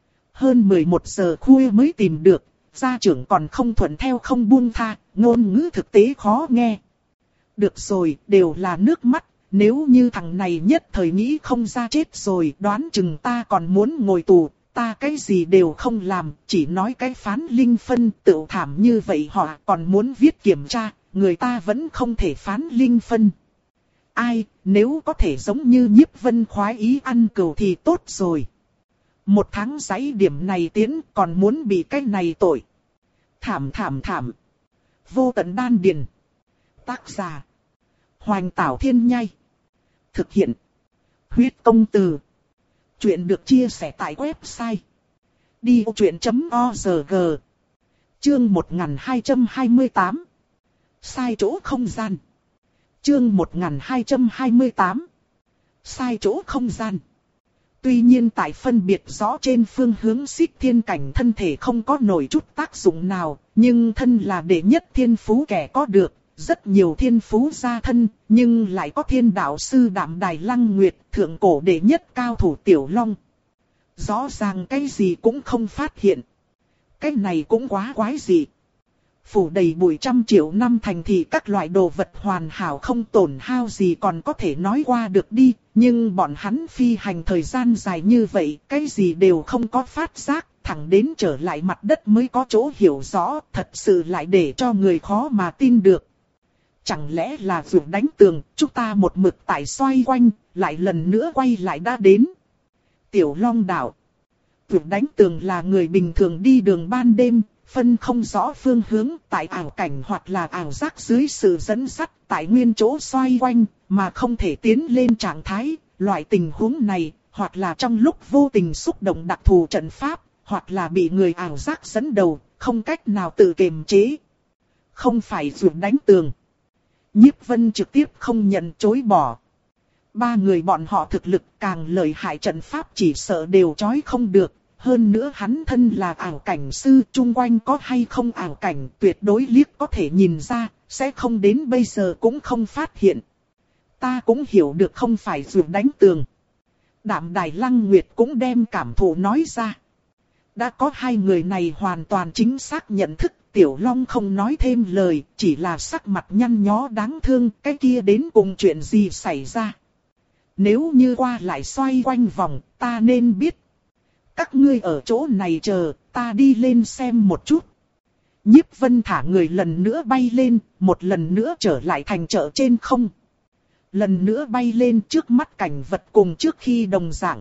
Hơn mười một giờ khuya mới tìm được. Gia trưởng còn không thuận theo không buông tha, ngôn ngữ thực tế khó nghe. Được rồi, đều là nước mắt, nếu như thằng này nhất thời nghĩ không ra chết rồi, đoán chừng ta còn muốn ngồi tù, ta cái gì đều không làm, chỉ nói cái phán linh phân tự thảm như vậy họ còn muốn viết kiểm tra, người ta vẫn không thể phán linh phân. Ai, nếu có thể giống như Nhiếp Vân khoái ý ăn cừu thì tốt rồi. Một tháng giấy điểm này tiến còn muốn bị cái này tội. Thảm thảm thảm. Vô tận đan điền. Tác giả. Hoành Tảo Thiên Nhai. Thực hiện. Huyết Công Từ. Chuyện được chia sẻ tại website. đi ô chuyện chấm org. Chương một nghìn hai trăm hai mươi tám. Sai chỗ không gian. Chương một nghìn hai trăm hai mươi tám. Sai chỗ không gian. Tuy nhiên tại phân biệt rõ trên phương hướng xích thiên cảnh thân thể không có nổi chút tác dụng nào, nhưng thân là đệ nhất thiên phú kẻ có được, rất nhiều thiên phú gia thân, nhưng lại có thiên đạo sư Đạm Đài Lăng Nguyệt, thượng cổ đệ nhất cao thủ Tiểu Long. Rõ ràng cái gì cũng không phát hiện. Cái này cũng quá quái dị. Phủ đầy bụi trăm triệu năm thành thì các loại đồ vật hoàn hảo không tổn hao gì còn có thể nói qua được đi, nhưng bọn hắn phi hành thời gian dài như vậy, cái gì đều không có phát giác, thẳng đến trở lại mặt đất mới có chỗ hiểu rõ, thật sự lại để cho người khó mà tin được. Chẳng lẽ là vượt đánh tường, chúng ta một mực tại xoay quanh, lại lần nữa quay lại đã đến. Tiểu Long đạo. Vượt đánh tường là người bình thường đi đường ban đêm, phân không rõ phương hướng tại ảo cảnh hoặc là ảo giác dưới sự dẫn dắt tại nguyên chỗ xoay quanh mà không thể tiến lên trạng thái. Loại tình huống này hoặc là trong lúc vô tình xúc động đặc thù trận pháp hoặc là bị người ảo giác dẫn đầu không cách nào tự kiềm chế. Không phải ruột đánh tường. Nhiếp Vân trực tiếp không nhận chối bỏ. Ba người bọn họ thực lực càng lợi hại, trận pháp chỉ sợ đều trói không được. Hơn nữa hắn thân là ảo cảnh sư, chung quanh có hay không ảo cảnh tuyệt đối liếc có thể nhìn ra, sẽ không đến bây giờ cũng không phát hiện. Ta cũng hiểu được không phải ruột đánh tường. Đạm Đài Lăng Nguyệt cũng đem cảm thụ nói ra. Đã có hai người này hoàn toàn chính xác nhận thức, Tiểu Long không nói thêm lời, chỉ là sắc mặt nhăn nhó đáng thương, cái kia đến cùng chuyện gì xảy ra. Nếu như qua lại xoay quanh vòng, ta nên biết. Các ngươi ở chỗ này chờ, ta đi lên xem một chút. Nhiếp Vân thả người lần nữa bay lên, một lần nữa trở lại thành chợ trên không. Lần nữa bay lên, trước mắt cảnh vật cùng trước khi đồng dạng.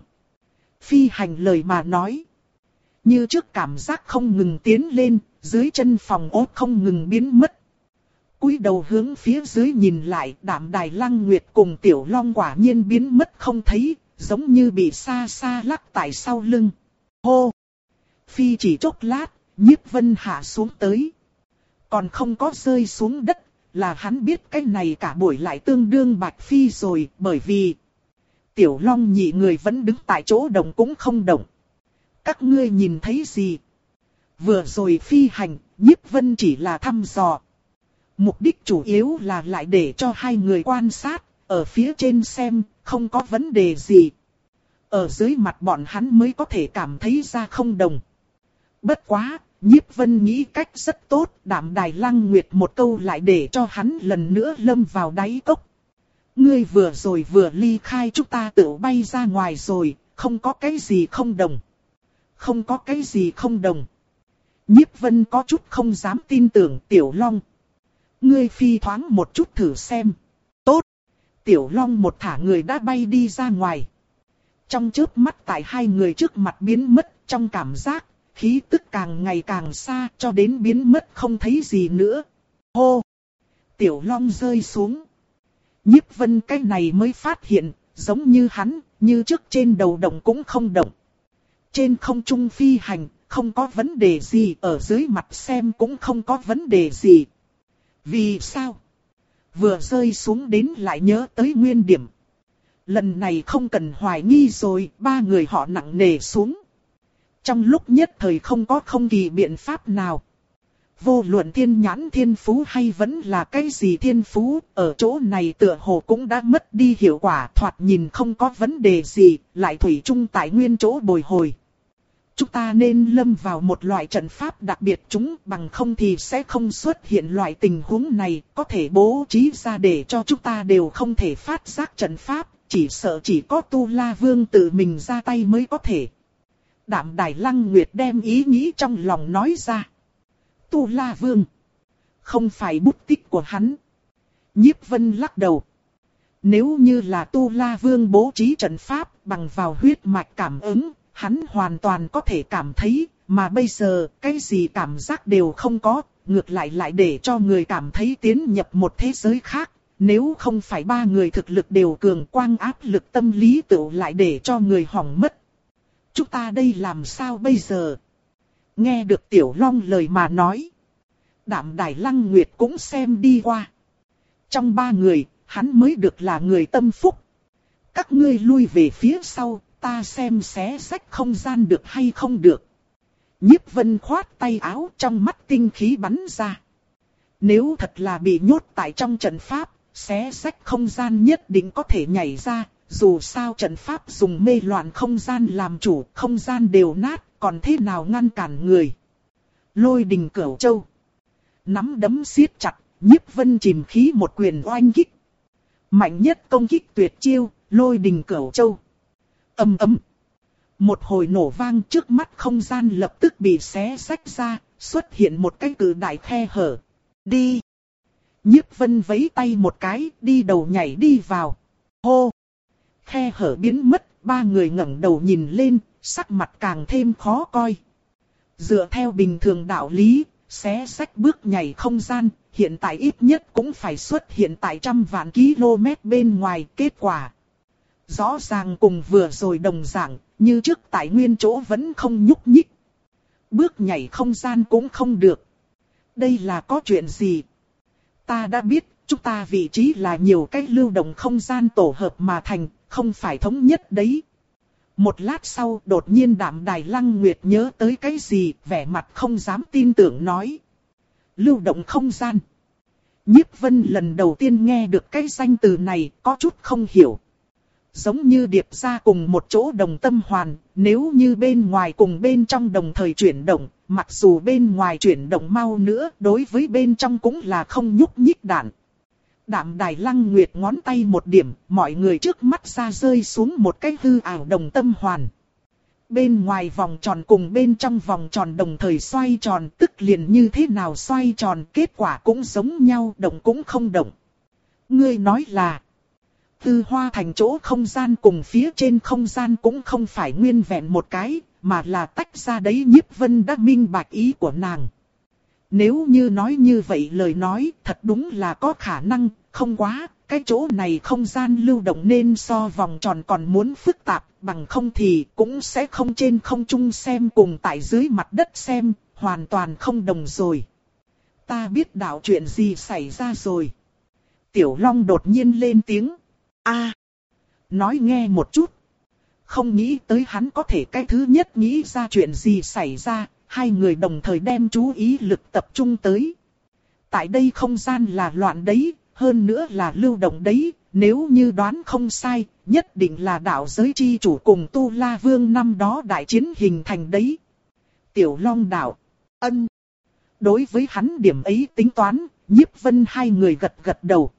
Phi hành lời mà nói. Như trước cảm giác không ngừng tiến lên, dưới chân phòng ốt không ngừng biến mất. Cúi đầu hướng phía dưới nhìn lại, Đạm Đài Lăng Nguyệt cùng Tiểu Long quả nhiên biến mất không thấy, giống như bị xa xa lắc tại sau lưng. Hô! Phi chỉ chốc lát, Nhiếp Vân hạ xuống tới. Còn không có rơi xuống đất, là hắn biết cái này cả buổi lại tương đương Bạch Phi rồi, bởi vì Tiểu Long nhị người vẫn đứng tại chỗ động cũng không động. Các ngươi nhìn thấy gì? Vừa rồi phi hành, Nhiếp Vân chỉ là thăm dò. Mục đích chủ yếu là lại để cho hai người quan sát, ở phía trên xem, không có vấn đề gì. Ở dưới mặt bọn hắn mới có thể cảm thấy ra không đồng. Bất quá, Nhiếp Vân nghĩ cách rất tốt, Đạm Đài Lăng Nguyệt một câu lại để cho hắn lần nữa lâm vào đáy cốc. Ngươi vừa rồi vừa ly khai chúng ta tự bay ra ngoài rồi, không có cái gì không đồng. Không có cái gì không đồng. Nhiếp Vân có chút không dám tin tưởng Tiểu Long. Ngươi phi thoáng một chút thử xem. Tốt. Tiểu Long một thả người đã bay đi ra ngoài. Trong chớp mắt tại hai người trước mặt biến mất, trong cảm giác, khí tức càng ngày càng xa cho đến biến mất không thấy gì nữa. Hô! Tiểu Long rơi xuống. Nhiếp Vân cái này mới phát hiện, giống như hắn, như trước trên đầu động cũng không động. Trên không trung phi hành, không có vấn đề gì, ở dưới mặt xem cũng không có vấn đề gì. Vì sao? Vừa rơi xuống đến lại nhớ tới nguyên điểm. Lần này không cần hoài nghi rồi, ba người họ nặng nề xuống. Trong lúc nhất thời không có không kỳ biện pháp nào. Vô luận thiên nhãn thiên phú hay vẫn là cái gì thiên phú, ở chỗ này tựa hồ cũng đã mất đi hiệu quả, thoạt nhìn không có vấn đề gì, lại thủy chung tại nguyên chỗ bồi hồi. Chúng ta nên lâm vào một loại trận pháp đặc biệt, chúng bằng không thì sẽ không xuất hiện loại tình huống này, có thể bố trí ra để cho chúng ta đều không thể phát giác trận pháp, chỉ sợ chỉ có Tu La Vương tự mình ra tay mới có thể. Đạm Đài Lăng Nguyệt đem ý nghĩ trong lòng nói ra. Tu La Vương. Không phải bút tích của hắn. Nhiếp Vân lắc đầu. Nếu như là Tu La Vương bố trí trận pháp bằng vào huyết mạch cảm ứng, hắn hoàn toàn có thể cảm thấy, mà bây giờ cái gì cảm giác đều không có, ngược lại lại để cho người cảm thấy tiến nhập một thế giới khác. Nếu không phải ba người thực lực đều cường, quang áp lực tâm lý tự lại để cho người hỏng mất. Chúng ta đây làm sao bây giờ? Nghe được Tiểu Long lời mà nói. Đạm Đài Lăng Nguyệt cũng xem đi qua. Trong ba người, hắn mới được là người tâm phúc. Các ngươi lui về phía sau, ta xem xé sách không gian được hay không được. Nhiếp Vân khoát tay áo, trong mắt tinh khí bắn ra. Nếu thật là bị nhốt tại trong trận pháp, xé sách không gian nhất định có thể nhảy ra. Dù sao trận pháp dùng mê loạn không gian làm chủ, không gian đều nát, còn thế nào ngăn cản người. Lôi Đình Cửu Châu. Nắm đấm siết chặt, Nhiếp Vân chìm khí một quyền oanh kích. Mạnh nhất công kích tuyệt chiêu, Lôi Đình Cửu Châu. Ầm ầm. Một hồi nổ vang, trước mắt không gian lập tức bị xé rách ra, xuất hiện một cái cự đại khe hở. Đi. Nhiếp Vân vẫy tay một cái, đi đầu nhảy đi vào. Hô. Khe hở biến mất, ba người ngẩng đầu nhìn lên, sắc mặt càng thêm khó coi. Dựa theo bình thường đạo lý, xé rách bước nhảy không gian, hiện tại ít nhất cũng phải xuất hiện tại trăm vạn km bên ngoài. Kết quả rõ ràng cùng vừa rồi đồng dạng, như trước tại nguyên chỗ vẫn không nhúc nhích. Bước nhảy không gian cũng không được. Đây là có chuyện gì? Ta đã biết, chúng ta vị trí là nhiều cái lưu động không gian tổ hợp mà thành, không phải thống nhất đấy. Một lát sau, đột nhiên Đạm Đài Lăng Nguyệt nhớ tới cái gì, vẻ mặt không dám tin tưởng nói. Lưu động không gian. Nhiếp Vân lần đầu tiên nghe được cái danh từ này, có chút không hiểu. Giống như điệp ra cùng một chỗ đồng tâm hoàn, nếu như bên ngoài cùng bên trong đồng thời chuyển động, mặc dù bên ngoài chuyển động mau nữa, đối với bên trong cũng là không nhúc nhích đạn. Đạm Đài Lăng Nguyệt ngón tay một điểm, mọi người trước mắt ra rơi xuống một cái hư ảo đồng tâm hoàn. Bên ngoài vòng tròn cùng bên trong vòng tròn đồng thời xoay tròn, tức liền như thế nào xoay tròn, kết quả cũng giống nhau, động cũng không động. Ngươi nói là, Tư Hoa Thành chỗ không gian cùng phía trên không gian cũng không phải nguyên vẹn một cái, mà là tách ra đấy. Nhiếp Vân đã minh bạch ý của nàng. Nếu như nói như vậy lời nói, thật đúng là có khả năng, không quá, cái chỗ này không gian lưu động nên so vòng tròn còn muốn phức tạp, bằng không thì cũng sẽ không trên không trung xem cùng tại dưới mặt đất xem, hoàn toàn không đồng rồi. Ta biết đạo chuyện gì xảy ra rồi. Tiểu Long đột nhiên lên tiếng. A, nói nghe một chút. Không nghĩ tới hắn có thể cái thứ nhất nghĩ ra chuyện gì xảy ra, hai người đồng thời đem chú ý lực tập trung tới. Tại đây không gian là loạn đấy, hơn nữa là lưu động đấy, nếu như đoán không sai, nhất định là đạo giới chi chủ cùng Tu La Vương năm đó đại chiến hình thành đấy. Tiểu Long đạo, ân. Đối với hắn điểm ấy tính toán, Nhiếp Vân hai người gật gật đầu.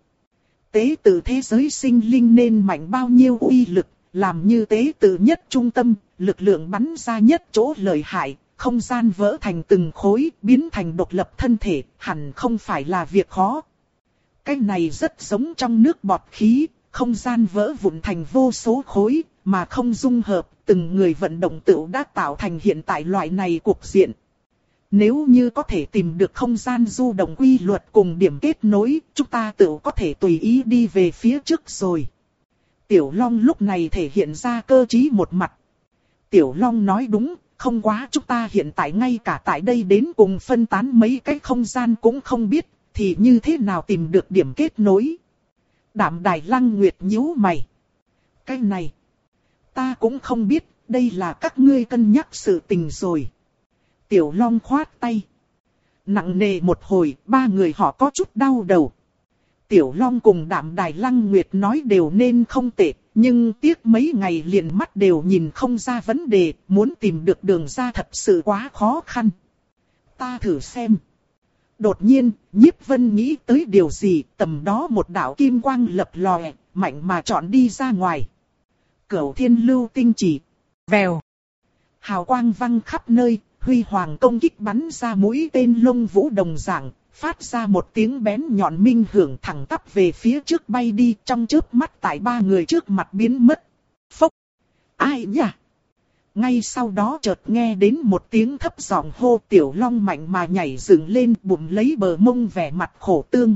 Tế tự thế giới sinh linh nên mạnh bao nhiêu uy lực, làm như tế tự nhất trung tâm, lực lượng bắn ra nhất chỗ lợi hại, không gian vỡ thành từng khối, biến thành độc lập thân thể, hẳn không phải là việc khó. Cái này rất giống trong nước bọt khí, không gian vỡ vụn thành vô số khối, mà không dung hợp, từng người vận động tựu đã tạo thành hiện tại loại này cục diện. Nếu như có thể tìm được không gian du động quy luật cùng điểm kết nối, chúng ta tựu có thể tùy ý đi về phía trước rồi. Tiểu Long lúc này thể hiện ra cơ trí một mặt. Tiểu Long nói đúng, không quá chúng ta hiện tại ngay cả tại đây đến cùng phân tán mấy cái không gian cũng không biết, thì như thế nào tìm được điểm kết nối. Đạm Đài Lăng Nguyệt nhíu mày. Cái này, ta cũng không biết, đây là các ngươi cân nhắc sự tình rồi. Tiểu Long khoát tay. Nặng nề một hồi, ba người họ có chút đau đầu. Tiểu Long cùng Đạm Đài Lăng Nguyệt nói đều nên không tệ, nhưng tiếc mấy ngày liền mắt đều nhìn không ra vấn đề, muốn tìm được đường ra thật sự quá khó khăn. Ta thử xem. Đột nhiên, Nhiếp Vân nghĩ tới điều gì, tầm đó một đạo kim quang lập lòe, mạnh mà chọn đi ra ngoài. Cửu Thiên Lưu Tinh Chỉ. Vèo. Hào quang văng khắp nơi, huy hoàng công kích bắn ra mũi tên lông vũ đồng dạng, phát ra một tiếng bén nhọn minh hưởng thẳng tắp về phía trước bay đi, trong chớp mắt tại ba người trước mặt biến mất. Phốc! Ai nhỉ? Ngay sau đó chợt nghe đến một tiếng thấp giọng hô. Tiểu Long mạnh mà nhảy dựng lên, bụng lấy bờ mông vẻ mặt khổ tương.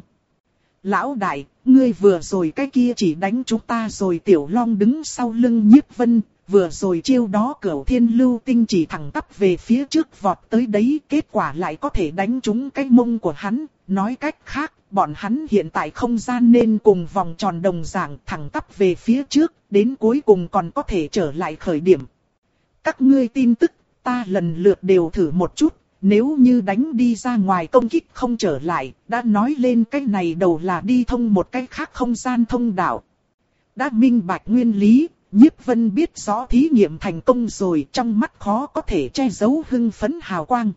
Lão đại, ngươi vừa rồi cái kia chỉ đánh chúng ta rồi. Tiểu Long đứng sau lưng Nhiếp Vân, vừa rồi chiêu đó Cửu Thiên Lưu Tinh chỉ thẳng tắp về phía trước vọt tới đấy, kết quả lại có thể đánh trúng cái mông của hắn. Nói cách khác, bọn hắn hiện tại không gian nên cùng vòng tròn đồng dạng thẳng tắp về phía trước, đến cuối cùng còn có thể trở lại khởi điểm. Các ngươi tin tức, ta lần lượt đều thử một chút, nếu như đánh đi ra ngoài công kích không trở lại, đã nói lên cái này đầu là đi thông một cái khác không gian thông đạo. Đã minh bạch nguyên lý, Nhiếp Vân biết rõ thí nghiệm thành công rồi, trong mắt khó có thể che giấu hưng phấn hào quang.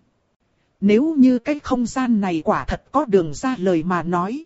Nếu như cái không gian này quả thật có đường ra lời mà nói,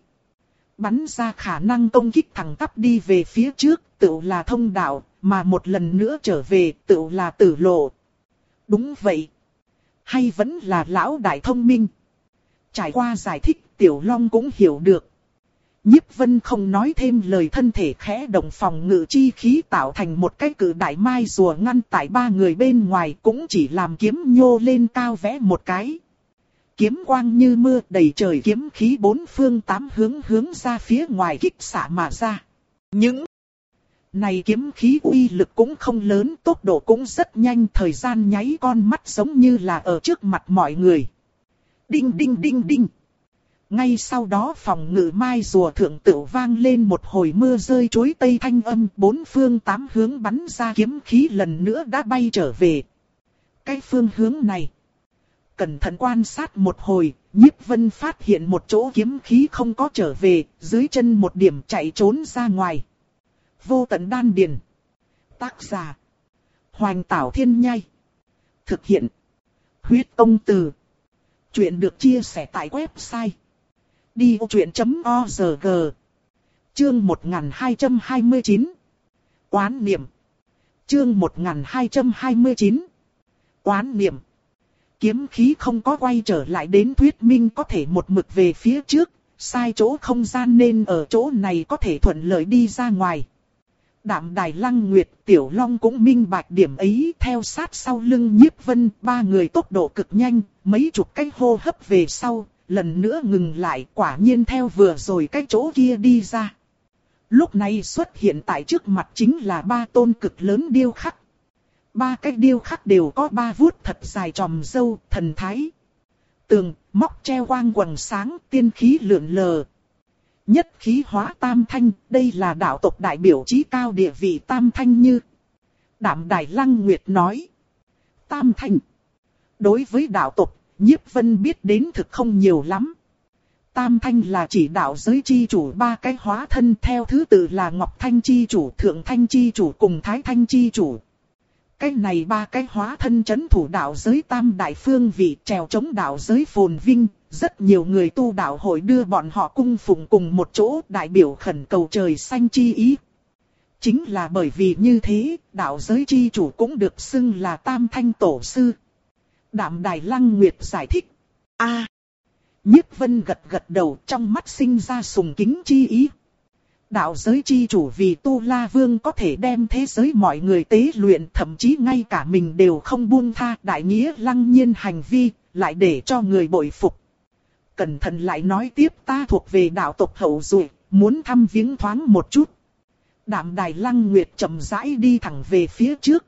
bắn ra khả năng công kích thẳng tắp đi về phía trước, tự là thông đạo, mà một lần nữa trở về, tự là tử lộ. Đúng vậy. Hay vẫn là lão đại thông minh. Trải qua giải thích, Tiểu Long cũng hiểu được. Nhiếp Vân không nói thêm lời, thân thể khẽ động, phòng ngự chi khí tạo thành một cái cự đại mai rùa ngăn tại ba người bên ngoài, cũng chỉ làm kiếm nhô lên cao vẽ một cái. Kiếm quang như mưa đầy trời, kiếm khí bốn phương tám hướng hướng ra phía ngoài kích xạ mà ra. Những Này kiếm khí uy lực cũng không lớn, tốc độ cũng rất nhanh, thời gian nháy con mắt giống như là ở trước mặt mọi người. Đinh đinh đinh đinh. Ngay sau đó phòng ngự mai rùa thượng tự vang lên một hồi mưa rơi chuối tây thanh âm, bốn phương tám hướng bắn ra kiếm khí lần nữa đã bay trở về. Cái phương hướng này. Cẩn thận quan sát một hồi, Nhiếp Vân phát hiện một chỗ kiếm khí không có trở về, dưới chân một điểm chạy trốn ra ngoài. Vô tận đan điền. Tác giả. Hoành Tảo Thiên Nhai. Thực hiện. Huyết Tông Từ. Chuyện được chia sẻ tại website đi ô chuyện chấm o rờ gi. Chương một nghìn hai trăm hai mươi chín. Oán niệm. Chương một nghìn hai trăm hai mươi chín. Oán niệm. Kiếm khí không có quay trở lại đến thuyết minh có thể một mực về phía trước, sai chỗ không gian nên ở chỗ này có thể thuận lợi đi ra ngoài. Đạm Đài Lăng Nguyệt, Tiểu Long cũng minh bạch điểm ấy, theo sát sau lưng Nhiếp Vân, ba người tốc độ cực nhanh, mấy chục cái hô hấp về sau, lần nữa ngừng lại, quả nhiên theo vừa rồi cái chỗ kia đi ra. Lúc này xuất hiện tại trước mặt chính là ba tôn cực lớn điêu khắc. Ba cái điêu khắc đều có ba vuốt thật dài tròm râu, thần thái. Tường, móc treo quang quầng sáng, tiên khí lượn lờ. Nhất khí hóa tam thanh, đây là đạo tộc đại biểu chí cao địa vị tam thanh như. Đạm Đài Lăng Nguyệt nói. Tam thanh. Đối với đạo tộc, Nhiếp Vân biết đến thực không nhiều lắm. Tam thanh là chỉ đạo giới chi chủ ba cái hóa thân theo thứ tự là Ngọc Thanh chi chủ, Thượng Thanh chi chủ cùng Thái Thanh chi chủ. Cái này ba cái hóa thân chấn thủ đạo giới tam đại phương vị trèo chống đạo giới phồn vinh, rất nhiều người tu đạo hội đưa bọn họ cung phụng cùng một chỗ đại biểu khẩn cầu trời xanh chi ý. Chính là bởi vì như thế, đạo giới chi chủ cũng được xưng là Tam Thanh Tổ Sư. Đạm Đài Lăng Nguyệt giải thích. A. À, Nhiếp Vân gật gật đầu, trong mắt sinh ra sùng kính chi ý. Đạo giới chi chủ vì Tu La Vương có thể đem thế giới mọi người tế luyện, thậm chí ngay cả mình đều không buông tha, đại nghĩa lăng nhiên hành vi, lại để cho người bội phục. Cẩn thận lại nói tiếp, ta thuộc về đạo tộc hậu duệ, muốn thăm viếng thoáng một chút. Đạm Đài Lăng Nguyệt chậm rãi đi thẳng về phía trước.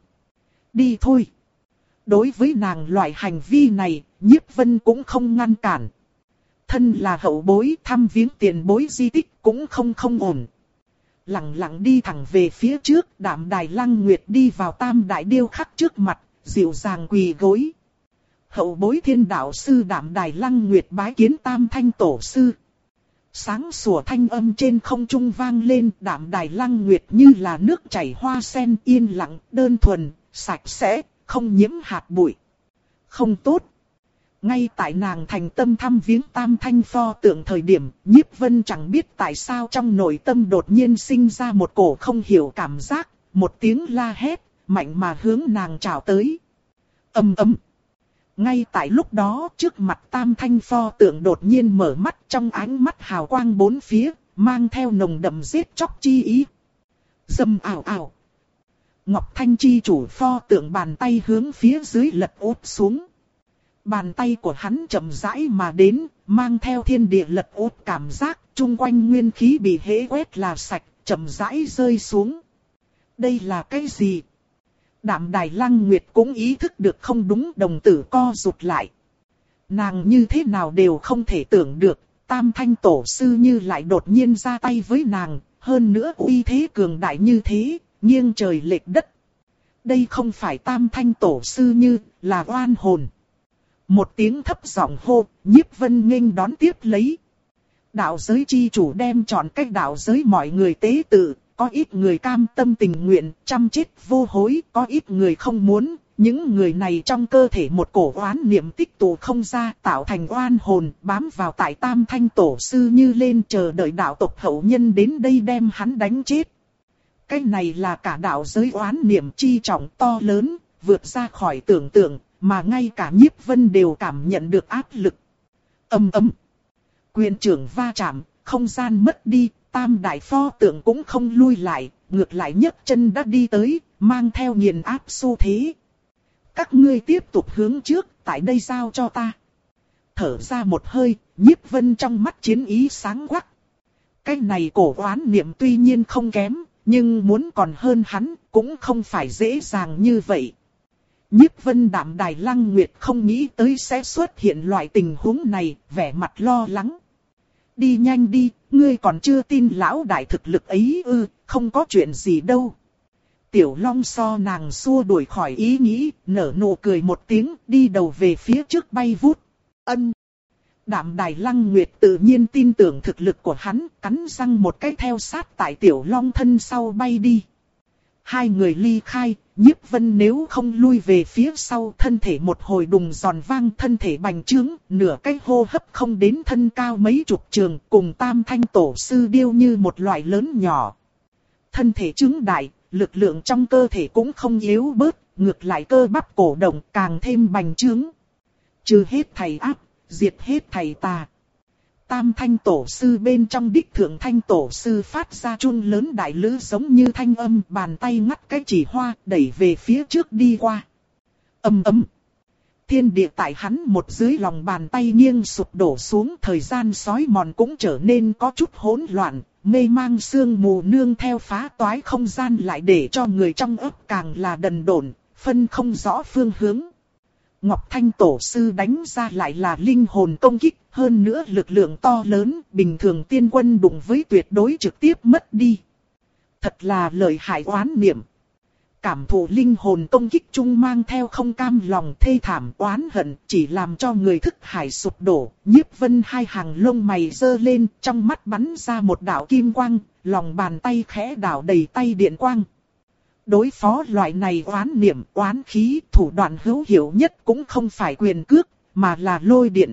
Đi thôi. Đối với nàng loại hành vi này, Nhiếp Vân cũng không ngăn cản. Thân là hậu bối, thăm viếng tiền bối di tích cũng không không ổn. Lặng lặng đi thẳng về phía trước, Đạm Đài Lăng Nguyệt đi vào tam đại điêu khắc trước mặt, dịu dàng quỳ gối. Hậu bối Thiên Đạo Sư Đạm Đài Lăng Nguyệt bái kiến Tam Thanh Tổ Sư. Sáng sủa thanh âm trên không trung vang lên, Đạm Đài Lăng Nguyệt như là nước chảy hoa sen, yên lặng, đơn thuần, sạch sẽ, không nhiễm hạt bụi. Không tốt. Ngay tại nàng thành tâm thăm viếng Tam Thanh pho tượng thời điểm, Nhiếp Vân chẳng biết tại sao trong nội tâm đột nhiên sinh ra một cổ không hiểu cảm giác, một tiếng la hét, mạnh mà hướng nàng trào tới. Ầm ầm. Ngay tại lúc đó, trước mặt Tam Thanh pho tượng đột nhiên mở mắt, trong ánh mắt hào quang bốn phía, mang theo nồng đậm giết chóc chi ý. Dầm ảo ảo. Ngọc Thanh chi chủ pho tượng bàn tay hướng phía dưới lật úp xuống. Bàn tay của hắn chậm rãi mà đến, mang theo thiên địa lật úp cảm giác, chung quanh nguyên khí bị hễ quét là sạch, chậm rãi rơi xuống. Đây là cái gì? Đạm Đài Lăng Nguyệt cũng ý thức được không đúng, đồng tử co rụt lại. Nàng như thế nào đều không thể tưởng được, Tam Thanh Tổ Sư như lại đột nhiên ra tay với nàng, hơn nữa uy thế cường đại như thế, nghiêng trời lệch đất. Đây không phải Tam Thanh Tổ Sư như, là oan hồn. Một tiếng thấp giọng hô, Nhiếp Vân nghênh đón tiếp lấy. Đạo giới chi chủ đem chọn cách đạo giới mọi người tế tự, có ít người cam tâm tình nguyện, chăm chết vô hối, có ít người không muốn. Những người này trong cơ thể một cổ oán niệm tích tụ không ra, tạo thành oan hồn, bám vào tại Tam Thanh Tổ Sư như lên, chờ đợi đạo tộc hậu nhân đến đây đem hắn đánh chết. Cái này là cả đạo giới oán niệm chi trọng to lớn, vượt ra khỏi tưởng tượng, mà ngay cả Nhiếp Vân đều cảm nhận được áp lực. Ầm ầm. Quyền trưởng va chạm, không gian mất đi, tam đại pho tượng cũng không lui lại, ngược lại nhấc chân đã đi tới, mang theo nghiền áp xu thế. Các ngươi tiếp tục hướng trước, tại đây giao cho ta. Thở ra một hơi, Nhiếp Vân trong mắt chiến ý sáng quắc. Cái này cổ oán niệm tuy nhiên không kém, Nhưng muốn còn hơn hắn, cũng không phải dễ dàng như vậy. Nhiếp Vân Đạm Đài Lăng Nguyệt không nghĩ tới sẽ xuất hiện loại tình huống này, vẻ mặt lo lắng. Đi nhanh đi, ngươi còn chưa tin lão đại thực lực ấy ư, không có chuyện gì đâu. Tiểu Long so nàng xua đuổi khỏi ý nghĩ, nở nụ cười một tiếng, đi đầu về phía trước bay vút. Ân. Đạm Đài Lăng Nguyệt tự nhiên tin tưởng thực lực của hắn, cắn răng một cái theo sát tại Tiểu Long thân sau bay đi. Hai người ly khai, Nhiếp Vân nếu không lui về phía sau, thân thể một hồi đùng giòn vang, thân thể bành trướng, nửa cái hô hấp không đến thân cao mấy chục trường, cùng Tam Thanh Tổ Sư điêu như một loại lớn nhỏ. Thân thể trứng đại, lực lượng trong cơ thể cũng không yếu bớt, ngược lại cơ bắp cổ động càng thêm bành trướng. Trừ hết thầy áp, diệt hết thầy tà. Tam Thanh Tổ Sư bên trong đích thượng Thanh Tổ Sư phát ra chuông lớn đại lữ giống như thanh âm, bàn tay ngắt cái chỉ hoa, đẩy về phía trước đi qua. Ầm ầm. Thiên địa tại hắn một dưới lòng bàn tay nghiêng sụp đổ xuống, thời gian sói mòn cũng trở nên có chút hỗn loạn, mê mang sương mù nương theo phá toái không gian lại để cho người trong ấp càng là đần độn, phân không rõ phương hướng. Ngọc Thanh Tổ Sư đánh ra lại là linh hồn công kích, hơn nữa lực lượng to lớn, bình thường tiên quân đụng với tuyệt đối trực tiếp mất đi. Thật là lợi hại oán niệm. Cảm thụ linh hồn công kích chung mang theo không cam lòng thê thảm oán hận, chỉ làm cho người thức hải sụp đổ. Nhiếp Vân hai hàng lông mày giơ lên, trong mắt bắn ra một đạo kim quang, lòng bàn tay khẽ đảo đầy tay điện quang. Đối phó loại này oán niệm, oán khí, thủ đoạn hữu hiệu nhất cũng không phải quyền cước, mà là lôi điện.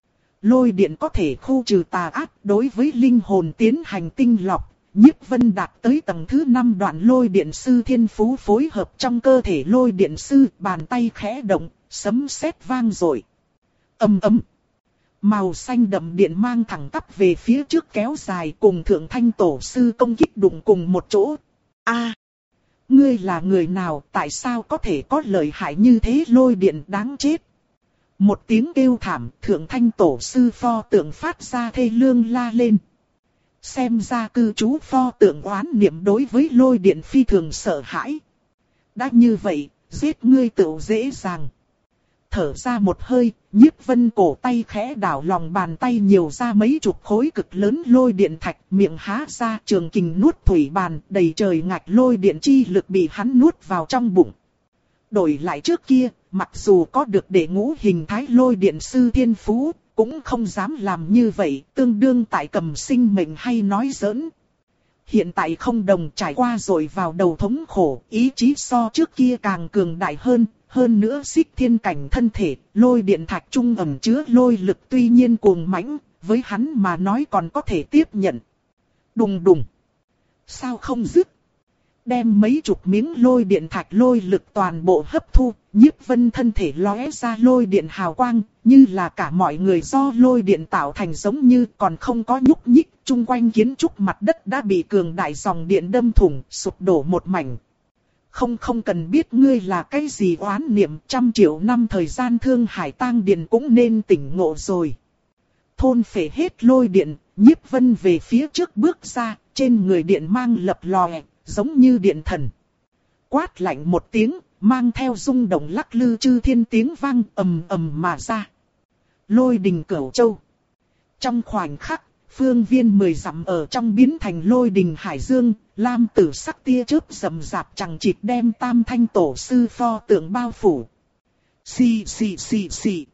Lôi điện có thể khu trừ tà ác, đối với linh hồn tiến hành tinh lọc. Nhiếp Vân đạt tới tầng thứ năm đoạn lôi điện sư thiên phú phối hợp trong cơ thể lôi điện sư, bàn tay khẽ động, sấm sét vang dội. Ầm ầm. Màu xanh đậm điện mang thẳng tắp về phía trước kéo dài, cùng thượng Thanh Tổ Sư công kích đụng cùng một chỗ. A, ngươi là người nào, tại sao có thể có lợi hại như thế, lôi điện đáng chết. Một tiếng kêu thảm, thượng Thanh Tổ Sư pho tượng phát ra thê lương la lên. Xem ra cư trú pho tượng oán niệm đối với lôi điện phi thường sợ hãi. Đã như vậy, giết ngươi tựu dễ dàng. Thở ra một hơi, Nhiếp Vân cổ tay khẽ đảo, lòng bàn tay nhiều ra mấy chục khối cực lớn lôi điện thạch, miệng há ra trường kình nuốt thủy bàn, đầy trời ngạch lôi điện chi lực bị hắn nuốt vào trong bụng. Đổi lại trước kia, mặc dù có được đệ ngũ hình thái lôi điện sư thiên phú, cũng không dám làm như vậy, tương đương tại cầm sinh mệnh hay nói giỡn. Hiện tại không đồng, trải qua rồi vào đầu thống khổ, ý chí so trước kia càng cường đại hơn, hơn nữa xích thiên cảnh thân thể, lôi điện thạch trung ẩn chứa lôi lực tuy nhiên cuồng mãnh, với hắn mà nói còn có thể tiếp nhận. Đùng đùng. Sao không dứt? Đem mấy chục miếng lôi điện thạch lôi lực toàn bộ hấp thu, Nhiếp Vân thân thể lóe ra lôi điện hào quang, như là cả mọi người do lôi điện tạo thành, giống như còn không có nhúc nhích, chung quanh kiến trúc mặt đất đã bị cường đại dòng điện đâm thủng, sụp đổ một mảnh. Không không cần biết ngươi là cái gì oán niệm, trăm triệu năm thời gian thương hải tang điền cũng nên tỉnh ngộ rồi. Thôn phệ hết lôi điện, Nhiếp Vân về phía trước bước ra, trên người điện mang lập lòe, giống như điện thần. Quát lạnh một tiếng, mang theo rung động lắc lư chư thiên tiếng vang ầm ầm mà ra. Lôi đình cửu châu. Trong khoảnh khắc, phương viên mười dặm ở trong biến thành lôi đình hải dương, lam tử sắc tia chớp rầm rạp chẳng chịt đem Tam Thanh Tổ Sư pho tượng bao phủ. Xì xì xì xì.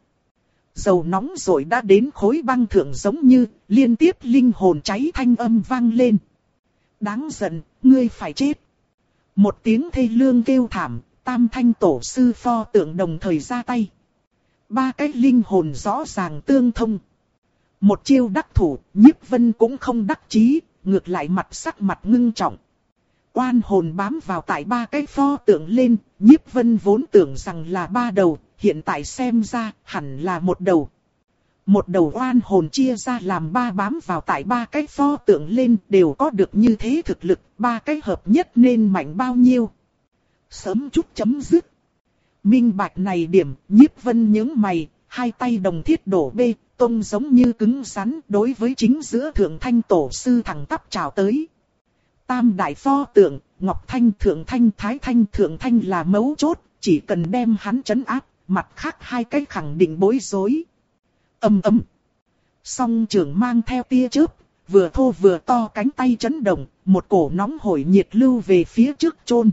Dầu nóng rồi đã đến khối băng thượng, giống như liên tiếp linh hồn cháy thanh âm vang lên. Đáng giận, ngươi phải chết. Một tiếng thê lương kêu thảm, Tam Thanh Tổ Sư pho tượng đồng thời ra tay. Ba cái linh hồn rõ ràng tương thông. Một chiêu đắc thủ, Nhiếp Vân cũng không đắc chí, ngược lại mặt sắc mặt ngưng trọng. Oan hồn bám vào tại ba cái pho tượng lên, Nhiếp Vân vốn tưởng rằng là ba đầu, hiện tại xem ra hẳn là một đầu. Một đầu oan hồn chia ra làm ba bám vào tại ba cái pho tượng lên, đều có được như thế thực lực, ba cái hợp nhất nên mạnh bao nhiêu. Sớm chút chấm dứt. Minh bạch này điểm, Nhiếp Vân nhướng mày, hai tay đồng thiết đổ bê, tông giống như cứng rắn, đối với chính giữa thượng Thanh Tổ Sư thẳng tắp chào tới. tam đại pho tượng, Ngọc Thanh, Thượng Thanh, Thái Thanh. Thượng Thanh là mấu chốt, chỉ cần đem hắn trấn áp, mặt khác hai cái khẳng định bối rối. Ầm ầm. Song trưởng mang theo tia chớp, vừa thô vừa to cánh tay chấn động, một cổ nóng hổi nhiệt lưu về phía trước chôn.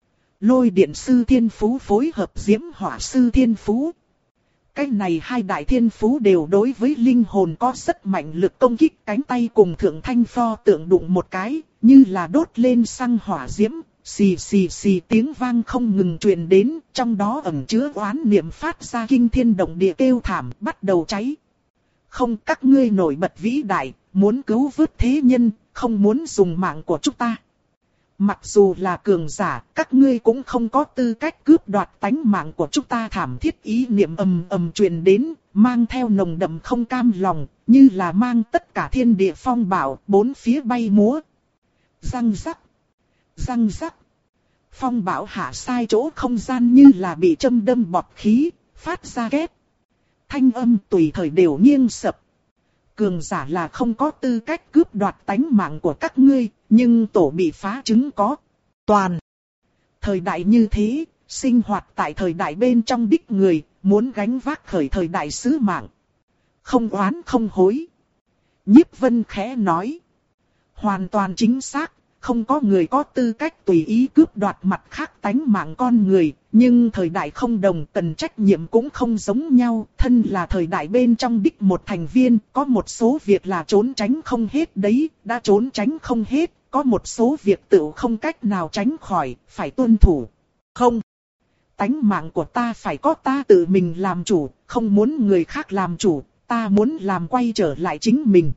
Lôi điện sư thiên phú phối hợp diễm hỏa sư thiên phú. Cái này hai đại thiên phú đều đối với linh hồn có rất mạnh lực công kích. Cánh tay cùng Thượng Thanh pho tượng đụng một cái, như là đốt lên xăng hỏa diễm, xì xì xì tiếng vang không ngừng truyền đến, trong đó ẩn chứa oán niệm phát ra kinh thiên động địa kêu thảm, bắt đầu cháy. Không, các ngươi nổi bật vĩ đại, muốn cứu vớt thế nhân, không muốn dùng mạng của chúng ta. Mặc dù là cường giả, các ngươi cũng không có tư cách cướp đoạt tánh mạng của chúng ta. Thảm thiết ý niệm ầm ầm truyền đến, mang theo nồng đậm không cam lòng, như là mang tất cả thiên địa phong bạo, bốn phía bay múa. Răng rắc, răng rắc. Phong bão hạ sai chỗ không gian như là bị châm đâm bọt khí, phát ra két. Thanh âm tùy thời đều nghiêng sập. Cường giả là không có tư cách cướp đoạt tánh mạng của các ngươi, nhưng tổ bị phá trứng có. Toàn. Thời đại như thế, sinh hoạt tại thời đại bên trong đích người, muốn gánh vác khởi thời đại sứ mạng. Không oán không hối. Nhiếp Vân khẽ nói. Hoàn toàn chính xác. Không có người có tư cách tùy ý cướp đoạt mặt khác tánh mạng con người, nhưng thời đại không đồng, cần trách nhiệm cũng không giống nhau. Thân là thời đại bên trong đích một thành viên, có một số việc là trốn tránh không hết đấy, đã trốn tránh không hết, có một số việc tự không cách nào tránh khỏi, phải tuân thủ. Không, tánh mạng của ta phải có ta tự mình làm chủ, không muốn người khác làm chủ, ta muốn làm quay trở lại chính mình.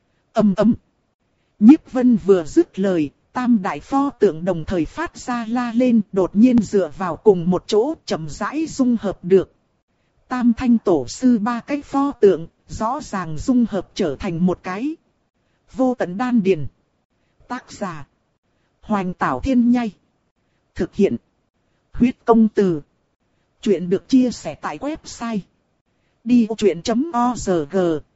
Ầm ầm. Nhiếp Vân vừa dứt lời, tam đại pho tượng đồng thời phát ra la lên, đột nhiên dựa vào cùng một chỗ, chậm rãi dung hợp được. Tam Thanh tổ sư ba cái pho tượng, rõ ràng dung hợp trở thành một cái. Vô tận đan điền. Tác giả: Hoành Tảo Thiên Nhai. Thực hiện: Huyết Công Từ. Chuyện được chia sẻ tại website đi vô chuyện chấm org.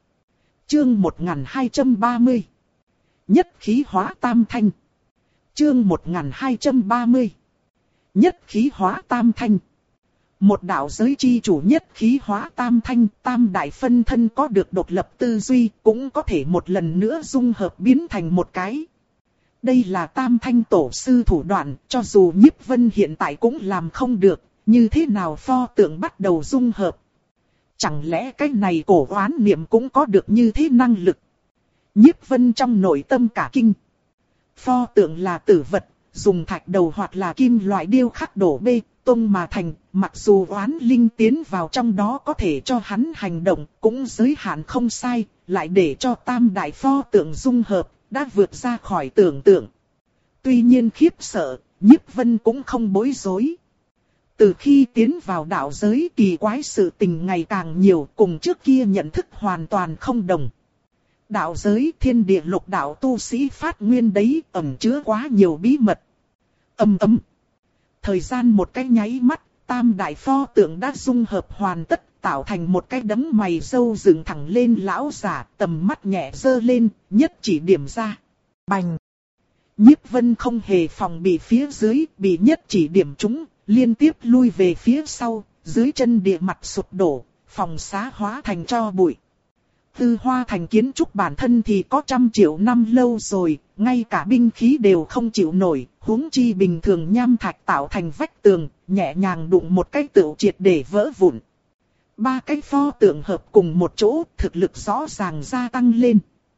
Chương một nghìn hai trăm ba mươi. Nhất khí hóa tam thanh. Chương một nghìn hai trăm ba mươi. Nhất khí hóa tam thanh. Một đạo giới chi chủ nhất khí hóa tam thanh, tam đại phân thân có được độc lập tư duy, cũng có thể một lần nữa dung hợp biến thành một cái. Đây là tam thanh tổ sư thủ đoạn, cho dù Nhiếp Vân hiện tại cũng làm không được, như thế nào pho tượng bắt đầu dung hợp. Chẳng lẽ cái này cổ oán niệm cũng có được như thế năng lực? Nhiếp Vân trong nội tâm cả kinh. Pho tượng là tử vật, dùng thạch đầu hoặc là kim loại điêu khắc đổ bê tông mà thành, mặc dù oán linh tiến vào trong đó có thể cho hắn hành động, cũng giới hạn không sai, lại để cho tam đại pho tượng dung hợp, đã vượt ra khỏi tưởng tượng. Tuy nhiên khiếp sợ, Nhiếp Vân cũng không bối rối. Từ khi tiến vào đạo giới, kỳ quái sự tình ngày càng nhiều, cùng trước kia nhận thức hoàn toàn không đồng. Đạo giới thiên địa lục đạo tu sĩ phát nguyên đấy, ẩn chứa quá nhiều bí mật. Ầm ầm. Thời gian một cái nháy mắt, tam đại pho tượng đã dung hợp hoàn tất, tạo thành một cái đấm mày râu dựng thẳng lên lão giả, tầm mắt nhẹ giơ lên, nhất chỉ điểm ra. Bành. Nhiếp Vân không hề phòng bị phía dưới, bị nhất chỉ điểm trúng, liên tiếp lui về phía sau, dưới chân địa mặt sụp đổ, phòng xá hóa thành tro bụi. Tư Hoa Thành kiến trúc bản thân thì có trăm triệu năm lâu rồi, ngay cả binh khí đều không chịu nổi, huống chi bình thường nham thạch tạo thành vách tường, nhẹ nhàng đụng một cái tựu triệt để vỡ vụn. Ba cái pho tượng hợp cùng một chỗ, thực lực rõ ràng gia tăng lên.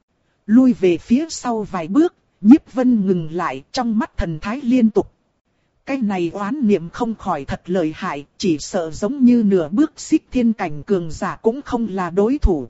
Lui về phía sau vài bước, Nhiếp Vân ngừng lại, trong mắt thần thái liên tục. Cái này oán niệm không khỏi thật lợi hại, chỉ sợ giống như nửa bước xích thiên cảnh cường giả cũng không là đối thủ.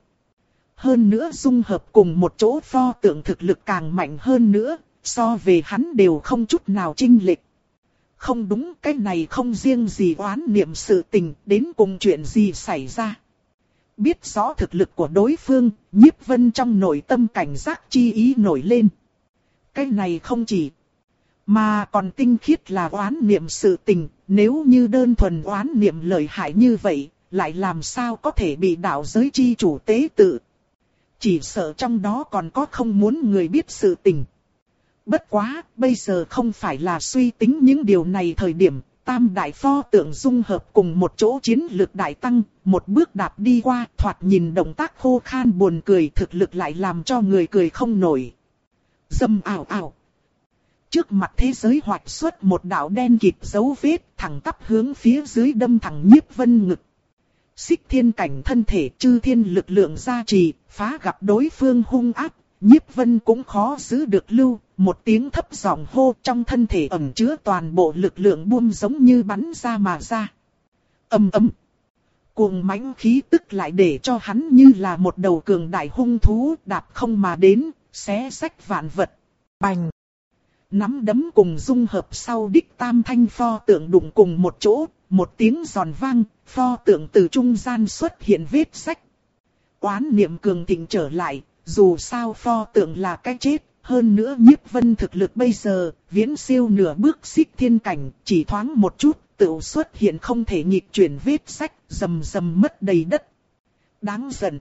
Hơn nữa dung hợp cùng một chỗ pho tượng thực lực càng mạnh hơn nữa, so về hắn đều không chút nào chênh lệch. Không đúng, cái này không riêng gì oán niệm sự tình, đến cùng chuyện gì xảy ra. Biết rõ thực lực của đối phương, Nhiếp Vân trong nội tâm cảnh giác chi ý nổi lên. Cái này không chỉ, mà còn tinh khiết là oán niệm sự tình, nếu như đơn thuần oán niệm lợi hại như vậy, lại làm sao có thể bị đạo giới chi chủ tế tự. Chỉ sợ trong đó còn có không muốn người biết sự tình. Bất quá, bây giờ không phải là suy tính những điều này thời điểm, tam đại pho tượng dung hợp cùng một chỗ chiến lực đại tăng, một bước đạp đi qua, thoạt nhìn động tác khô khan buồn cười, thực lực lại làm cho người cười không nổi. Dầm ảo ảo. Trước mặt thế giới hoạch xuất một đạo đen kịt dấu vết, thẳng tắp hướng phía dưới đâm thẳng Nhiếp Vân ngực. Xích thiên cảnh thân thể chư thiên lực lượng gia trì, phá gặp đối phương hung ác, Nhiếp Vân cũng khó giữ được lưu, một tiếng thấp giọng hô, trong thân thể ẩn chứa toàn bộ lực lượng buông giống như bắn ra mà ra. Ầm ầm. Cuồng mãnh khí tức lại để cho hắn như là một đầu cường đại hung thú đạp không mà đến, xé rách vạn vật. Bành. Nắm đấm cùng dung hợp sau đích tam thanh pho tượng đụng cùng một chỗ, một tiếng giòn vang, pho tượng từ trung gian xuất hiện vết rách. Oán niệm cường thịnh trở lại, dù sao pho tượng là cái chết, hơn nữa Nhiếp Vân thực lực bây giờ, viễn siêu nửa bước xích thiên cảnh, chỉ thoáng một chút, tự xuất hiện không thể nghịch chuyển vết rách, rầm rầm mất đầy đất. Đáng giận.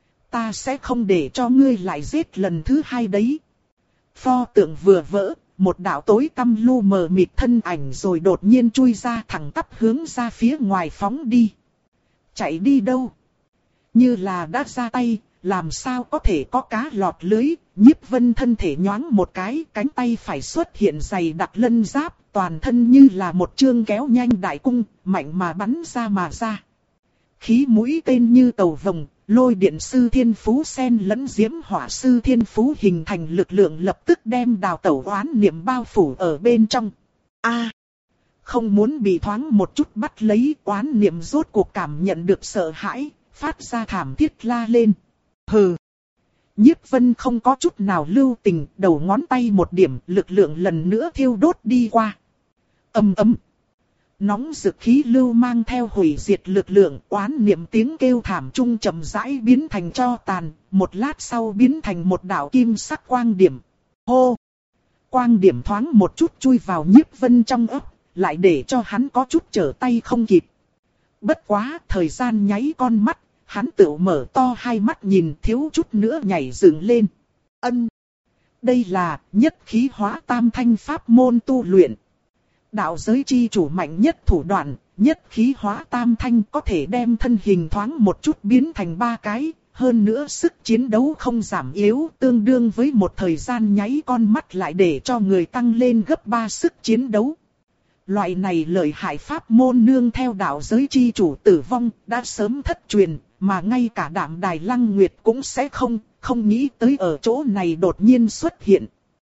Ta sẽ không để cho ngươi lại giết lần thứ hai đấy. Pho tượng vừa vỡ, một đạo tối tăm lu mờ mịt thân ảnh rồi đột nhiên chui ra thẳng tắp hướng ra phía ngoài phóng đi. Chạy đi đâu? Như là đã ra tay, làm sao có thể có cá lọt lưới, Nhiếp Vân thân thể nhoáng một cái, cánh tay phải xuất hiện dày đặc lân giáp, toàn thân như là một chương kéo nhanh đại cung, mạnh mà bắn ra mà ra. Khí mũi tên như tàu vồng, lôi điện sư thiên phú sen lẫn diễm hỏa sư thiên phú hình thành lực lượng lập tức đem đào tẩu oán niệm bao phủ ở bên trong. A, không muốn bị thoáng một chút bắt lấy, oán niệm rốt cuộc cảm nhận được sợ hãi, phát ra thảm thiết la lên. Hừ. Nhiếp Vân không có chút nào lưu tình, đầu ngón tay một điểm, lực lượng lần nữa thiêu đốt đi qua. Ầm ầm. Nóng rực khí lưu mang theo hủy diệt lực lượng, oán niệm tiếng kêu thảm trung chậm rãi biến thành tro tàn, một lát sau biến thành một đạo kim sắc quang điểm. Hô! Quang điểm thoáng một chút chui vào Nhiếp Vân trong ấp, lại để cho hắn có chút trở tay không kịp. Bất quá, thời gian nháy con mắt, hắn tự mở to hai mắt nhìn, thiếu chút nữa nhảy dựng lên. Ân! Đây là nhất khí hóa tam thanh pháp môn tu luyện. Đạo giới chi chủ mạnh nhất thủ đoạn, nhất khí hóa tam thanh có thể đem thân hình thoáng một chút biến thành ba cái, hơn nữa sức chiến đấu không giảm yếu, tương đương với một thời gian nháy con mắt lại để cho người tăng lên gấp ba sức chiến đấu. Loại này lợi hại pháp môn nương theo đạo giới chi chủ tử vong, đã sớm thất truyền, mà ngay cả Đạm Đài Lăng Nguyệt cũng sẽ không, không nghĩ tới ở chỗ này đột nhiên xuất hiện.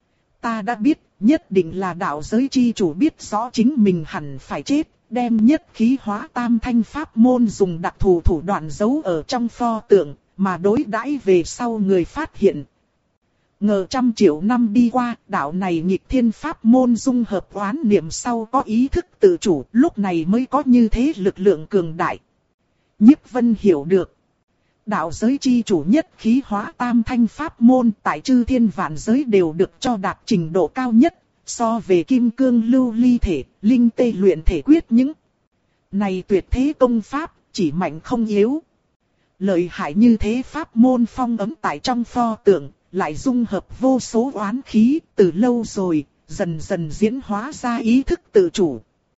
Ta đã biết, nhất định là đạo giới chi chủ biết rõ chính mình hẳn phải chết, đem nhất khí hóa tam thanh pháp môn dùng đặc thù thủ đoạn giấu ở trong pho tượng, mà đối đãi về sau người phát hiện. Ngờ trăm triệu năm đi qua, đạo này nghịch thiên pháp môn dung hợp oán niệm sau có ý thức tự chủ, lúc này mới có như thế lực lượng cường đại. Nhiếp Vân hiểu được. Đạo giới chi chủ nhất khí hóa tam thanh pháp môn tại chư thiên vạn giới đều được cho đạt trình độ cao nhất, so về kim cương lưu ly thể, linh tê luyện thể quyết những này tuyệt thế công pháp, chỉ mạnh không yếu. Lợi hại như thế pháp môn phong ấm tại trong pho tượng, lại dung hợp vô số oán khí, từ lâu rồi, dần dần diễn hóa ra ý thức tự chủ.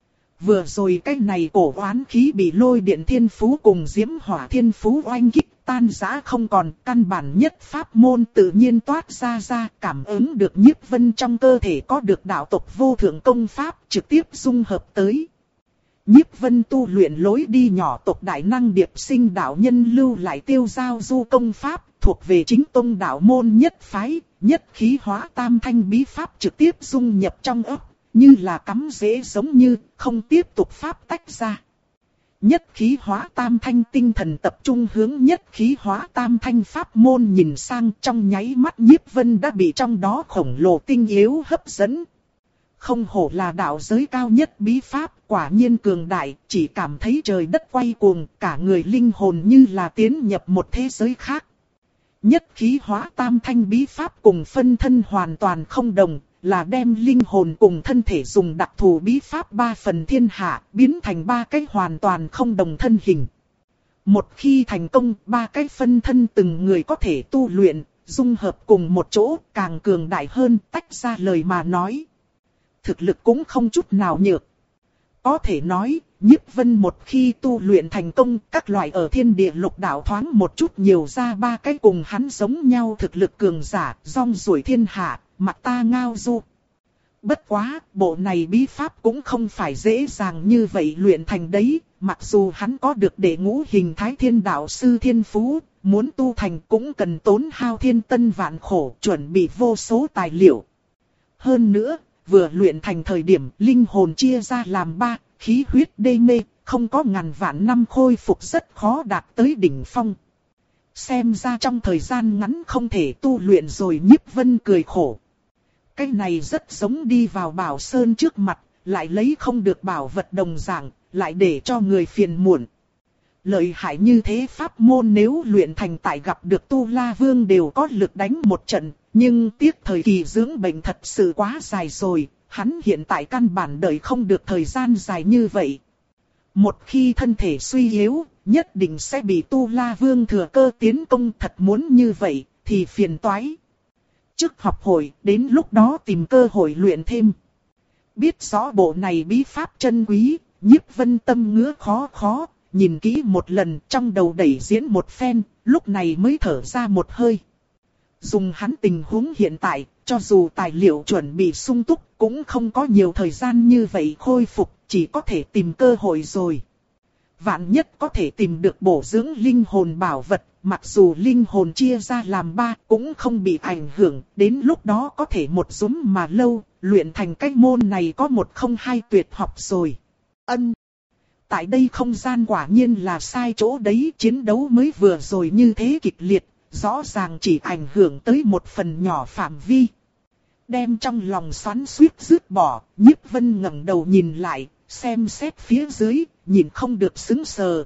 Vừa rồi cái này cổ oán khí bị lôi điện thiên phú cùng diễm hỏa thiên phú oanh kích tan rã không còn, căn bản nhất pháp môn tự nhiên toát ra ra, cảm ứng được Nhiếp Vân trong cơ thể có được đạo tộc vô thượng công pháp trực tiếp dung hợp tới. Nhiếp Vân tu luyện lối đi nhỏ tộc đại năng điệp sinh đạo nhân lưu lại tiêu giao du công pháp, thuộc về chính tông đạo môn nhất phái, nhất khí hóa tam thanh bí pháp trực tiếp dung nhập trong ấp, như là cắm rễ giống như, không tiếp tục pháp tách ra. Nhất khí hóa tam thanh tinh thần tập trung hướng nhất khí hóa tam thanh pháp môn nhìn sang, trong nháy mắt Nhiếp Vân đã bị trong đó khổng lồ tinh yếu hấp dẫn. Không hổ là đạo giới cao nhất bí pháp, quả nhiên cường đại, chỉ cảm thấy trời đất quay cuồng, cả người linh hồn như là tiến nhập một thế giới khác. Nhất khí hóa tam thanh bí pháp cùng phân thân hoàn toàn không đồng, là đem linh hồn cùng thân thể dùng đặc thù bí pháp ba phần thiên hạ, biến thành ba cái hoàn toàn không đồng thân hình. Một khi thành công, ba cái phân thân từng người có thể tu luyện, dung hợp cùng một chỗ càng cường đại hơn, tách ra lời mà nói. Thực lực cũng không chút nào nhược. Có thể nói, Nhiếp Vân một khi tu luyện thành công, các loại ở thiên địa lục đạo thoáng một chút nhiều ra ba cái cùng hắn giống nhau thực lực cường giả, rong ruổi thiên hạ, mặt ta ngao du. Bất quá, bộ này bí pháp cũng không phải dễ dàng như vậy luyện thành đấy, mặc dù hắn có được đệ ngũ hình thái thiên đạo sư thiên phú, muốn tu thành cũng cần tốn hao thiên tân vạn khổ, chuẩn bị vô số tài liệu. Hơn nữa, vừa luyện thành thời điểm linh hồn chia ra làm ba, khí huyết đê mê, không có ngàn vạn năm khôi phục rất khó đạt tới đỉnh phong. Xem ra trong thời gian ngắn không thể tu luyện rồi. Nhiếp Vân cười khổ. Cái này rất giống đi vào Bảo Sơn trước mặt, lại lấy không được bảo vật đồng dạng, lại để cho người phiền muộn. Lợi hại như thế pháp môn nếu luyện thành tại gặp được Tu La Vương đều có lực đánh một trận, nhưng tiếc thời kỳ dưỡng bệnh thật sự quá dài rồi, hắn hiện tại căn bản đợi không được thời gian dài như vậy. Một khi thân thể suy yếu, nhất định sẽ bị Tu La Vương thừa cơ tiến công, thật muốn như vậy, thì phiền toái. Trước học hội, đến lúc đó tìm cơ hội luyện thêm. Biết rõ bộ này bí pháp chân quý, Nhiếp Vân tâm ngứa khó khó, nhìn kỹ một lần trong đầu đẩy diễn một phen, lúc này mới thở ra một hơi. Dùng hắn tình huống hiện tại, cho dù tài liệu chuẩn bị sung túc, cũng không có nhiều thời gian như vậy khôi phục, chỉ có thể tìm cơ hội rồi. Vạn nhất có thể tìm được bổ dưỡng linh hồn bảo vật, mặc dù linh hồn chia ra làm ba cũng không bị ảnh hưởng, đến lúc đó có thể một dúm mà lâu, luyện thành cái môn này có một không hai tuyệt học rồi. Ân. Tại đây không gian quả nhiên là sai chỗ đấy, chiến đấu mới vừa rồi như thế kịch liệt, rõ ràng chỉ ảnh hưởng tới một phần nhỏ phạm vi. Đem trong lòng xoắn xuýt dứt bỏ, Nhiếp Vân ngẩng đầu nhìn lại, xem xét phía dưới, nhìn không được sững sờ.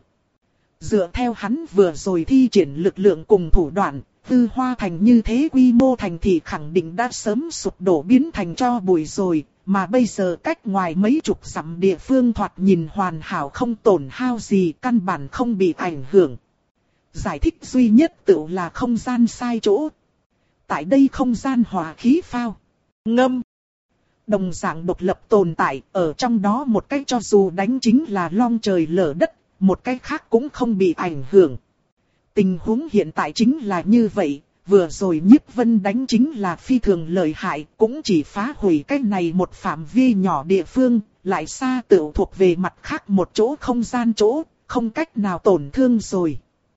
Dựa theo hắn vừa rồi thi triển lực lượng cùng thủ đoạn, Tư Hoa Thành như thế quy mô thành thị khẳng định đã sớm sụp đổ biến thành tro bụi rồi, mà bây giờ cách ngoài mấy chục dặm địa phương thoạt nhìn hoàn hảo không tổn hao gì, căn bản không bị ảnh hưởng. Giải thích duy nhất tự là không gian sai chỗ. Tại đây không gian hòa khí phao, ngâm, đồng dạng độc lập tồn tại, ở trong đó một cách cho dù đánh chính là long trời lở đất, một cách khác cũng không bị ảnh hưởng. Tình huống hiện tại chính là như vậy, vừa rồi Nhiếp Vân đánh chính là phi thường lợi hại, cũng chỉ phá hủy cái này một phạm vi nhỏ địa phương, lại xa tựu thuộc về mặt khác một chỗ không gian chỗ, không cách nào tổn thương rồi.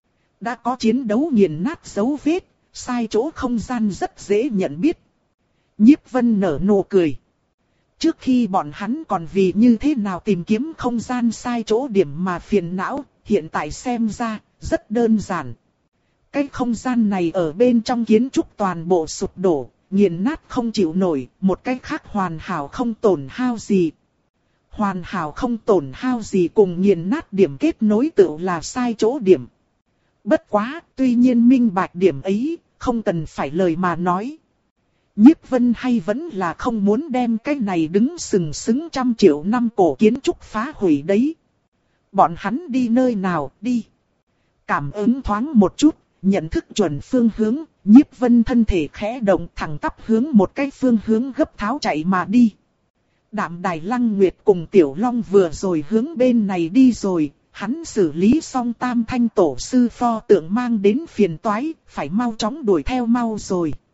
Đã có chiến đấu nghiền nát dấu vết, sai chỗ không gian rất dễ nhận biết. Nhiếp Vân nở nụ cười. Trước khi bọn hắn còn vì như thế nào tìm kiếm không gian sai chỗ điểm mà phiền não, hiện tại xem ra, rất đơn giản. Cái không gian này ở bên trong kiến trúc toàn bộ sụp đổ, nghiền nát không chịu nổi, một cái khác hoàn hảo không tổn hao gì. Hoàn hảo không tổn hao gì cùng nghiền nát điểm kết nối tự là sai chỗ điểm. Bất quá, tuy nhiên minh bạch điểm ấy, không cần phải lời mà nói. Nhiếp Vân hay vẫn là không muốn đem cái này đứng sừng sững trăm triệu năm cổ kiến trúc phá hủy đấy. Bọn hắn đi nơi nào đi? Cảm ứng thoáng một chút, nhận thức chuẩn phương hướng, Nhiếp Vân thân thể khẽ động thẳng tắp hướng một cái phương hướng gấp tháo chạy mà đi. Đạm Đài Lăng Nguyệt cùng Tiểu Long vừa rồi hướng bên này đi rồi, hắn xử lý xong Tam Thanh Tổ Sư pho tượng mang đến phiền toái, phải mau chóng đuổi theo mau rồi.